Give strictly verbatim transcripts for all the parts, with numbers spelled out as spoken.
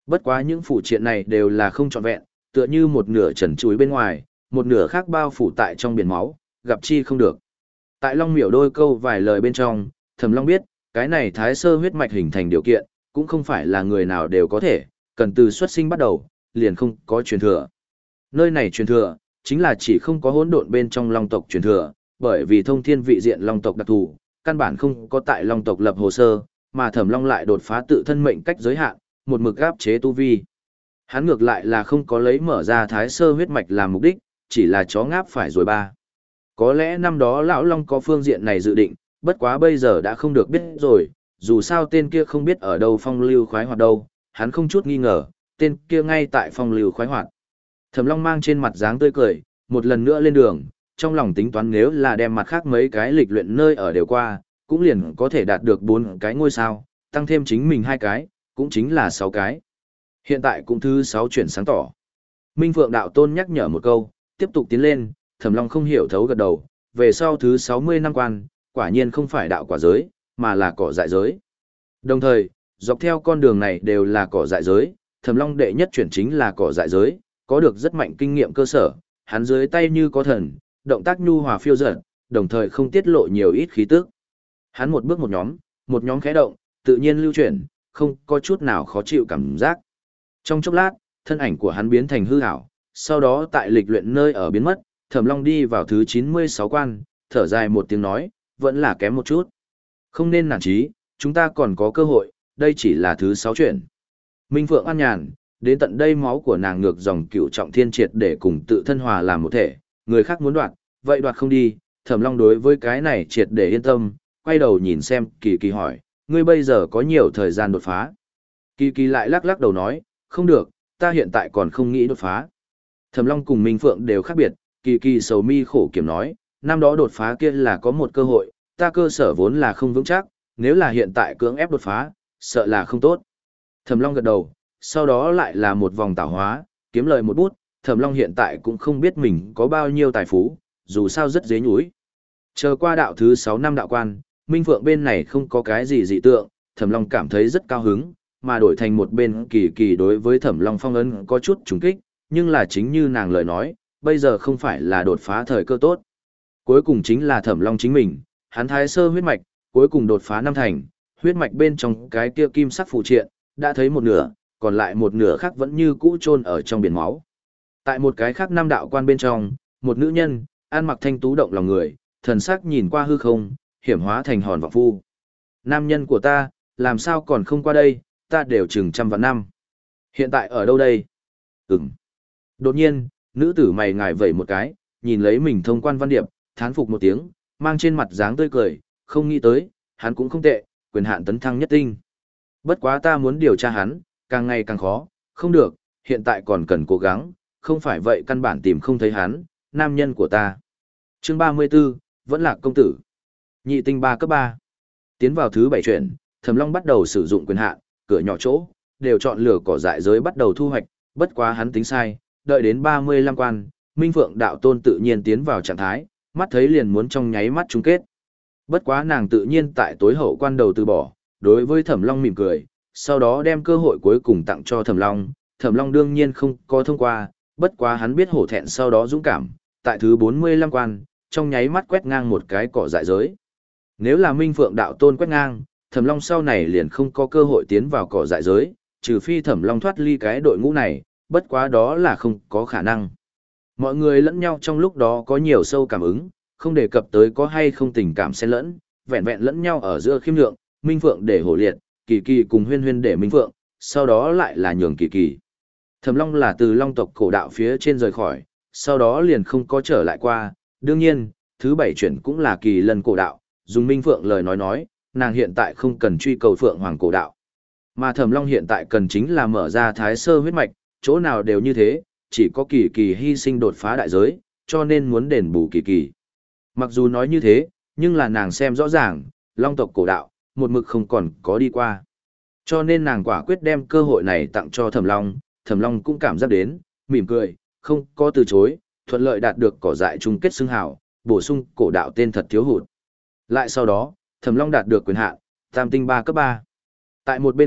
Bất quá những phụ triện này đều là không trọn vẹn, tựa như một nửa trần trụi bên ngoài, một nửa khác bao phủ tại trong biển máu, gặp chi không được. Tại Long Miểu đôi câu vài lời bên trong, Thẩm Long biết, cái này thái sơ huyết mạch hình thành điều kiện, cũng không phải là người nào đều có thể, cần từ xuất sinh bắt đầu, liền không có truyền thừa. Nơi này truyền thừa, chính là chỉ không có hỗn độn bên trong Long tộc truyền thừa, bởi vì thông thiên vị diện Long tộc đặc thù, căn bản không có tại Long tộc lập hồ sơ, mà Thẩm Long lại đột phá tự thân mệnh cách giới hạn, một mực áp chế tu vi. Hắn ngược lại là không có lấy mở ra thái sơ huyết mạch làm mục đích, chỉ là chó ngáp phải rồi ba. Có lẽ năm đó lão Long có phương diện này dự định, bất quá bây giờ đã không được biết rồi, dù sao tên kia không biết ở đâu phong lưu khoái hoạt đâu, hắn không chút nghi ngờ, tên kia ngay tại phong lưu khoái hoạt. Thẩm Long mang trên mặt dáng tươi cười, một lần nữa lên đường, trong lòng tính toán nếu là đem mặt khác mấy cái lịch luyện nơi ở đều qua, cũng liền có thể đạt được bốn cái ngôi sao, tăng thêm chính mình hai cái, cũng chính là sáu cái. Hiện tại cũng thứ sáu chuyển sáng tỏ. Minh Phượng đạo tôn nhắc nhở một câu, tiếp tục tiến lên, Thẩm Long không hiểu thấu gật đầu, về sau thứ sáu mươi năm quan, quả nhiên không phải đạo quả giới, mà là cỏ dại giới. Đồng thời, dọc theo con đường này đều là cỏ dại giới, Thẩm Long đệ nhất chuyển chính là cỏ dại giới, có được rất mạnh kinh nghiệm cơ sở, hắn dưới tay như có thần, động tác nhu hòa phiêu dật, đồng thời không tiết lộ nhiều ít khí tức. Hắn một bước một nhóm, một nhóm khẽ động, tự nhiên lưu chuyển, không có chút nào khó chịu cảm giác. Trong chốc lát, thân ảnh của hắn biến thành hư ảo, sau đó tại lịch luyện nơi ở biến mất, Thẩm Long đi vào thứ chín mươi sáu quan, thở dài một tiếng nói, vẫn là kém một chút. Không nên nản chí, chúng ta còn có cơ hội, đây chỉ là thứ sáu chuyển. Minh Phượng an nhàn, đến tận đây máu của nàng ngược dòng cựu trọng thiên triệt để cùng tự thân hòa làm một thể, người khác muốn đoạt, vậy đoạt không đi, Thẩm Long đối với cái này triệt để yên tâm, quay đầu nhìn xem Kỳ Kỳ hỏi, ngươi bây giờ có nhiều thời gian đột phá. Kỳ Kỳ lại lắc lắc đầu nói, không được, ta hiện tại còn không nghĩ đột phá. Thẩm Long cùng Minh Phượng đều khác biệt, Kỳ Kỳ sầu mi khổ kiểm nói, năm đó đột phá kia là có một cơ hội, ta cơ sở vốn là không vững chắc, nếu là hiện tại cưỡng ép đột phá, sợ là không tốt. Thẩm Long gật đầu, sau đó lại là một vòng tảo hóa, kiếm lời một bút, Thẩm Long hiện tại cũng không biết mình có bao nhiêu tài phú, dù sao rất dễ nhúi. Chờ qua đạo thứ sáu năm đạo quan, Minh Phượng bên này không có cái gì dị tượng, Thẩm Long cảm thấy rất cao hứng, mà đổi thành một bên Kỳ Kỳ đối với Thẩm Long phong ấn có chút trùng kích, nhưng là chính như nàng lời nói, bây giờ không phải là đột phá thời cơ tốt. Cuối cùng chính là Thẩm Long chính mình, hắn thái sơ huyết mạch, cuối cùng đột phá năm thành, huyết mạch bên trong cái kia kim sắc phụ triện, đã thấy một nửa, còn lại một nửa khác vẫn như cũ chôn ở trong biển máu. Tại một cái khác năm đạo quan bên trong, một nữ nhân, ăn mặc thanh tú động lòng người, thần sắc nhìn qua hư không, hiểm hóa thành hòn vọng phu. Nam nhân của ta, làm sao còn không qua đây, ta đều chừng trăm vạn năm. Hiện tại ở đâu đây? Ừm. Đột nhiên, nữ tử mày ngài vẩy một cái, nhìn lấy mình thông quan văn điệp, thán phục một tiếng, mang trên mặt dáng tươi cười, không nghĩ tới, hắn cũng không tệ, quyền hạn tấn thăng nhất tinh. Bất quá ta muốn điều tra hắn, càng ngày càng khó, không được, hiện tại còn cần cố gắng, không phải vậy căn bản tìm không thấy hắn, nam nhân của ta. Chương ba mươi 34, vẫn là công tử. Nhị tinh ba cấp ba. Tiến vào thứ bảy chuyển, Thẩm Long bắt đầu sử dụng quyền hạn, cửa nhỏ chỗ, đều chọn lựa cỏ dại giới bắt đầu thu hoạch, bất quá hắn tính sai, đợi đến ba mươi lăm quan, Minh Phượng đạo tôn tự nhiên tiến vào trạng thái, mắt thấy liền muốn trong nháy mắt chung kết. Bất quá nàng tự nhiên tại tối hậu quan đầu từ bỏ, đối với Thẩm Long mỉm cười, sau đó đem cơ hội cuối cùng tặng cho Thẩm Long, Thẩm Long đương nhiên không có thông qua, bất quá hắn biết hổ thẹn sau đó dũng cảm, tại thứ bốn mươi lăm quan, trong nháy mắt quét ngang một cái cỏ dại giới. Nếu là Minh Phượng đạo tôn quét ngang, Thẩm Long sau này liền không có cơ hội tiến vào cỏ dại giới, trừ phi Thẩm Long thoát ly cái đội ngũ này, bất quá đó là không có khả năng. Mọi người lẫn nhau trong lúc đó có nhiều sâu cảm ứng, không đề cập tới có hay không tình cảm xen lẫn, vẹn vẹn lẫn nhau ở giữa khiêm lượng, Minh Phượng để hổ liệt, Kỳ Kỳ cùng Huyên Huyên để Minh Phượng, sau đó lại là nhường Kỳ Kỳ. Thẩm Long là từ Long tộc cổ đạo phía trên rời khỏi, sau đó liền không có trở lại qua, đương nhiên, thứ bảy chuyển cũng là Kỳ Lân cổ đạo, dùng Minh Phượng lời nói nói, nàng hiện tại không cần truy cầu Phượng Hoàng cổ đạo. Mà Thẩm Long hiện tại cần chính là mở ra thái sơ huyết mạch, chỗ nào đều như thế, chỉ có Kỳ Kỳ hy sinh đột phá đại giới, cho nên muốn đền bù Kỳ Kỳ. Mặc dù nói như thế, nhưng là nàng xem rõ ràng, Long tộc cổ đạo, một mực không còn có đi qua. Cho nên nàng quả quyết đem cơ hội này tặng cho Thẩm Long, Thẩm Long cũng cảm giác đến, mỉm cười, không có từ chối, thuận lợi đạt được cỏ dại chung kết xưng hào, bổ sung cổ đạo tên thật thiếu hụt. Lại sau đó, Thẩm Long đạt được quyền hạn, tam tinh ba cấp ba. Tại một bên khác,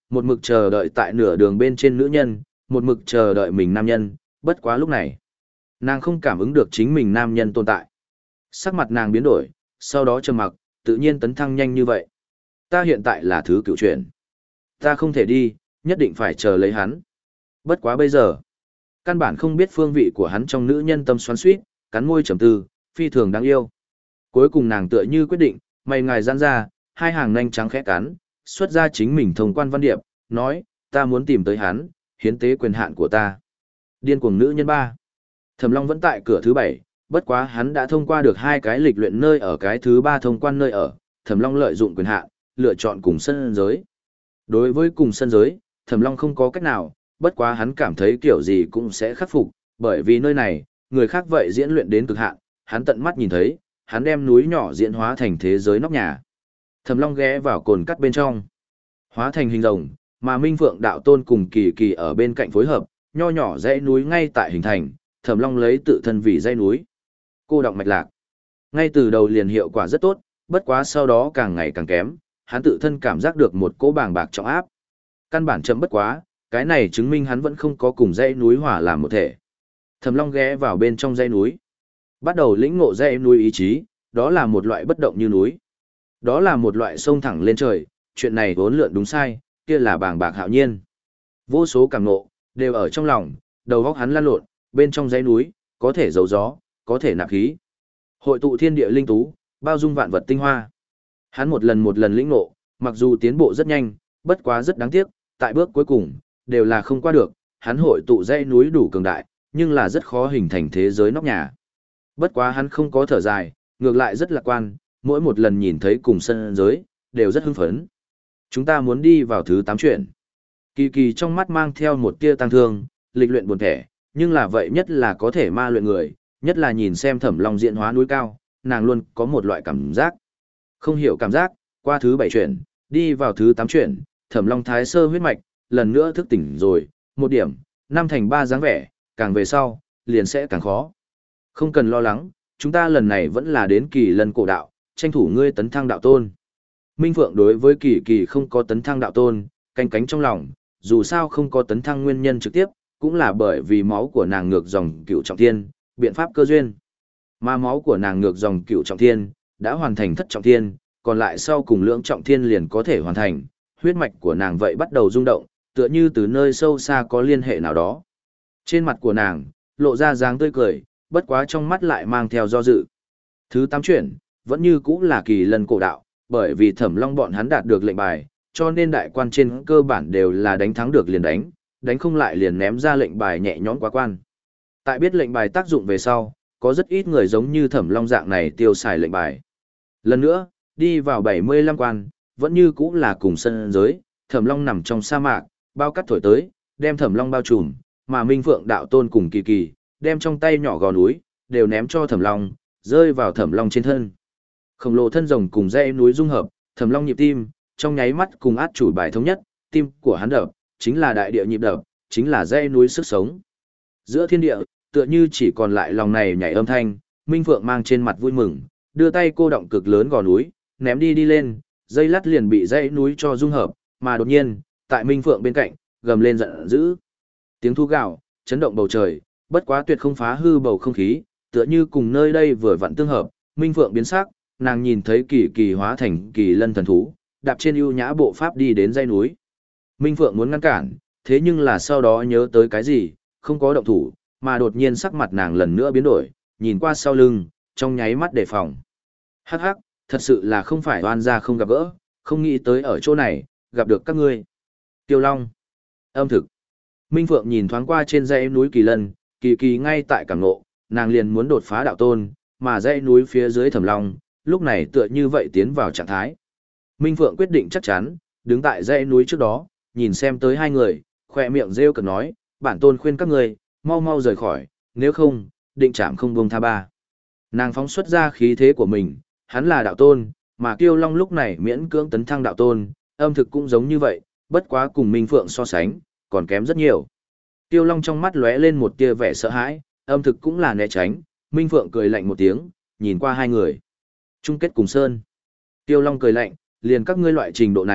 một mực chờ đợi tại nửa đường bên trên nữ nhân, một mực chờ đợi mình nam nhân, bất quá lúc này. Nàng không cảm ứng được chính mình nam nhân tồn tại. Sắc mặt nàng biến đổi, sau đó trầm mặc, tự nhiên tấn thăng nhanh như vậy. Ta hiện tại là thứ cựu chuyển. Ta không thể đi, nhất định phải chờ lấy hắn. Bất quá bây giờ, căn bản không biết phương vị của hắn trong nữ nhân tâm xoắn xuýt, cắn môi trầm tư, phi thường đáng yêu. Cuối cùng nàng tựa như quyết định, mày ngài giãn ra, hai hàng nanh trắng khẽ cắn, xuất ra chính mình thông quan văn điệp, nói, ta muốn tìm tới hắn, hiến tế quyền hạn của ta. Điên cuồng nữ nhân ba. Thẩm Long vẫn tại cửa thứ bảy, bất quá hắn đã thông qua được hai cái lịch luyện nơi ở cái thứ ba thông quan nơi ở, Thẩm Long lợi dụng quyền hạn, lựa chọn cùng sân giới. Đối với cùng sân giới, Thẩm Long không có cách nào, bất quá hắn cảm thấy kiểu gì cũng sẽ khắc phục, bởi vì nơi này, người khác vậy diễn luyện đến cực hạn, hắn tận mắt nhìn thấy, hắn đem núi nhỏ diễn hóa thành thế giới nóc nhà. Thẩm Long ghé vào cồn cắt bên trong, hóa thành hình rồng, mà Minh Phượng đạo tôn cùng Kỳ Kỳ ở bên cạnh phối hợp, nho nhỏ dãy núi ngay tại hình thành, Thẩm Long lấy tự thân vì dãy núi. Cô đọng mạch lạc. Ngay từ đầu liền hiệu quả rất tốt, bất quá sau đó càng ngày càng kém, hắn tự thân cảm giác được một cỗ bàng bạc trọng áp. Căn bản chậm bất quá, cái này chứng minh hắn vẫn không có cùng dãy núi hòa làm một thể. Thẩm Long ghé vào bên trong dãy núi, bắt đầu lĩnh ngộ dãy núi ý chí, đó là một loại bất động như núi. Đó là một loại sông thẳng lên trời, chuyện này vốn lượn đúng sai, kia là bàng bạc hạo nhiên. Vô số cảm ngộ, đều ở trong lòng, đầu óc hắn lăn lộn, bên trong dãy núi, có thể giấu gió, có thể nạp khí. Hội tụ thiên địa linh tú, bao dung vạn vật tinh hoa. Hắn một lần một lần lĩnh ngộ, mặc dù tiến bộ rất nhanh, bất quá rất đáng tiếc, tại bước cuối cùng, đều là không qua được, hắn hội tụ dãy núi đủ cường đại, nhưng là rất khó hình thành thế giới nóc nhà. Bất quá hắn không có thở dài, ngược lại rất lạc quan, mỗi một lần nhìn thấy cùng sân giới, đều rất hưng phấn. Chúng ta muốn đi vào thứ tám chuyện. Kỳ Kỳ trong mắt mang theo một tia tăng thương, lịch luyện buồn thẻ, nhưng là vậy nhất là có thể ma luyện người, nhất là nhìn xem Thẩm Long diễn hóa núi cao, nàng luôn có một loại cảm giác. Không hiểu cảm giác, qua thứ bảy chuyện, đi vào thứ tám chuyện, Thẩm Long thái sơ huyết mạch, lần nữa thức tỉnh rồi, một điểm, năm thành ba dáng vẻ, càng về sau, liền sẽ càng khó. Không cần lo lắng, chúng ta lần này vẫn là đến Kỳ Lân cổ đạo, tranh thủ ngươi tấn thăng đạo tôn. Minh Phượng đối với Kỳ Kỳ không có tấn thăng đạo tôn, canh cánh trong lòng, dù sao không có tấn thăng nguyên nhân trực tiếp, cũng là bởi vì máu của nàng ngược dòng cựu trọng thiên, biện pháp cơ duyên. Mà máu của nàng ngược dòng cựu trọng thiên, đã hoàn thành thất trọng thiên, còn lại sau cùng lưỡng trọng thiên liền có thể hoàn thành, huyết mạch của nàng vậy bắt đầu rung động, tựa như từ nơi sâu xa có liên hệ nào đó. Trên mặt của nàng, lộ ra dáng tươi cười, bất quá trong mắt lại mang theo do dự. Thứ tám chuyển, vẫn như cũ là Kỳ Lân cổ đạo, bởi vì Thẩm Long bọn hắn đạt được lệnh bài, cho nên đại quan trên cơ bản đều là đánh thắng được liền đánh, đánh không lại liền ném ra lệnh bài nhẹ nhõm quá quan. Tại biết lệnh bài tác dụng về sau, có rất ít người giống như Thẩm Long dạng này tiêu xài lệnh bài. Lần nữa, đi vào bảy mươi lăm quan, vẫn như cũ là cùng sân giới, Thẩm Long nằm trong sa mạc, bao cắt thổi tới, đem Thẩm Long bao trùm, mà Minh Phượng đạo tôn cùng Kỳ Kỳ, đem trong tay nhỏ gò núi, đều ném cho Thẩm Long, rơi vào Thẩm Long trên thân. Khổng lồ thân rồng cùng dãy núi dung hợp, Thẩm Long nhịp tim, trong nháy mắt cùng át chủ bài thống nhất, tim của hắn đập, chính là đại địa nhịp đập, chính là dãy núi sức sống. Giữa thiên địa, tựa như chỉ còn lại lòng này nhảy âm thanh, Minh Phượng mang trên mặt vui mừng, đưa tay cô động cực lớn gò núi, ném đi đi lên, dây lát liền bị dãy núi cho dung hợp, mà đột nhiên, tại Minh Phượng bên cạnh, gầm lên giận dữ. Tiếng thu gào, chấn động bầu trời, bất quá tuyệt không phá hư bầu không khí, tựa như cùng nơi đây vừa vặn tương hợp, Minh Phượng biến sắc, nàng nhìn thấy Kỳ Kỳ hóa thành Kỳ Lân thần thú, đạp trên ưu nhã bộ pháp đi đến dãy núi. Minh Phượng muốn ngăn cản, thế nhưng là sau đó nhớ tới cái gì, không có động thủ, mà đột nhiên sắc mặt nàng lần nữa biến đổi, nhìn qua sau lưng, trong nháy mắt đề phòng. Hắc hắc, thật sự là không phải oan gia không gặp gỡ, không nghĩ tới ở chỗ này, gặp được các ngươi. Tiêu Long. Âm thực. Minh Phượng nhìn thoáng qua trên dãy núi Kỳ Lân, Kỳ Kỳ ngay tại cảng ngộ, nàng liền muốn đột phá đạo tôn, mà dãy núi phía dưới Thẩm Long, lúc này tựa như vậy tiến vào trạng thái. Minh Phượng quyết định chắc chắn, đứng tại dãy núi trước đó, nhìn xem tới hai người, khỏe miệng rêu cực nói, bản tôn khuyên các người, mau mau rời khỏi, nếu không, định chạm không buông tha ba. Nàng phóng xuất ra khí thế của mình, hắn là đạo tôn, mà Kiêu Long lúc này miễn cưỡng tấn thăng đạo tôn, âm thực cũng giống như vậy, bất quá cùng Minh Phượng so sánh, còn kém rất nhiều. Kiêu Long trong mắt lóe lên một tia vẻ sợ hãi, âm thực cũng là né tránh, Minh Phượng cười lạnh một tiếng, nhìn qua hai người. Chung kết cùng Sơn. Kiêu Long cười lạnh, liền các ngươi loại trình độ này,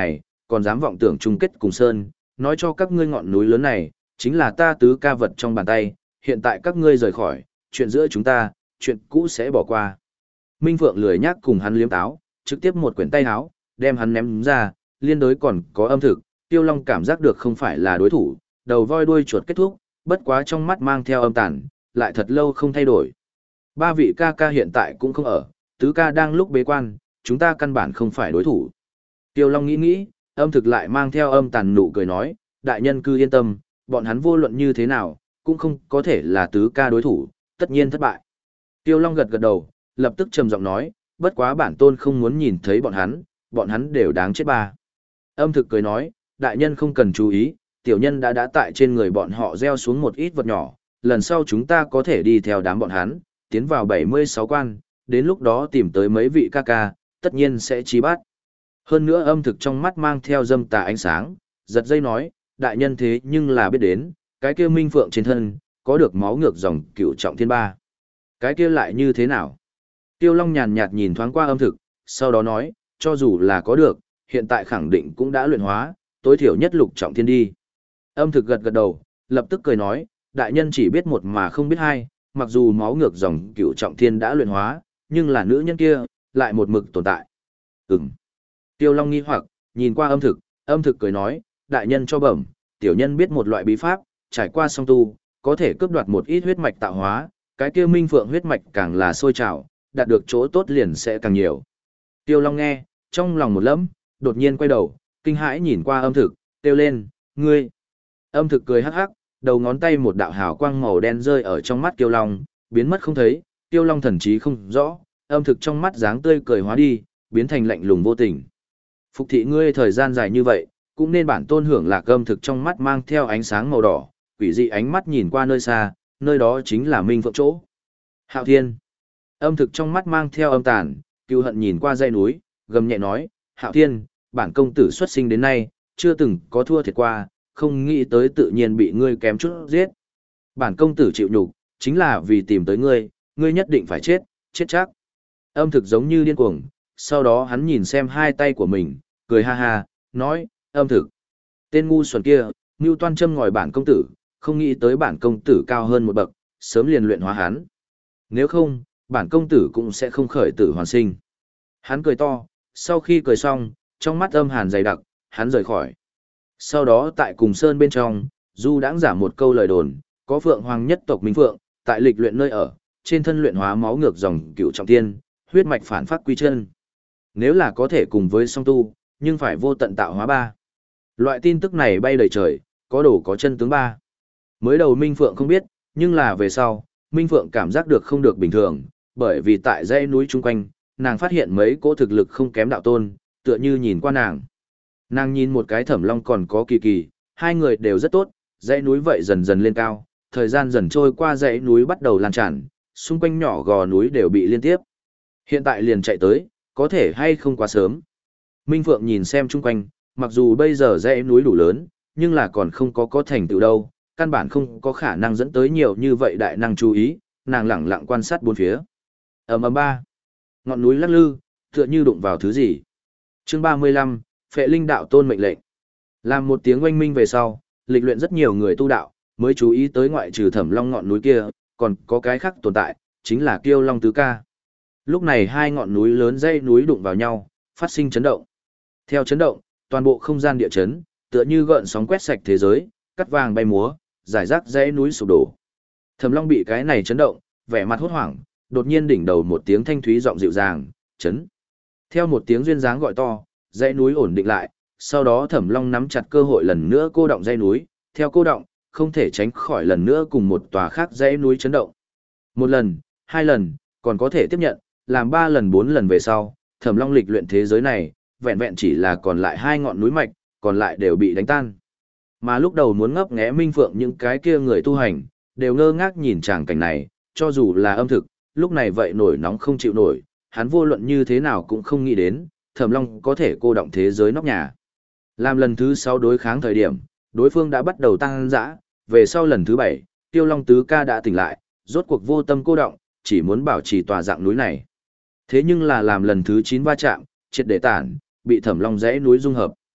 còn dám vọng tưởng chung kết cùng Sơn, nói cho các ngươi ngọn núi lớn này, chính là ta tứ ca vật trong bàn tay, hiện tại các ngươi rời khỏi, chuyện giữa chúng ta, chuyện cũ sẽ bỏ qua. Minh Phượng lười nhác cùng hắn liếm táo, trực tiếp một quyển tay áo, đem hắn ném ra, liên đối còn có âm thực, Tiêu Long cảm giác được không phải là đối thủ, đầu voi đuôi chuột kết thúc, bất quá trong mắt mang theo âm tàn, lại thật lâu không thay đổi. Ba vị ca ca hiện tại cũng không ở, tứ ca đang lúc bế quan, chúng ta căn bản không phải đối thủ. Tiêu Long nghĩ nghĩ, âm thực lại mang theo âm tàn nụ cười nói, đại nhân cứ yên tâm, bọn hắn vô luận như thế nào, cũng không có thể là tứ ca đối thủ, tất nhiên thất bại. Tiêu Long gật gật đầu, lập tức trầm giọng nói, bất quá bản tôn không muốn nhìn thấy bọn hắn, bọn hắn đều đáng chết ba. Âm thực cười nói, đại nhân không cần chú ý, tiểu nhân đã đã tại trên người bọn họ gieo xuống một ít vật nhỏ, lần sau chúng ta có thể đi theo đám bọn hắn, tiến vào bảy mươi sáu quan, đến lúc đó tìm tới mấy vị ca ca, tất nhiên sẽ trí bắt. Hơn nữa âm thực trong mắt mang theo dâm tà ánh sáng, giật dây nói, đại nhân thế nhưng là biết đến, cái kia minh phượng trên thân, có được máu ngược dòng cựu trọng thiên ba. Cái kia lại như thế nào? Tiêu Long nhàn nhạt nhìn thoáng qua âm thực, sau đó nói, cho dù là có được, hiện tại khẳng định cũng đã luyện hóa, tối thiểu nhất lục trọng thiên đi. Âm thực gật gật đầu, lập tức cười nói, đại nhân chỉ biết một mà không biết hai, mặc dù máu ngược dòng cựu trọng thiên đã luyện hóa, nhưng là nữ nhân kia, lại một mực tồn tại. Ừm. Tiêu Long nghi hoặc, nhìn qua âm thực, âm thực cười nói, đại nhân cho bẩm, tiểu nhân biết một loại bí pháp, trải qua song tu, có thể cướp đoạt một ít huyết mạch tạo hóa, cái kia minh phượng huyết mạch càng là sôi trào, đạt được chỗ tốt liền sẽ càng nhiều. Tiêu Long nghe, trong lòng một lẫm, đột nhiên quay đầu, kinh hãi nhìn qua âm thực, kêu lên, ngươi. Âm thực cười hắc hắc, đầu ngón tay một đạo hào quang màu đen rơi ở trong mắt Tiêu Long, biến mất không thấy, Tiêu Long thần trí không rõ, âm thực trong mắt dáng tươi cười hóa đi, biến thành lạnh lùng vô tình. Phục thị ngươi thời gian dài như vậy, cũng nên bản tôn hưởng lạc âm thực trong mắt mang theo ánh sáng màu đỏ, quỷ dị ánh mắt nhìn qua nơi xa, nơi đó chính là Minh Phượng chỗ. Hạo Thiên. Âm thực trong mắt mang theo âm tàn, cừu hận nhìn qua dãy núi, gầm nhẹ nói, Hạo Thiên, bản công tử xuất sinh đến nay, chưa từng có thua thiệt qua, không nghĩ tới tự nhiên bị ngươi kém chút giết. Bản công tử chịu nhục, chính là vì tìm tới ngươi, ngươi nhất định phải chết, chết chắc. Âm thực giống như điên cuồng, sau đó hắn nhìn xem hai tay của mình, cười ha ha, nói, âm thực. Tên ngu xuẩn kia, Ngưu Toan châm ngòi bản công tử, không nghĩ tới bản công tử cao hơn một bậc, sớm liền luyện hóa hắn. Nếu không, bản công tử cũng sẽ không khởi tử hoàn sinh. Hắn cười to, sau khi cười xong, trong mắt âm hàn dày đặc, hắn rời khỏi. Sau đó tại cùng sơn bên trong, Du đãng giả một câu lời đồn, có Phượng Hoàng nhất tộc Minh Phượng, tại lịch luyện nơi ở, trên thân luyện hóa máu ngược dòng cựu trọng thiên, huyết mạch phản phát quy chân. Nếu là có thể cùng với song tu, nhưng phải vô tận tạo hóa ba. Loại tin tức này bay đầy trời, có đồ có chân tướng ba. Mới đầu Minh Phượng không biết, nhưng là về sau, Minh Phượng cảm giác được không được bình thường, bởi vì tại dãy núi chung quanh, nàng phát hiện mấy cỗ thực lực không kém đạo tôn, tựa như nhìn qua nàng. Nàng nhìn một cái Thẩm Long còn có Kỳ Kỳ, hai người đều rất tốt, dãy núi vậy dần dần lên cao, thời gian dần trôi qua dãy núi bắt đầu lan tràn, xung quanh nhỏ gò núi đều bị liên tiếp. Hiện tại liền chạy tới, có thể hay không quá sớm. Minh Phượng nhìn xem chung quanh, mặc dù bây giờ dãy núi đủ lớn, nhưng là còn không có có thành tựu đâu, căn bản không có khả năng dẫn tới nhiều như vậy đại năng chú ý, nàng lẳng lặng quan sát bốn phía. Ầm ầm ba, ngọn núi lắc lư, tựa như đụng vào thứ gì. Chương ba mươi lăm, Phệ Linh đạo tôn mệnh lệnh. Làm một tiếng oanh minh về sau, lịch luyện rất nhiều người tu đạo, mới chú ý tới ngoại trừ Thẩm Long ngọn núi kia, còn có cái khác tồn tại, chính là Kiêu Long tứ ca. Lúc này hai ngọn núi lớn dãy núi đụng vào nhau, phát sinh chấn động. Theo chấn động, toàn bộ không gian địa chấn, tựa như gợn sóng quét sạch thế giới, cắt vàng bay múa, giải rác dãy núi sụp đổ. Thẩm Long bị cái này chấn động, vẻ mặt hốt hoảng, đột nhiên đỉnh đầu một tiếng thanh thúy giọng dịu dàng, chấn. Theo một tiếng duyên dáng gọi to, dãy núi ổn định lại, sau đó Thẩm Long nắm chặt cơ hội lần nữa cô động dãy núi, theo cô động, không thể tránh khỏi lần nữa cùng một tòa khác dãy núi chấn động. Một lần, hai lần, còn có thể tiếp nhận, làm ba lần bốn lần về sau, Thẩm Long lịch luyện thế giới này, vẹn vẹn chỉ là còn lại hai ngọn núi mạch, còn lại đều bị đánh tan. Mà lúc đầu muốn ngấp nghé Minh Phượng những cái kia người tu hành, đều ngơ ngác nhìn tràng cảnh này, cho dù là âm thực, lúc này vậy nổi nóng không chịu nổi, hắn vô luận như thế nào cũng không nghĩ đến, Thẩm Long có thể cô động thế giới nóc nhà. Làm lần thứ sáu đối kháng thời điểm, đối phương đã bắt đầu tăng dã, về sau lần thứ bảy, Tiêu Long tứ ca đã tỉnh lại, rốt cuộc vô tâm cô động, chỉ muốn bảo trì tòa dạng núi này. Thế nhưng là làm lần thứ chín va chạm, triệt để tản, bị Thẩm Long dãy núi dung hợp.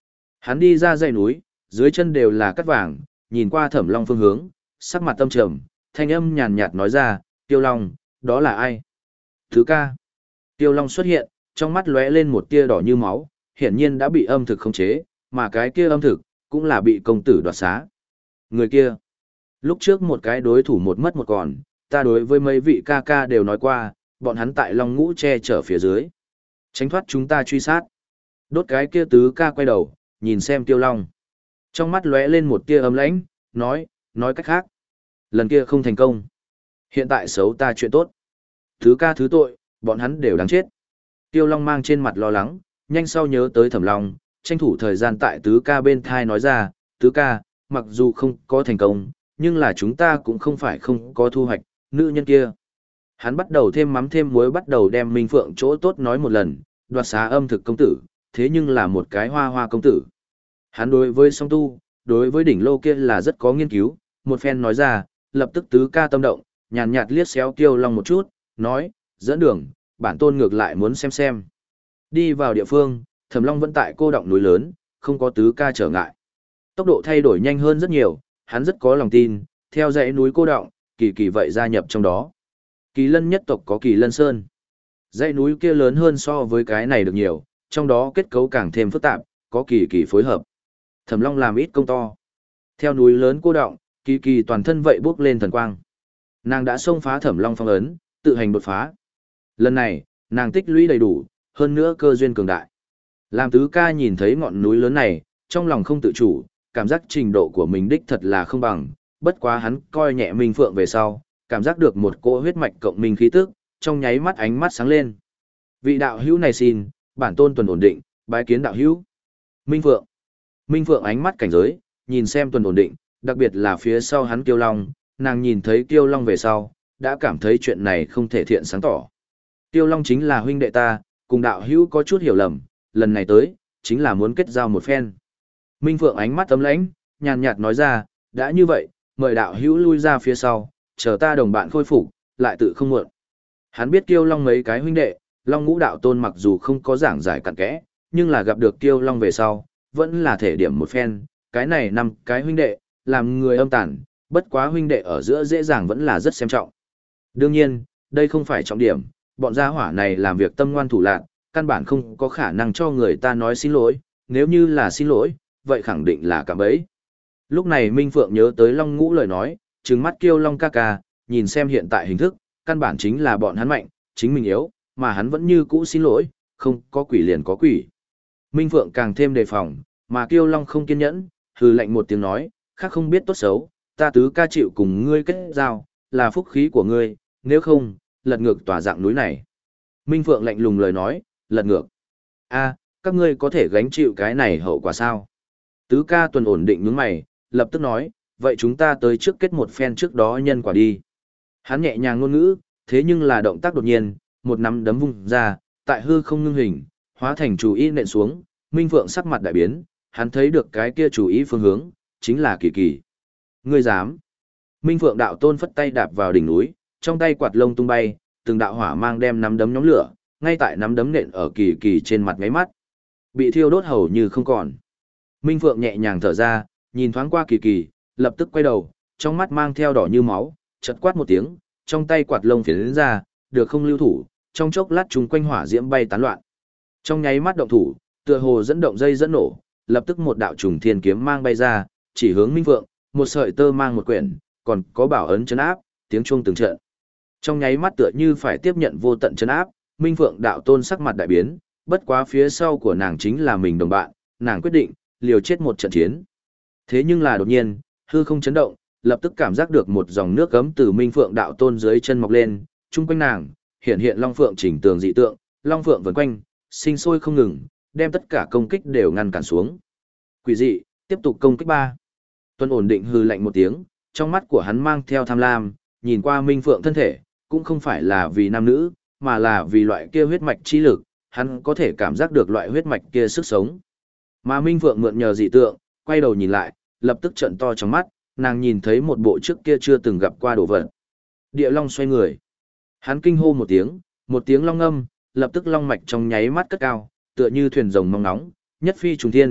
Hắn đi ra dãy núi, dưới chân đều là cát vàng, nhìn qua Thẩm Long phương hướng, sắc mặt tâm trầm, thanh âm nhàn nhạt nói ra, Tiêu Long, đó là ai? Thứ ca. Tiêu Long xuất hiện, trong mắt lóe lên một tia đỏ như máu, hiển nhiên đã bị âm thực khống chế, mà cái kia âm thực, cũng là bị công tử đoạt xá. Người kia, lúc trước một cái đối thủ một mất một còn, ta đối với mấy vị ca ca đều nói qua, bọn hắn tại Long Ngũ che chở phía dưới. Tránh thoát chúng ta truy sát. Đốt cái kia tứ ca quay đầu, nhìn xem Tiêu Long. Trong mắt lóe lên một tia ấm lãnh, nói, nói cách khác. Lần kia không thành công. Hiện tại xấu ta chuyện tốt. Tứ ca thứ tội, bọn hắn đều đáng chết. Tiêu Long mang trên mặt lo lắng, nhanh sau nhớ tới Thẩm Long, tranh thủ thời gian tại tứ ca bên thai nói ra, tứ ca, mặc dù không có thành công, nhưng là chúng ta cũng không phải không có thu hoạch, nữ nhân kia. Hắn bắt đầu thêm mắm thêm muối bắt đầu đem Minh Phượng chỗ tốt nói một lần, đoạt xá âm thực công tử, thế nhưng là một cái hoa hoa công tử. Hắn đối với song tu, đối với đỉnh lô kia là rất có nghiên cứu, một phen nói ra, lập tức tứ ca tâm động, nhàn nhạt liếc xéo Tiêu Long một chút, nói, dẫn đường, bản tôn ngược lại muốn xem xem. Đi vào địa phương, Thẩm Long vẫn tại cô động núi lớn, không có tứ ca trở ngại. Tốc độ thay đổi nhanh hơn rất nhiều, hắn rất có lòng tin, theo dãy núi cô động, kỳ kỳ vậy gia nhập trong đó. Kỳ lân nhất tộc có Kỳ Lân Sơn. Dãy núi kia lớn hơn so với cái này được nhiều, trong đó kết cấu càng thêm phức tạp, có kỳ kỳ phối hợp. Thẩm Long làm ít công to. Theo núi lớn cô động, kỳ kỳ toàn thân vậy bước lên thần quang. Nàng đã xông phá Thẩm Long phong ấn, tự hành đột phá. Lần này, nàng tích lũy đầy đủ, hơn nữa cơ duyên cường đại. Làm tứ ca nhìn thấy ngọn núi lớn này, trong lòng không tự chủ, cảm giác trình độ của mình đích thật là không bằng, bất quá hắn coi nhẹ Minh Phượng về sau, cảm giác được một cỗ huyết mạch cộng minh khí tức, trong nháy mắt ánh mắt sáng lên. Vị đạo hữu này xin, bản tôn tuần ổn định, bái kiến đạo hữu. Minh Phượng. Minh Phượng ánh mắt cảnh giới, nhìn xem tuần ổn định, đặc biệt là phía sau hắn Kiêu Long, nàng nhìn thấy Kiêu Long về sau, đã cảm thấy chuyện này không thể thiện sáng tỏ. Kiêu Long chính là huynh đệ ta, cùng đạo hữu có chút hiểu lầm, lần này tới, chính là muốn kết giao một phen. Minh Phượng ánh mắt ấm lãnh, nhàn nhạt nói ra, đã như vậy, mời đạo hữu lui ra phía sau, chờ ta đồng bạn khôi phục, lại tự không muộn. Hắn biết Kiêu Long mấy cái huynh đệ, Long Ngũ đạo tôn mặc dù không có giảng giải cặn kẽ, nhưng là gặp được Kiêu Long về sau, vẫn là thể điểm một phen, cái này năm cái huynh đệ, làm người âm tàn, bất quá huynh đệ ở giữa dễ dàng vẫn là rất xem trọng. Đương nhiên, đây không phải trọng điểm, bọn gia hỏa này làm việc tâm ngoan thủ lạn, căn bản không có khả năng cho người ta nói xin lỗi, nếu như là xin lỗi, vậy khẳng định là cạm bẫy. Lúc này Minh Phượng nhớ tới Long Ngũ lời nói, trừng mắt Kiêu Long ca ca, nhìn xem hiện tại hình thức, căn bản chính là bọn hắn mạnh, chính mình yếu, mà hắn vẫn như cũ xin lỗi, không có quỷ liền có quỷ. Minh Phượng càng thêm đề phòng, mà Kiêu Long không kiên nhẫn, hừ lạnh một tiếng nói, khác không biết tốt xấu, ta tứ ca chịu cùng ngươi kết giao, là phúc khí của ngươi, nếu không, lật ngược tòa dạng núi này. Minh Phượng lạnh lùng lời nói, lật ngược. A, các ngươi có thể gánh chịu cái này hậu quả sao? Tứ ca tuần ổn định nhướng mày, lập tức nói, vậy chúng ta tới trước kết một phen trước đó nhân quả đi. Hắn nhẹ nhàng ngôn ngữ, thế nhưng là động tác đột nhiên, một nắm đấm vung ra, tại hư không ngưng hình, hóa thành chủ ý nện xuống, Minh Phượng sắc mặt đại biến, hắn thấy được cái kia chủ ý phương hướng, chính là Kỳ Kỳ. Ngươi dám? Minh Phượng đạo tôn phất tay đạp vào đỉnh núi, trong tay quạt lông tung bay, từng đạo hỏa mang đem nắm đấm nhóm lửa, ngay tại nắm đấm nện ở Kỳ Kỳ trên mặt ngáy mắt. Bị thiêu đốt hầu như không còn. Minh Phượng nhẹ nhàng thở ra, nhìn thoáng qua Kỳ Kỳ, lập tức quay đầu, trong mắt mang theo đỏ như máu, chợt quát một tiếng, trong tay quạt lông phiến ra, được không lưu thủ, trong chốc lát chúng quanh hỏa diễm bay tán loạn. Trong nháy mắt động thủ, tựa hồ dẫn động dây dẫn nổ, lập tức một đạo trùng thiên kiếm mang bay ra, chỉ hướng Minh Phượng, một sợi tơ mang một quyển, còn có bảo ấn trấn áp, tiếng chuông từng trận. Trong nháy mắt tựa như phải tiếp nhận vô tận trấn áp, Minh Phượng đạo tôn sắc mặt đại biến, bất quá phía sau của nàng chính là mình đồng bạn, nàng quyết định liều chết một trận chiến. Thế nhưng là đột nhiên, hư không chấn động, lập tức cảm giác được một dòng nước gấm từ Minh Phượng đạo tôn dưới chân mọc lên, chung quanh nàng hiện hiện Long Phượng chỉnh tường dị tượng, Long Phượng vần quanh, sinh sôi không ngừng, đem tất cả công kích đều ngăn cản xuống. Quỷ dị, tiếp tục công kích ba. Tuân ổn định hư lạnh một tiếng, trong mắt của hắn mang theo tham lam, nhìn qua Minh Phượng thân thể, cũng không phải là vì nam nữ, mà là vì loại kia huyết mạch chi lực, hắn có thể cảm giác được loại huyết mạch kia sức sống. Mà Minh Phượng mượn nhờ dị tượng, quay đầu nhìn lại, lập tức trợn to trong mắt, nàng nhìn thấy một bộ trước kia chưa từng gặp qua đồ vật. Địa Long xoay người. Hắn kinh hô một tiếng, một tiếng long âm, lập tức long mạch trong nháy mắt cất cao, tựa như thuyền rồng mong nóng, nhất phi trùng thiên,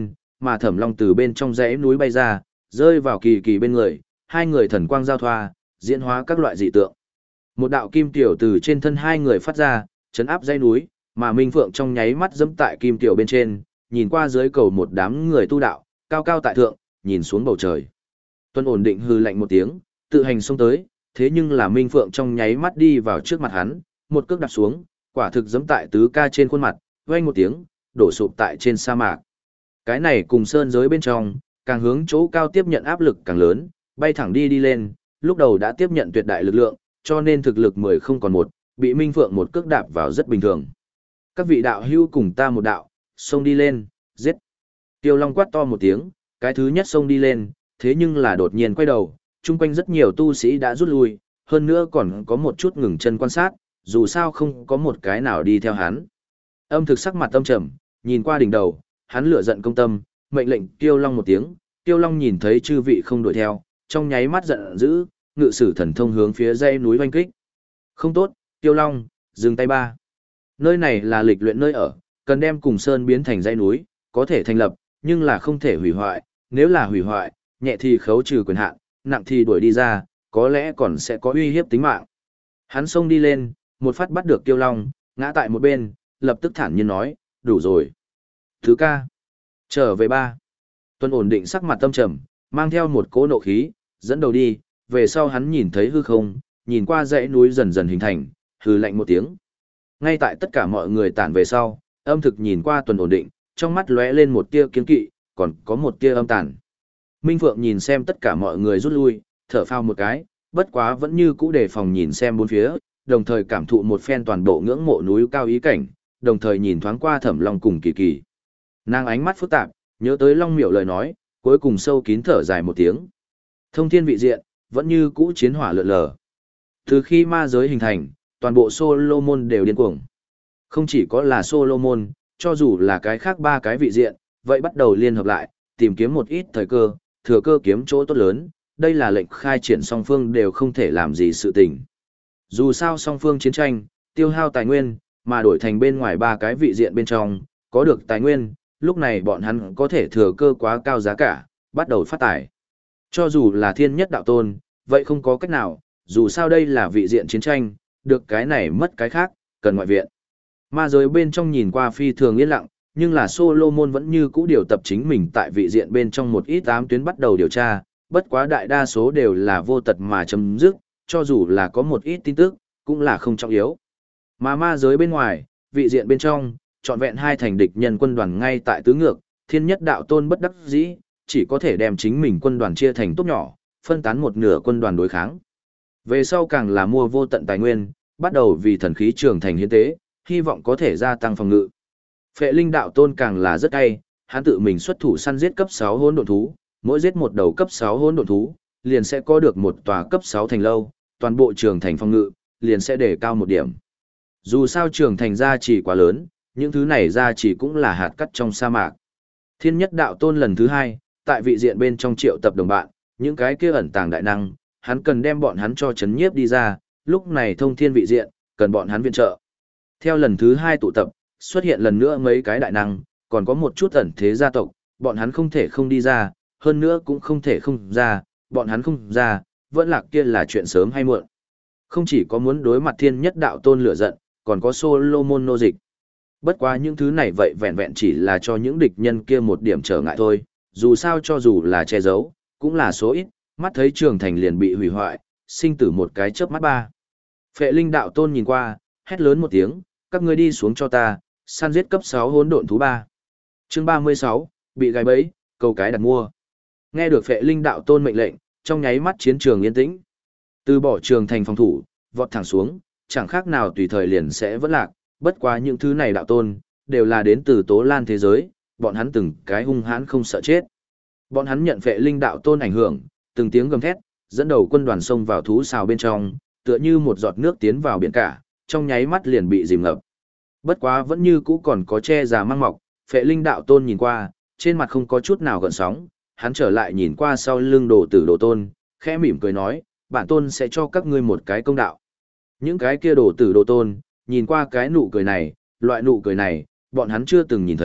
mà Thẩm Long từ bên trong dãy núi bay ra, rơi vào Kỳ Kỳ bên người, hai người thần quang giao thoa, diễn hóa các loại dị tượng. Một đạo kim tiểu từ trên thân hai người phát ra, chấn áp dãy núi, mà Minh Phượng trong nháy mắt dẫm tại kim tiểu bên trên, nhìn qua dưới cầu một đám người tu đạo, cao cao tại thượng, nhìn xuống bầu trời. Tuân ổn định hư lạnh một tiếng, tự hành xông tới, thế nhưng là Minh Phượng trong nháy mắt đi vào trước mặt hắn, một cước đạp xuống, quả thực giẫm tại tứ ca trên khuôn mặt, vang một tiếng, đổ sụp tại trên sa mạc. Cái này cùng sơn giới bên trong, càng hướng chỗ cao tiếp nhận áp lực càng lớn, bay thẳng đi đi lên, lúc đầu đã tiếp nhận tuyệt đại lực lượng, cho nên thực lực mười không còn một, bị Minh Phượng một cước đạp vào rất bình thường. Các vị đạo hữu cùng ta một đạo, xông đi lên, giết. Tiêu Long quát to một tiếng, cái thứ nhất xông đi lên, thế nhưng là đột nhiên quay đầu, chung quanh rất nhiều tu sĩ đã rút lui, hơn nữa còn có một chút ngừng chân quan sát, dù sao không có một cái nào đi theo hắn. Âm thực sắc mặt âm trầm, nhìn qua đỉnh đầu, hắn lửa giận công tâm, mệnh lệnh Tiêu Long một tiếng, Tiêu Long nhìn thấy chư vị không đuổi theo, trong nháy mắt giận dữ, ngự sử thần thông hướng phía dãy núi oanh kích. Không tốt, Tiêu Long, dừng tay ba. Nơi này là lịch luyện nơi ở, cần đem cùng sơn biến thành dãy núi, có thể thành lập, nhưng là không thể hủy hoại, nếu là hủy hoại, nhẹ thì khấu trừ quyền hạn, nặng thì đuổi đi ra, có lẽ còn sẽ có uy hiếp tính mạng. Hắn xông đi lên, một phát bắt được Tiêu Long, ngã tại một bên, lập tức thản nhiên nói, đủ rồi. Thứ ca, trở về ba. Tuân ổn định sắc mặt tâm trầm, mang theo một cỗ nộ khí, dẫn đầu đi, về sau hắn nhìn thấy hư không, nhìn qua dãy núi dần dần hình thành, hừ lạnh một tiếng. Ngay tại tất cả mọi người tản về sau, âm thực nhìn qua Tuần ổn định, trong mắt lóe lên một tia kiên kỵ, còn có một tia âm tàn. Minh Phượng nhìn xem tất cả mọi người rút lui, thở phào một cái, bất quá vẫn như cũ đề phòng nhìn xem bốn phía, đồng thời cảm thụ một phen toàn bộ ngưỡng mộ núi cao ý cảnh, đồng thời nhìn thoáng qua Thẩm Long cùng Kỳ Kỳ. Nàng ánh mắt phức tạp, nhớ tới Long Miểu lời nói, cuối cùng sâu kín thở dài một tiếng. Thông thiên vị diện, vẫn như cũ chiến hỏa lượn lờ. Từ khi ma giới hình thành, toàn bộ Solomon đều điên cuồng. Không chỉ có là Solomon, cho dù là cái khác ba cái vị diện, vậy bắt đầu liên hợp lại, tìm kiếm một ít thời cơ, thừa cơ kiếm chỗ tốt lớn, đây là lệnh khai triển song phương đều không thể làm gì sự tình. Dù sao song phương chiến tranh, tiêu hao tài nguyên, mà đổi thành bên ngoài ba cái vị diện bên trong, có được tài nguyên, lúc này bọn hắn có thể thừa cơ quá cao giá cả, bắt đầu phát tài. Cho dù là thiên nhất đạo tôn, vậy không có cách nào, dù sao đây là vị diện chiến tranh, được cái này mất cái khác, cần ngoại viện. Ma giới bên trong nhìn qua phi thường yên lặng, nhưng là Solomon vẫn như cũ điều tập chính mình tại vị diện bên trong một ít ám tuyến bắt đầu điều tra, bất quá đại đa số đều là vô tật mà chấm dứt, cho dù là có một ít tin tức, cũng là không trọng yếu. Mà ma giới bên ngoài, vị diện bên trong, trọn vẹn hai thành địch nhân quân đoàn ngay tại tứ ngược, thiên nhất đạo tôn bất đắc dĩ, chỉ có thể đem chính mình quân đoàn chia thành tốt nhỏ, phân tán một nửa quân đoàn đối kháng. Về sau càng là mua vô tận tài nguyên, bắt đầu vì thần khí trường thành hiến tế, hy vọng có thể gia tăng phòng ngự. Phệ Linh đạo tôn càng là rất hay, hắn tự mình xuất thủ săn giết cấp sáu hỗn độn thú, mỗi giết một đầu cấp sáu hỗn độn thú, liền sẽ có được một tòa cấp sáu thành lâu, toàn bộ trường thành phòng ngự, liền sẽ đề cao một điểm. Dù sao trường thành gia trì quá lớn, những thứ này gia trì cũng là hạt cát trong sa mạc. Thiên nhất đạo tôn lần thứ hai, tại vị diện bên trong triệu tập đồng bạn, những cái kia ẩn tàng đại năng, hắn cần đem bọn hắn cho chấn nhiếp đi ra, lúc này thông thiên vị diện, cần bọn hắn viện trợ. Theo lần thứ hai tụ tập, xuất hiện lần nữa mấy cái đại năng, còn có một chút ẩn thế gia tộc, bọn hắn không thể không đi ra, hơn nữa cũng không thể không ra, bọn hắn không ra, vẫn là kia là chuyện sớm hay muộn. Không chỉ có muốn đối mặt thiên nhất đạo tôn lửa giận, còn có Solomon nô dịch. Bất quá những thứ này vậy vẹn vẹn chỉ là cho những địch nhân kia một điểm trở ngại thôi, dù sao cho dù là che giấu, cũng là số ít, mắt thấy trường thành liền bị hủy hoại, sinh tử một cái chớp mắt ba. Phệ Linh đạo tôn nhìn qua, hét lớn một tiếng, các ngươi đi xuống cho ta, săn giết cấp sáu hỗn độn thú ba. Chương ba mươi sáu, bị gài bẫy, câu cái đặt mua. Nghe được Phệ Linh đạo tôn mệnh lệnh, trong nháy mắt chiến trường yên tĩnh. Từ bỏ trường thành phòng thủ, vọt thẳng xuống, chẳng khác nào tùy thời liền sẽ vỡ lạc, bất quá những thứ này đạo tôn, đều là đến từ Tố Lan thế giới, bọn hắn từng cái hung hãn không sợ chết. Bọn hắn nhận Phệ Linh đạo tôn ảnh hưởng, từng tiếng gầm thét, dẫn đầu quân đoàn xông vào thú xào bên trong, tựa như một giọt nước tiến vào biển cả, trong nháy mắt liền bị dìm ngập. Bất quá vẫn như cũ còn có che già mang mọc, Phệ Linh đạo tôn nhìn qua, trên mặt không có chút nào gợn sóng, hắn trở lại nhìn qua sau lưng đồ tử đồ tôn, khẽ mỉm cười nói, bản tôn sẽ cho các ngươi một cái công đạo. Những cái kia đồ tử đồ tôn, nhìn qua cái nụ cười này, loại nụ cười này, bọn hắn chưa từng nhìn thấy,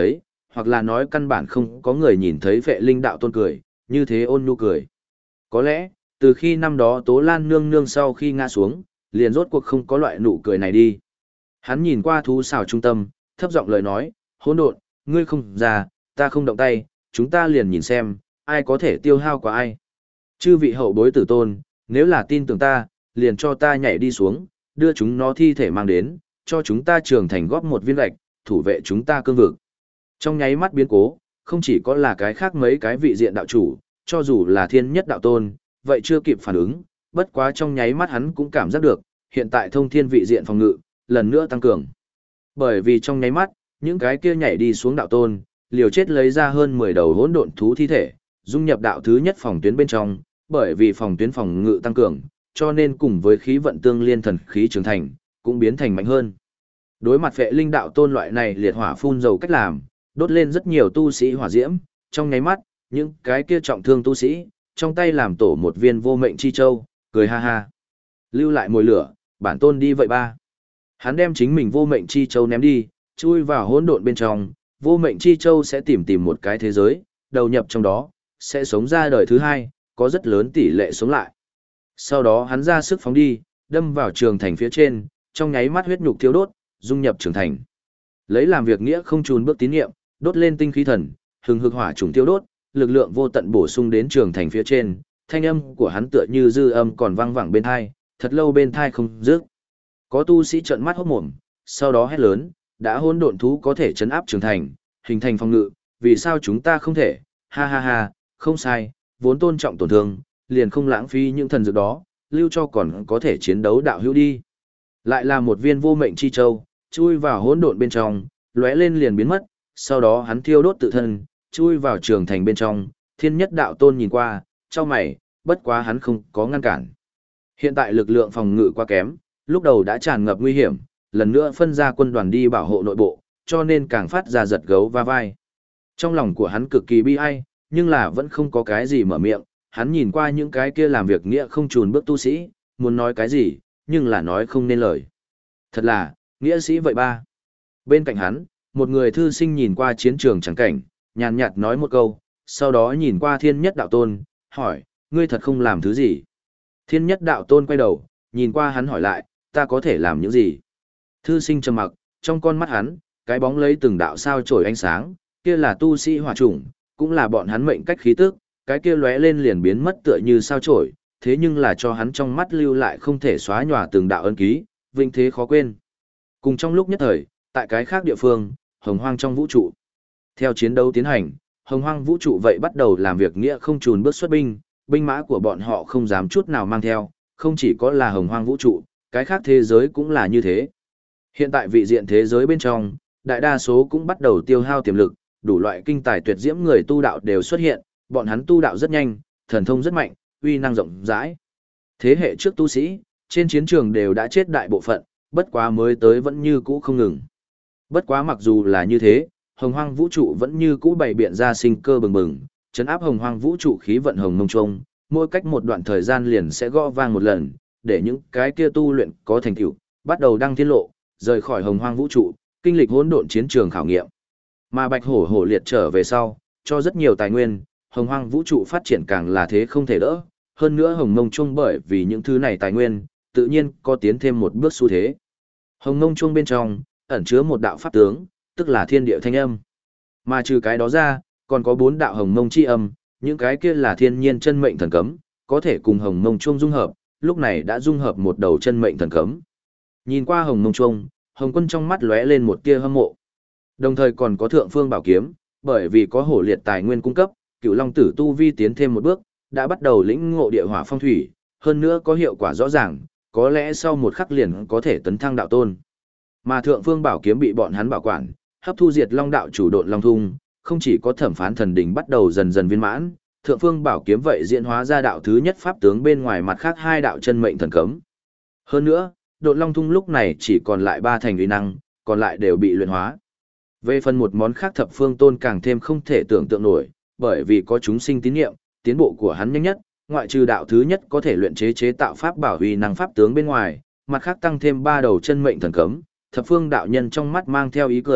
hoặc là nói căn bản không có người nhìn thấy Vệ Linh đạo tôn cười, như thế ôn nhu cười. Có lẽ, từ khi năm đó Tố Lan nương nương sau khi ngã xuống, liền rốt cuộc không có loại nụ cười này đi. Hắn nhìn qua thú xào trung tâm, thấp giọng lời nói, hỗn độn, ngươi không ra, ta không động tay, chúng ta liền nhìn xem, ai có thể tiêu hao qua ai. Chư vị hậu bối tử tôn, nếu là tin tưởng ta, liền cho ta nhảy đi xuống, đưa chúng nó thi thể mang đến, cho chúng ta trưởng thành góp một viên gạch, thủ vệ chúng ta cương vực. Trong nháy mắt biến cố, không chỉ có là cái khác mấy cái vị diện đạo chủ, cho dù là thiên nhất đạo tôn, vậy chưa kịp phản ứng, bất quá trong nháy mắt hắn cũng cảm giác được, hiện tại thông thiên vị diện phòng ngự, lần nữa tăng cường. Bởi vì trong nháy mắt, những cái kia nhảy đi xuống đạo tôn, liều chết lấy ra hơn mười đầu hỗn độn thú thi thể, dung nhập đạo thứ nhất phòng tuyến bên trong, bởi vì phòng tuyến phòng ngự tăng cường, cho nên cùng với khí vận tương liên thần khí trưởng thành, cũng biến thành mạnh hơn. Đối mặt Vệ Linh đạo tôn loại này liệt hỏa phun dầu cách làm, đốt lên rất nhiều tu sĩ hỏa diễm, trong nháy mắt, những cái kia trọng thương tu sĩ, trong tay làm tổ một viên vô mệnh chi châu, cười ha ha. Lưu lại mồi lửa, bản tôn đi vậy ba. Hắn đem chính mình vô mệnh chi châu ném đi, chui vào hỗn độn bên trong, vô mệnh chi châu sẽ tìm tìm một cái thế giới, đầu nhập trong đó, sẽ sống ra đời thứ hai, có rất lớn tỷ lệ sống lại. Sau đó hắn ra sức phóng đi, đâm vào trường thành phía trên, trong nháy mắt huyết nhục thiêu đốt, dung nhập trường thành. Lấy làm việc nghĩa không chùn bước tín niệm, đốt lên tinh khí thần, hừng hực hỏa trùng tiêu đốt, lực lượng vô tận bổ sung đến trường thành phía trên, thanh âm của hắn tựa như dư âm còn vang vẳng bên tai, thật lâu bên tai không dứt. Có tu sĩ trợn mắt hốt mồm, sau đó hét lớn, đã hỗn độn thú có thể chấn áp trường thành, hình thành phòng ngự, vì sao chúng ta không thể? Ha ha ha, không sai, vốn tôn trọng tổn thương, liền không lãng phí những thần dược đó, lưu cho còn có thể chiến đấu đạo hữu đi. Lại là một viên vô mệnh chi châu, chui vào hỗn độn bên trong, lóe lên liền biến mất, sau đó hắn thiêu đốt tự thân, chui vào trường thành bên trong, thiên nhất đạo tôn nhìn qua, cho mày, bất quá hắn không có ngăn cản. Hiện tại lực lượng phòng ngự quá kém, lúc đầu đã tràn ngập nguy hiểm, lần nữa phân ra quân đoàn đi bảo hộ nội bộ, cho nên càng phát ra giật gấu va vai. Trong lòng của hắn cực kỳ bi ai, nhưng là vẫn không có cái gì mở miệng, hắn nhìn qua những cái kia làm việc nghĩa không chùn bước tu sĩ, muốn nói cái gì, nhưng là nói không nên lời. Thật là, nghĩa sĩ vậy ba. Bên cạnh hắn, một người thư sinh nhìn qua chiến trường chẳng cảnh, nhàn nhạt nói một câu, sau đó nhìn qua thiên nhất đạo tôn, hỏi, ngươi thật không làm thứ gì? Thiên nhất đạo tôn quay đầu, nhìn qua hắn hỏi lại, ta có thể làm những gì? Thư sinh trầm mặc, trong con mắt hắn, cái bóng lấy từng đạo sao chổi ánh sáng, kia là tu sĩ hỏa chủng, cũng là bọn hắn mệnh cách khí tức, cái kia lóe lên liền biến mất tựa như sao chổi, thế nhưng là cho hắn trong mắt lưu lại không thể xóa nhòa từng đạo ân ký, vinh thế khó quên. Cùng trong lúc nhất thời, tại cái khác địa phương, hồng hoang trong vũ trụ. Theo chiến đấu tiến hành, hồng hoang vũ trụ vậy bắt đầu làm việc nghĩa không chùn bước xuất binh, binh mã của bọn họ không dám chút nào mang theo, không chỉ có là hồng hoang vũ trụ, cái khác thế giới cũng là như thế. Hiện tại vị diện thế giới bên trong, đại đa số cũng bắt đầu tiêu hao tiềm lực, đủ loại kinh tài tuyệt diễm người tu đạo đều xuất hiện, bọn hắn tu đạo rất nhanh, thần thông rất mạnh, uy năng rộng rãi. Thế hệ trước tu sĩ, trên chiến trường đều đã chết đại bộ phận, bất quá mới tới vẫn như cũ không ngừng. Bất quá mặc dù là như thế, hồng hoang vũ trụ vẫn như cũ bày biện ra sinh cơ bừng bừng, chấn áp hồng hoang vũ trụ khí vận hồng mông trông, mỗi cách một đoạn thời gian liền sẽ gõ vang một lần, để những cái kia tu luyện có thành tựu, bắt đầu đăng thiên lộ, rời khỏi hồng hoang vũ trụ, kinh lịch hỗn độn chiến trường khảo nghiệm. Mà Bạch Hổ Hổ Liệt trở về sau, cho rất nhiều tài nguyên, hồng hoang vũ trụ phát triển càng là thế không thể đỡ, hơn nữa hồng mông chuông bởi vì những thứ này tài nguyên, tự nhiên có tiến thêm một bước xu thế. Hồng mông chuông bên trong, ẩn chứa một đạo pháp tướng, tức là thiên địa thanh âm. Mà trừ cái đó ra, còn có bốn đạo hồng mông chi âm, những cái kia là thiên nhiên chân mệnh thần cấm, có thể cùng hồng mông chuông dung hợp, lúc này đã dung hợp một đầu chân mệnh thần cấm. Nhìn qua hồng mông chuông, Hồng Quân trong mắt lóe lên một tia hâm mộ. Đồng thời còn có Thượng Phương Bảo Kiếm, bởi vì có hổ liệt tài nguyên cung cấp, Cửu Long Tử tu vi tiến thêm một bước, đã bắt đầu lĩnh ngộ địa hỏa phong thủy, hơn nữa có hiệu quả rõ ràng, có lẽ sau một khắc liền có thể tấn thăng đạo tôn. Mà Thượng Phương Bảo Kiếm bị bọn hắn bảo quản, hấp thu diệt Long đạo chủ độn Long Thung, không chỉ có Thẩm Phán Thần Đỉnh bắt đầu dần dần viên mãn, Thượng Phương Bảo Kiếm vậy diễn hóa ra đạo thứ nhất pháp tướng bên ngoài mặt khác hai đạo chân mệnh thần cấm. Hơn nữa, độn Long Thung lúc này chỉ còn lại ba thành uy năng, còn lại đều bị luyện hóa. Về phần một món khác Thập Phương Tôn càng thêm không thể tưởng tượng nổi, bởi vì có chúng sinh tín niệm, tiến bộ của hắn nhanh nhất, ngoại trừ đạo thứ nhất có thể luyện chế chế tạo pháp bảo uy năng pháp tướng bên ngoài, mặt khác tăng thêm ba đầu chân mệnh thần cấm, Thập Phương đạo nhân trong mắt mang theo ý cười,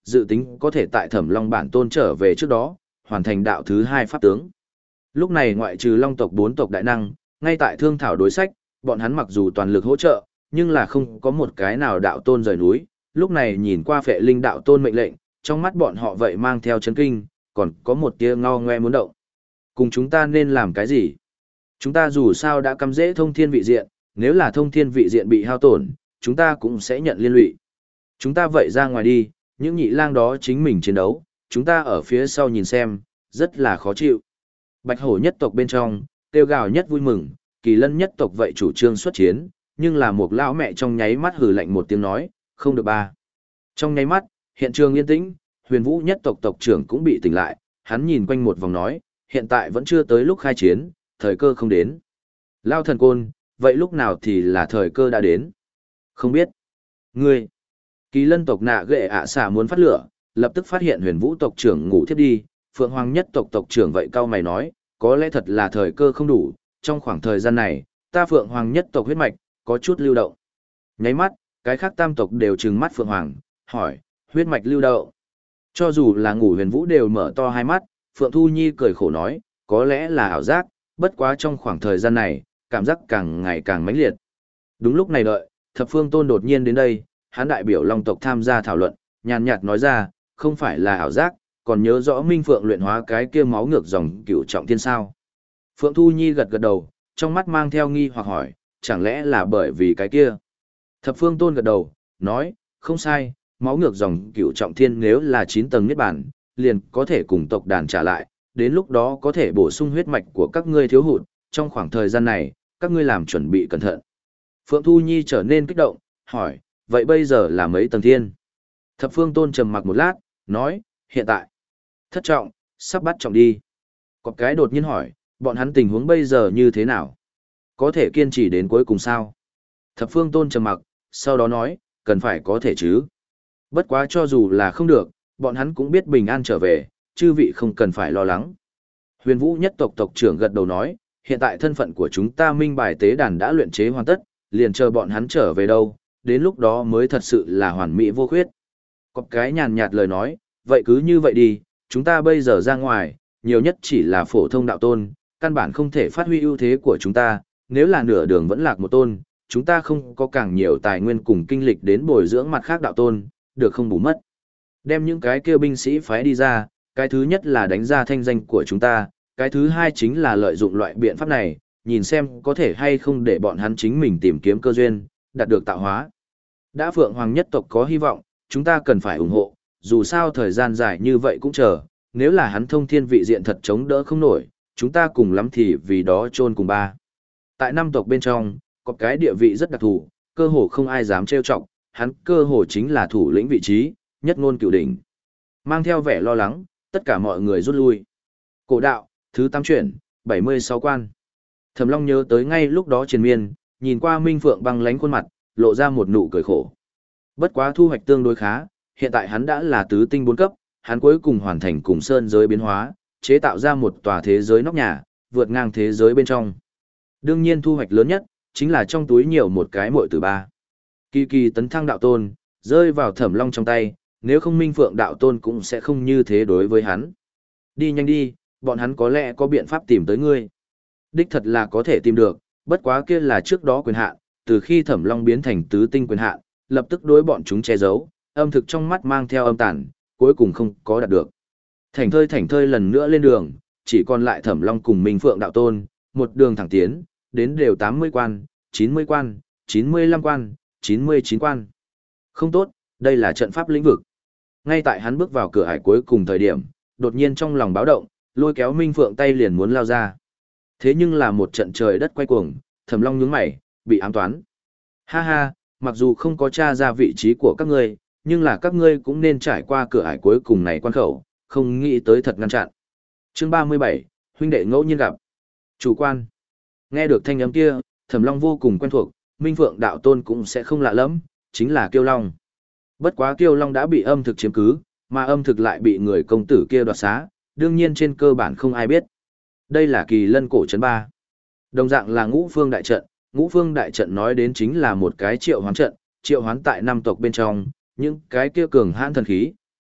dự tính có thể tại Thẩm Long bản tôn trở về trước đó, hoàn thành đạo thứ hai pháp tướng. Lúc này ngoại trừ Long tộc bốn tộc đại năng, ngay tại thương thảo đối sách, bọn hắn mặc dù toàn lực hỗ trợ, nhưng là không có một cái nào đạo tôn rời núi, lúc này nhìn qua Phệ Linh đạo tôn mệnh lệnh, trong mắt bọn họ vậy mang theo chấn kinh, còn có một tia ngao ngoe muốn động. Cùng chúng ta nên làm cái gì? Chúng ta dù sao đã cắm dễ thông thiên vị diện, nếu là thông thiên vị diện bị hao tổn, chúng ta cũng sẽ nhận liên lụy. Chúng ta vậy ra ngoài đi, những nhị lang đó chính mình chiến đấu, chúng ta ở phía sau nhìn xem, rất là khó chịu. Bạch hổ nhất tộc bên trong, tiêu gào nhất vui mừng, kỳ lân nhất tộc vậy chủ trương xuất chiến, nhưng là một lão mẹ trong nháy mắt hừ lạnh một tiếng nói, không được ba. Trong nháy mắt, hiện trường yên tĩnh, huyền vũ nhất tộc tộc trưởng cũng bị tỉnh lại, hắn nhìn quanh một vòng nói, hiện tại vẫn chưa tới lúc khai chiến, thời cơ không đến. Lao thần côn, vậy lúc nào thì là thời cơ đã đến? Không biết. Ngươi, kỳ lân tộc nạ ghệ ạ xả muốn phát lửa, lập tức phát hiện huyền vũ tộc trưởng ngủ thiếp đi, phượng hoàng nhất tộc tộc trưởng vậy cao mày nói, có lẽ thật là thời cơ không đủ, trong khoảng thời gian này, ta phượng hoàng nhất tộc huyết mạch, có chút lưu động. Nháy mắt, cái khác tam tộc đều trừng mắt phượng hoàng, hỏi, huyết mạch lưu động. Cho dù là ngủ huyền vũ đều mở to hai mắt, Phượng Thu Nhi cười khổ nói, có lẽ là ảo giác, bất quá trong khoảng thời gian này, cảm giác càng ngày càng mãnh liệt. Đúng lúc này đợi, Thập Phương Tôn đột nhiên đến đây, hắn đại biểu Long tộc tham gia thảo luận, nhàn nhạt nói ra, không phải là ảo giác, còn nhớ rõ Minh Phượng luyện hóa cái kia máu ngược dòng cửu trọng thiên sao. Phượng Thu Nhi gật gật đầu, trong mắt mang theo nghi hoặc hỏi, chẳng lẽ là bởi vì cái kia. Thập Phương Tôn gật đầu, nói, không sai, máu ngược dòng cửu trọng thiên nếu là chín tầng niết bàn, liền có thể cùng tộc đàn trả lại, đến lúc đó có thể bổ sung huyết mạch của các ngươi thiếu hụt, trong khoảng thời gian này, các ngươi làm chuẩn bị cẩn thận. Phượng Thu Nhi trở nên kích động, hỏi, vậy bây giờ là mấy tầng thiên? Thập Phương Tôn trầm mặc một lát, nói, hiện tại, thất trọng, sắp bắt trọng đi. Có cái đột nhiên hỏi, bọn hắn tình huống bây giờ như thế nào? Có thể kiên trì đến cuối cùng sao? Thập Phương Tôn trầm mặc, sau đó nói, cần phải có thể chứ. Bất quá cho dù là không được, bọn hắn cũng biết bình an trở về, chư vị không cần phải lo lắng. Huyền Vũ nhất tộc tộc trưởng gật đầu nói, hiện tại thân phận của chúng ta minh bài tế đàn đã luyện chế hoàn tất, liền chờ bọn hắn trở về đâu, đến lúc đó mới thật sự là hoàn mỹ vô khuyết. Có cái nhàn nhạt lời nói, vậy cứ như vậy đi, chúng ta bây giờ ra ngoài, nhiều nhất chỉ là phổ thông đạo tôn, căn bản không thể phát huy ưu thế của chúng ta, nếu là nửa đường vẫn lạc một tôn, chúng ta không có càng nhiều tài nguyên cùng kinh lịch đến bồi dưỡng mặt khác đạo tôn, được không bù mất. Đem những cái kêu binh sĩ phái đi ra, cái thứ nhất là đánh ra thanh danh của chúng ta, cái thứ hai chính là lợi dụng loại biện pháp này, nhìn xem có thể hay không để bọn hắn chính mình tìm kiếm cơ duyên, đạt được tạo hóa. Đã Phượng Hoàng nhất tộc có hy vọng, chúng ta cần phải ủng hộ, dù sao thời gian dài như vậy cũng chờ, nếu là hắn thông thiên vị diện thật chống đỡ không nổi, chúng ta cùng lắm thì vì đó chôn cùng ba. Tại năm tộc bên trong, có cái địa vị rất đặc thù, cơ hồ không ai dám trêu chọc, hắn cơ hồ chính là thủ lĩnh vị trí, nhất ngôn cửu đỉnh. Mang theo vẻ lo lắng, tất cả mọi người rút lui. Cổ đạo, thứ tám chuyển, bảy mươi sáu quan. Thẩm Long nhớ tới ngay lúc đó triền miên, nhìn qua Minh Phượng băng lánh khuôn mặt, lộ ra một nụ cười khổ. Bất quá thu hoạch tương đối khá, hiện tại hắn đã là tứ tinh bốn cấp, hắn cuối cùng hoàn thành cùng sơn giới biến hóa, chế tạo ra một tòa thế giới nóc nhà, vượt ngang thế giới bên trong. Đương nhiên thu hoạch lớn nhất, chính là trong túi nhiều một cái muội tử ba. Kỳ kỳ tấn thăng đạo tôn, rơi vào Thẩm Long trong tay, nếu không Minh Phượng đạo tôn cũng sẽ không như thế đối với hắn. Đi nhanh đi, bọn hắn có lẽ có biện pháp tìm tới ngươi. Đích thật là có thể tìm được, bất quá kia là trước đó quyền hạn, từ khi Thẩm Long biến thành tứ tinh quyền hạn, lập tức đối bọn chúng che giấu, âm thực trong mắt mang theo âm tàn, cuối cùng không có đạt được. Thảnh thơi thảnh thơi lần nữa lên đường, chỉ còn lại Thẩm Long cùng Minh Phượng đạo tôn, một đường thẳng tiến, đến đều tám mươi quan, chín mươi quan, chín mươi lăm quan, chín mươi chín quan. Không tốt, đây là trận pháp lĩnh vực. Ngay tại hắn bước vào cửa ải cuối cùng thời điểm, đột nhiên trong lòng báo động, lôi kéo Minh Phượng tay liền muốn lao ra. Thế nhưng là một trận trời đất quay cuồng, Thẩm Long nhướng mày, bị ám toán. Ha ha, mặc dù không có tra ra vị trí của các ngươi, nhưng là các ngươi cũng nên trải qua cửa ải cuối cùng này quan khẩu, không nghĩ tới thật ngăn chặn. Chương ba mươi bảy, huynh đệ ngẫu nhiên gặp. Chủ quan. Nghe được thanh âm kia, Thẩm Long vô cùng quen thuộc, Minh Phượng đạo tôn cũng sẽ không lạ lắm, chính là Kiêu Long. Bất quá Kiêu Long đã bị âm thực chiếm cứ, mà âm thực lại bị người công tử kia đoạt xá, đương nhiên trên cơ bản không ai biết. Đây là Kỳ Lân cổ trấn ba. Đồng dạng là Ngũ Phương đại trận, Ngũ Phương đại trận nói đến chính là một cái triệu hoán trận, triệu hoán tại năm tộc bên trong, những cái kia cường hãn thần khí,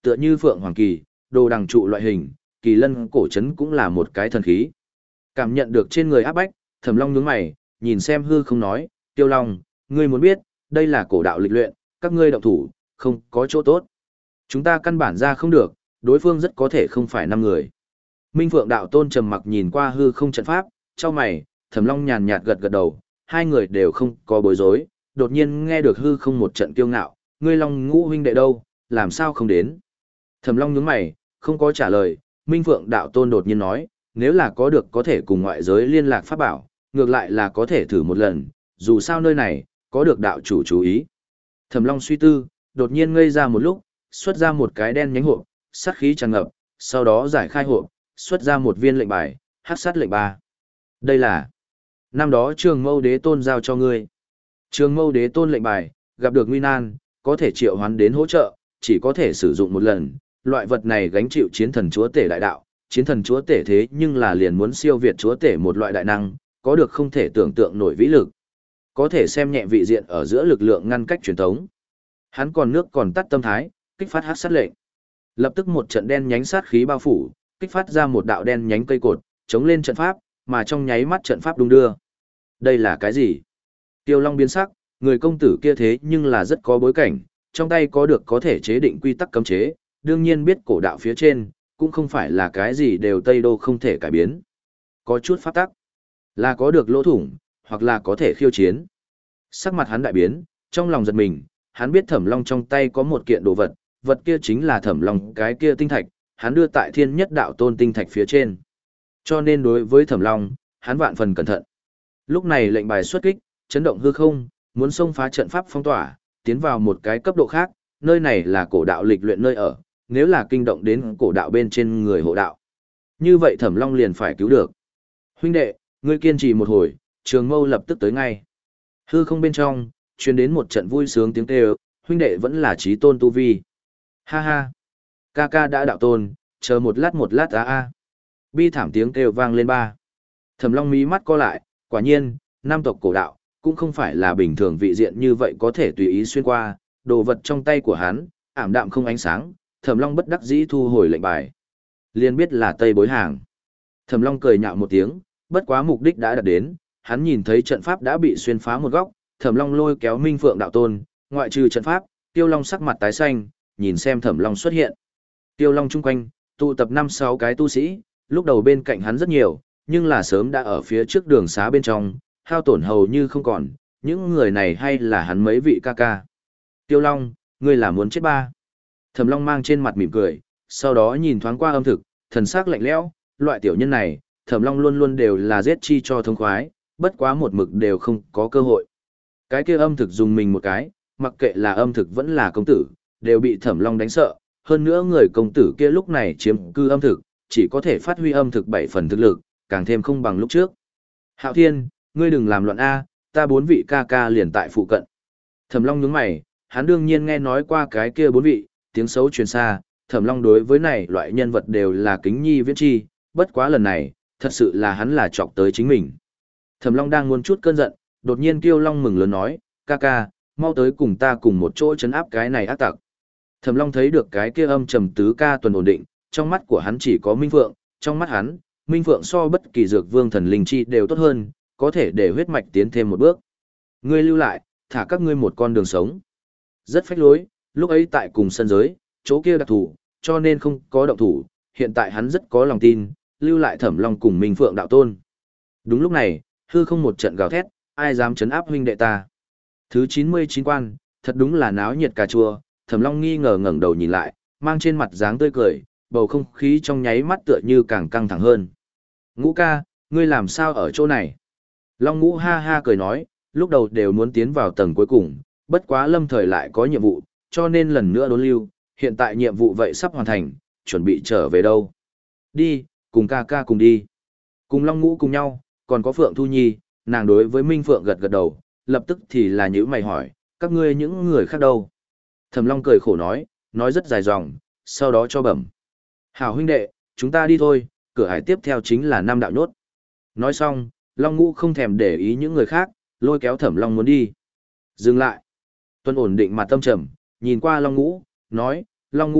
tựa như phượng hoàng kỳ, đồ đằng trụ loại hình, kỳ lân cổ trấn cũng là một cái thần khí. Cảm nhận được trên người áp bách, Thẩm Long nhướng mày, nhìn xem hư không nói, Tiêu Long, ngươi muốn biết, đây là cổ đạo lịch luyện, các ngươi động thủ, không có chỗ tốt. Chúng ta căn bản ra không được, đối phương rất có thể không phải năm người. Minh Phượng đạo tôn trầm mặc nhìn qua hư không trận pháp, trong mày, Thẩm Long nhàn nhạt gật gật đầu, hai người đều không có bối rối, đột nhiên nghe được hư không một trận kiêu ngạo, ngươi Long Ngũ huynh đệ đâu, làm sao không đến? Thẩm Long nhướng mày, không có trả lời, Minh Phượng đạo tôn đột nhiên nói, nếu là có được có thể cùng ngoại giới liên lạc pháp bảo, ngược lại là có thể thử một lần, dù sao nơi này, có được đạo chủ chú ý. Thẩm Long suy tư, đột nhiên ngây ra một lúc, xuất ra một cái đen nhánh hộp, sát khí tràn ngập, sau đó giải khai hộp, xuất ra một viên lệnh bài, hắc sát lệnh ba. Đây là năm đó Trường Mâu Đế Tôn giao cho ngươi. Trường Mâu Đế Tôn lệnh bài, gặp được nguy nan, có thể triệu hoán đến hỗ trợ, chỉ có thể sử dụng một lần. Loại vật này gánh chịu chiến thần chúa tể đại đạo, chiến thần chúa tể thế nhưng là liền muốn siêu việt chúa tể một loại đại năng, có được không thể tưởng tượng nổi vĩ lực. Có thể xem nhẹ vị diện ở giữa lực lượng ngăn cách truyền thống. Hắn còn nước còn tắt tâm thái, kích phát hắc sát lệnh. Lập tức một trận đen nhánh sát khí bao phủ, kích phát ra một đạo đen nhánh cây cột, chống lên trận pháp, mà trong nháy mắt trận pháp đung đưa. Đây là cái gì? Tiêu Long biến sắc, người công tử kia thế nhưng là rất có bối cảnh, trong tay có được có thể chế định quy tắc cấm chế, đương nhiên biết cổ đạo phía trên, cũng không phải là cái gì đều Tây Đô không thể cải biến. Có chút pháp tắc, là có được lỗ thủng, hoặc là có thể khiêu chiến. Sắc mặt hắn đại biến, trong lòng giật mình, hắn biết Thẩm Long trong tay có một kiện đồ vật, vật kia chính là Thẩm Long cái kia tinh thạch, hắn đưa tại Thiên Nhất Đạo Tôn tinh thạch phía trên. Cho nên đối với Thẩm Long, hắn vạn phần cẩn thận. Lúc này lệnh bài xuất kích, chấn động hư không, muốn xông phá trận pháp phong tỏa, tiến vào một cái cấp độ khác, nơi này là cổ đạo lịch luyện nơi ở, nếu là kinh động đến cổ đạo bên trên người hộ đạo. Như vậy Thẩm Long liền phải cứu được. Huynh đệ, ngươi kiên trì một hồi, Trường Mâu lập tức tới ngay. Hư không bên trong, truyền đến một trận vui sướng tiếng kêu, huynh đệ vẫn là chí tôn tu vi. Ha ha, ca ca đã đạo tôn, chờ một lát một lát á a. Bi thảm tiếng kêu vang lên ba. Thẩm Long mí mắt co lại, quả nhiên, nam tộc cổ đạo, cũng không phải là bình thường vị diện như vậy có thể tùy ý xuyên qua, đồ vật trong tay của hắn, ảm đạm không ánh sáng, Thẩm Long bất đắc dĩ thu hồi lệnh bài. Liền biết là Tây bối hàng. Thẩm Long cười nhạo một tiếng, bất quá mục đích đã đạt đến, hắn nhìn thấy trận pháp đã bị xuyên phá một góc, Thẩm Long lôi kéo Minh Phượng đạo tôn, ngoại trừ trận pháp, Tiêu Long sắc mặt tái xanh, nhìn xem Thẩm Long xuất hiện. Tiêu Long chung quanh, tụ tập năm sáu cái tu sĩ, lúc đầu bên cạnh hắn rất nhiều, nhưng là sớm đã ở phía trước đường xá bên trong, hao tổn hầu như không còn, những người này hay là hắn mấy vị ca ca. Tiêu Long, ngươi là muốn chết ba. Thẩm Long mang trên mặt mỉm cười, sau đó nhìn thoáng qua âm thực, thần sắc lạnh lẽo, loại tiểu nhân này, Thẩm Long luôn luôn đều là giết chi cho thông khoái, bất quá một mực đều không có cơ hội. Cái kia âm thực dùng mình một cái, mặc kệ là âm thực vẫn là công tử, đều bị Thẩm Long đánh sợ, hơn nữa người công tử kia lúc này chiếm cư âm thực, chỉ có thể phát huy âm thực bảy phần thực lực, càng thêm không bằng lúc trước. Hạo Thiên, ngươi đừng làm loạn A, ta bốn vị ca ca liền tại phụ cận. Thẩm Long nhướng mày, hắn đương nhiên nghe nói qua cái kia bốn vị, tiếng xấu truyền xa, Thẩm Long đối với này loại nhân vật đều là kính nhi viễn chi, bất quá lần này, thật sự là hắn là chọc tới chính mình. Thẩm Long đang muốn chút cơn giận, đột nhiên Kiêu Long mừng lớn nói, ca ca, mau tới cùng ta cùng một chỗ chấn áp cái này ác tặc. Thẩm Long thấy được cái kia âm trầm tứ ca tuần ổn định, trong mắt của hắn chỉ có Minh Phượng, trong mắt hắn, Minh Phượng so bất kỳ dược vương thần linh chi đều tốt hơn, có thể để huyết mạch tiến thêm một bước. Ngươi lưu lại, thả các ngươi một con đường sống. Rất phách lối, lúc ấy tại cùng sân giới, chỗ kia đặc thủ, cho nên không có động thủ, hiện tại hắn rất có lòng tin, lưu lại Thẩm Long cùng Minh Phượng đạo tôn. Đúng lúc này, hư không một trận gào thét, ai dám chấn áp huynh đệ ta. Thứ chín mươi chín quan, thật đúng là náo nhiệt cà chua, Thẩm Long nghi ngờ ngẩng đầu nhìn lại, mang trên mặt dáng tươi cười, bầu không khí trong nháy mắt tựa như càng căng thẳng hơn. Ngũ ca, ngươi làm sao ở chỗ này? Long Ngũ ha ha cười nói, lúc đầu đều muốn tiến vào tầng cuối cùng, bất quá lâm thời lại có nhiệm vụ, cho nên lần nữa đốn lưu, hiện tại nhiệm vụ vậy sắp hoàn thành, chuẩn bị trở về đâu. Đi, cùng ca ca cùng đi. Cùng Long Ngũ cùng nhau, còn có Phượng Thu Nhi, nàng đối với Minh Phượng gật gật đầu, lập tức thì là nhữ mày hỏi, các ngươi những người khác đâu? Thẩm Long cười khổ nói, nói rất dài dòng, sau đó cho bẩm. Hảo huynh đệ, chúng ta đi thôi, cửa hải tiếp theo chính là Nam Đạo Nhốt. Nói xong, Long Ngũ không thèm để ý những người khác, lôi kéo Thẩm Long muốn đi. Dừng lại. Tuân ổn định mặt tâm trầm, nhìn qua Long Ngũ, nói, Long Ngũ,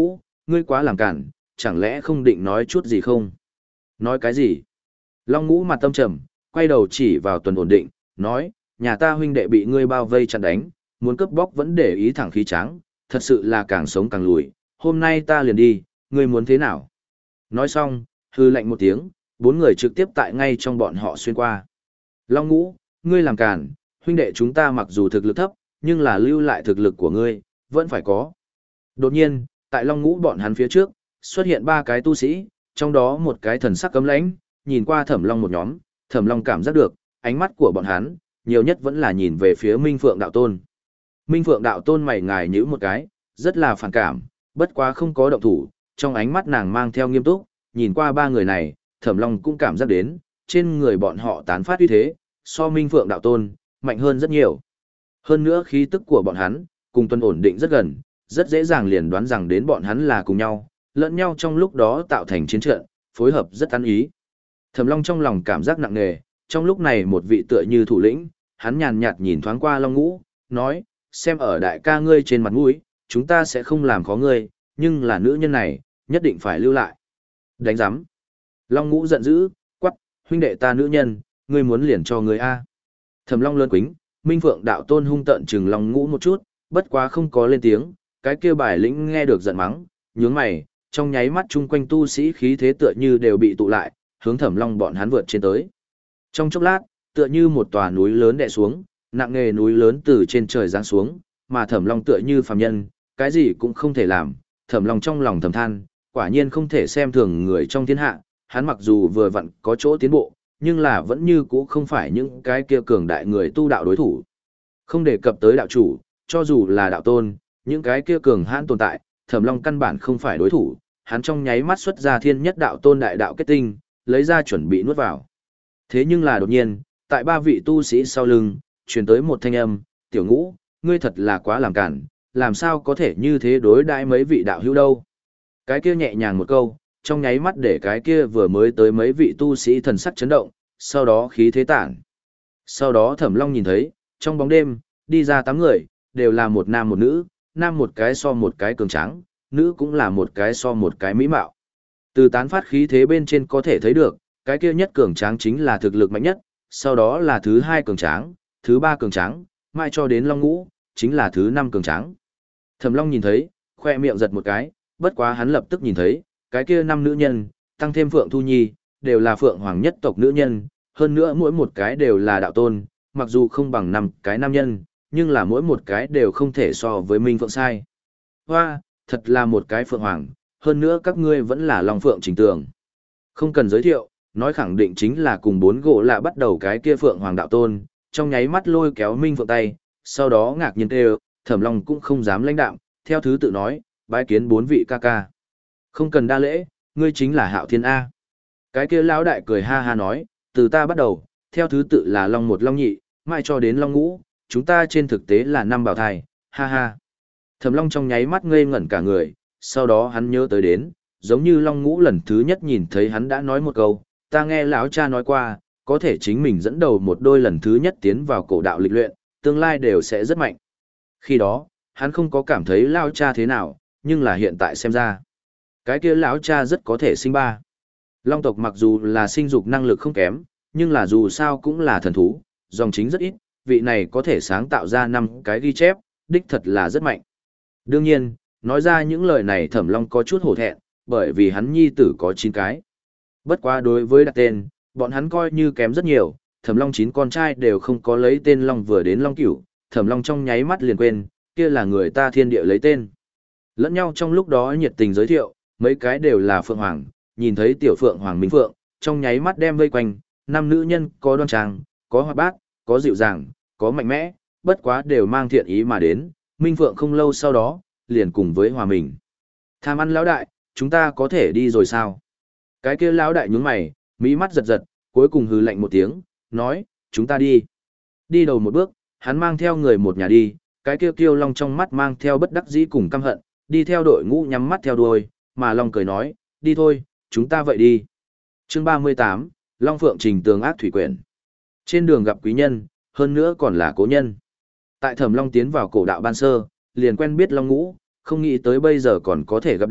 ngươi quá làm cản, chẳng lẽ không định nói chút gì không? Nói cái gì? Long Ngũ mặt tâm trầm, quay đầu chỉ vào Tuần ổn định, nói, nhà ta huynh đệ bị ngươi bao vây chặn đánh, muốn cướp bóc vẫn để ý thẳng khí tráng, thật sự là càng sống càng lùi, hôm nay ta liền đi, ngươi muốn thế nào? Nói xong, hư lạnh một tiếng, bốn người trực tiếp tại ngay trong bọn họ xuyên qua. Long Ngũ, ngươi làm cản, huynh đệ chúng ta mặc dù thực lực thấp, nhưng là lưu lại thực lực của ngươi, vẫn phải có. Đột nhiên, tại Long Ngũ bọn hắn phía trước, xuất hiện ba cái tu sĩ, trong đó một cái thần sắc cấm lãnh, nhìn qua Thẩm Long một nhóm, Thẩm Long cảm giác được, ánh mắt của bọn hắn, nhiều nhất vẫn là nhìn về phía Minh Phượng Đạo Tôn. Minh Phượng Đạo Tôn mày ngài nhíu một cái, rất là phản cảm, bất quá không có động thủ, trong ánh mắt nàng mang theo nghiêm túc, nhìn qua ba người này, Thẩm Long cũng cảm giác đến, trên người bọn họ tán phát uy thế, so Minh Phượng Đạo Tôn, mạnh hơn rất nhiều. Hơn nữa khí tức của bọn hắn, cùng Tuần ổn định rất gần, rất dễ dàng liền đoán rằng đến bọn hắn là cùng nhau, lẫn nhau trong lúc đó tạo thành chiến trận, phối hợp rất ăn ý. Thẩm Long trong lòng cảm giác nặng nề, trong lúc này một vị tựa như thủ lĩnh, hắn nhàn nhạt nhìn thoáng qua Long Ngũ, nói, xem ở đại ca ngươi trên mặt mũi, chúng ta sẽ không làm khó ngươi, nhưng là nữ nhân này, nhất định phải lưu lại. Đánh giám. Long Ngũ giận dữ, quắc, huynh đệ ta nữ nhân, ngươi muốn liền cho ngươi a. Thẩm Long lớn quính, Minh Phượng Đạo Tôn hung tợn trừng Long Ngũ một chút, bất quá không có lên tiếng, cái kia bài lĩnh nghe được giận mắng, nhướng mày, trong nháy mắt chung quanh tu sĩ khí thế tựa như đều bị tụ lại, hướng Thẩm Long bọn hắn vượt trên tới. Trong chốc lát, tựa như một tòa núi lớn đè xuống, nặng nề núi lớn từ trên trời giáng xuống, mà Thẩm Long tựa như phàm nhân, cái gì cũng không thể làm, Thẩm Long trong lòng thầm than, quả nhiên không thể xem thường người trong thiên hạ, hắn mặc dù vừa vặn có chỗ tiến bộ, nhưng là vẫn như cũ không phải những cái kia cường đại người tu đạo đối thủ. Không đề cập tới đạo chủ, cho dù là đạo tôn, những cái kia cường hãn tồn tại, Thẩm Long căn bản không phải đối thủ, hắn trong nháy mắt xuất ra thiên nhất đạo tôn đại đạo kết tinh, lấy ra chuẩn bị nuốt vào. Thế nhưng là đột nhiên, tại ba vị tu sĩ sau lưng, truyền tới một thanh âm, "Tiểu Ngũ, ngươi thật là quá làm cản, làm sao có thể như thế đối đãi mấy vị đạo hữu đâu?" Cái kia nhẹ nhàng một câu, trong nháy mắt để cái kia vừa mới tới mấy vị tu sĩ thần sắc chấn động, sau đó khí thế tản. Sau đó Thẩm Long nhìn thấy, trong bóng đêm, đi ra tám người, đều là một nam một nữ, nam một cái so một cái cường tráng, nữ cũng là một cái so một cái mỹ mạo. Từ tán phát khí thế bên trên có thể thấy được, cái kia nhất cường tráng chính là thực lực mạnh nhất, sau đó là thứ hai cường tráng, thứ ba cường tráng, mai cho đến Long Ngũ, chính là thứ năm cường tráng. Thẩm Long nhìn thấy, khoe miệng giật một cái, bất quá hắn lập tức nhìn thấy, cái kia năm nữ nhân, tăng thêm Phượng Thu Nhi, đều là Phượng Hoàng nhất tộc nữ nhân, hơn nữa mỗi một cái đều là đạo tôn, mặc dù không bằng năm cái nam nhân, nhưng là mỗi một cái đều không thể so với Minh Phượng sai. Hoa, thật là một cái Phượng Hoàng, hơn nữa các ngươi vẫn là Long Phượng Trình Tường. Không cần giới thiệu, nói khẳng định chính là cùng bốn gỗ lạ bắt đầu cái kia Phượng Hoàng đạo tôn, trong nháy mắt lôi kéo Minh Phượng tay, sau đó ngạc nhiên kêu, Thẩm Long cũng không dám lãnh đạm, theo thứ tự nói, bái kiến bốn vị ca ca. Không cần đa lễ, ngươi chính là Hạo Thiên A. Cái kia lão đại cười ha ha nói, từ ta bắt đầu, theo thứ tự là Long một Long nhị, mai cho đến Long ngũ, chúng ta trên thực tế là năm bảo thai, ha ha. Thẩm Long trong nháy mắt ngây ngẩn cả người, sau đó hắn nhớ tới đến, giống như Long ngũ lần thứ nhất nhìn thấy hắn đã nói một câu, ta nghe lão cha nói qua, có thể chính mình dẫn đầu một đôi lần thứ nhất tiến vào cổ đạo lịch luyện, tương lai đều sẽ rất mạnh. Khi đó, hắn không có cảm thấy lão cha thế nào, nhưng là hiện tại xem ra, cái kia lão cha rất có thể sinh ba. Long tộc mặc dù là sinh dục năng lực không kém, nhưng là dù sao cũng là thần thú, dòng chính rất ít, vị này có thể sáng tạo ra năm cái ghi chép, đích thật là rất mạnh. Đương nhiên, nói ra những lời này Thẩm Long có chút hổ thẹn, bởi vì hắn nhi tử có chín cái. Bất quá đối với đặt tên, bọn hắn coi như kém rất nhiều, Thẩm Long chín con trai đều không có lấy tên Long vừa đến Long Cửu, Thẩm Long trong nháy mắt liền quên, kia là người ta thiên địa lấy tên. Lẫn nhau trong lúc đó nhiệt tình giới thiệu, mấy cái đều là Phượng Hoàng, nhìn thấy tiểu Phượng Hoàng Minh Phượng, trong nháy mắt đem vây quanh, năm nữ nhân có đoan trang, có hoạt bát, có dịu dàng, có mạnh mẽ, bất quá đều mang thiện ý mà đến, Minh Phượng không lâu sau đó, liền cùng với Hòa mình. Tham ăn lão đại, chúng ta có thể đi rồi sao? Cái kia lão đại nhướng mày, mỹ mắt giật giật, cuối cùng hừ lạnh một tiếng, nói, chúng ta đi. Đi đầu một bước, hắn mang theo người một nhà đi, cái kia kiêu long trong mắt mang theo bất đắc dĩ cùng căm hận, đi theo đội ngũ nhắm mắt theo đuôi, mà Long cười nói, đi thôi, chúng ta vậy đi. Chương ba mươi tám, Long Phượng Trình Tường ác thủy quyển. Trên đường gặp quý nhân, hơn nữa còn là cố nhân. Tại Thẩm Long tiến vào cổ đạo ban sơ, liền quen biết Long Ngũ, không nghĩ tới bây giờ còn có thể gặp được,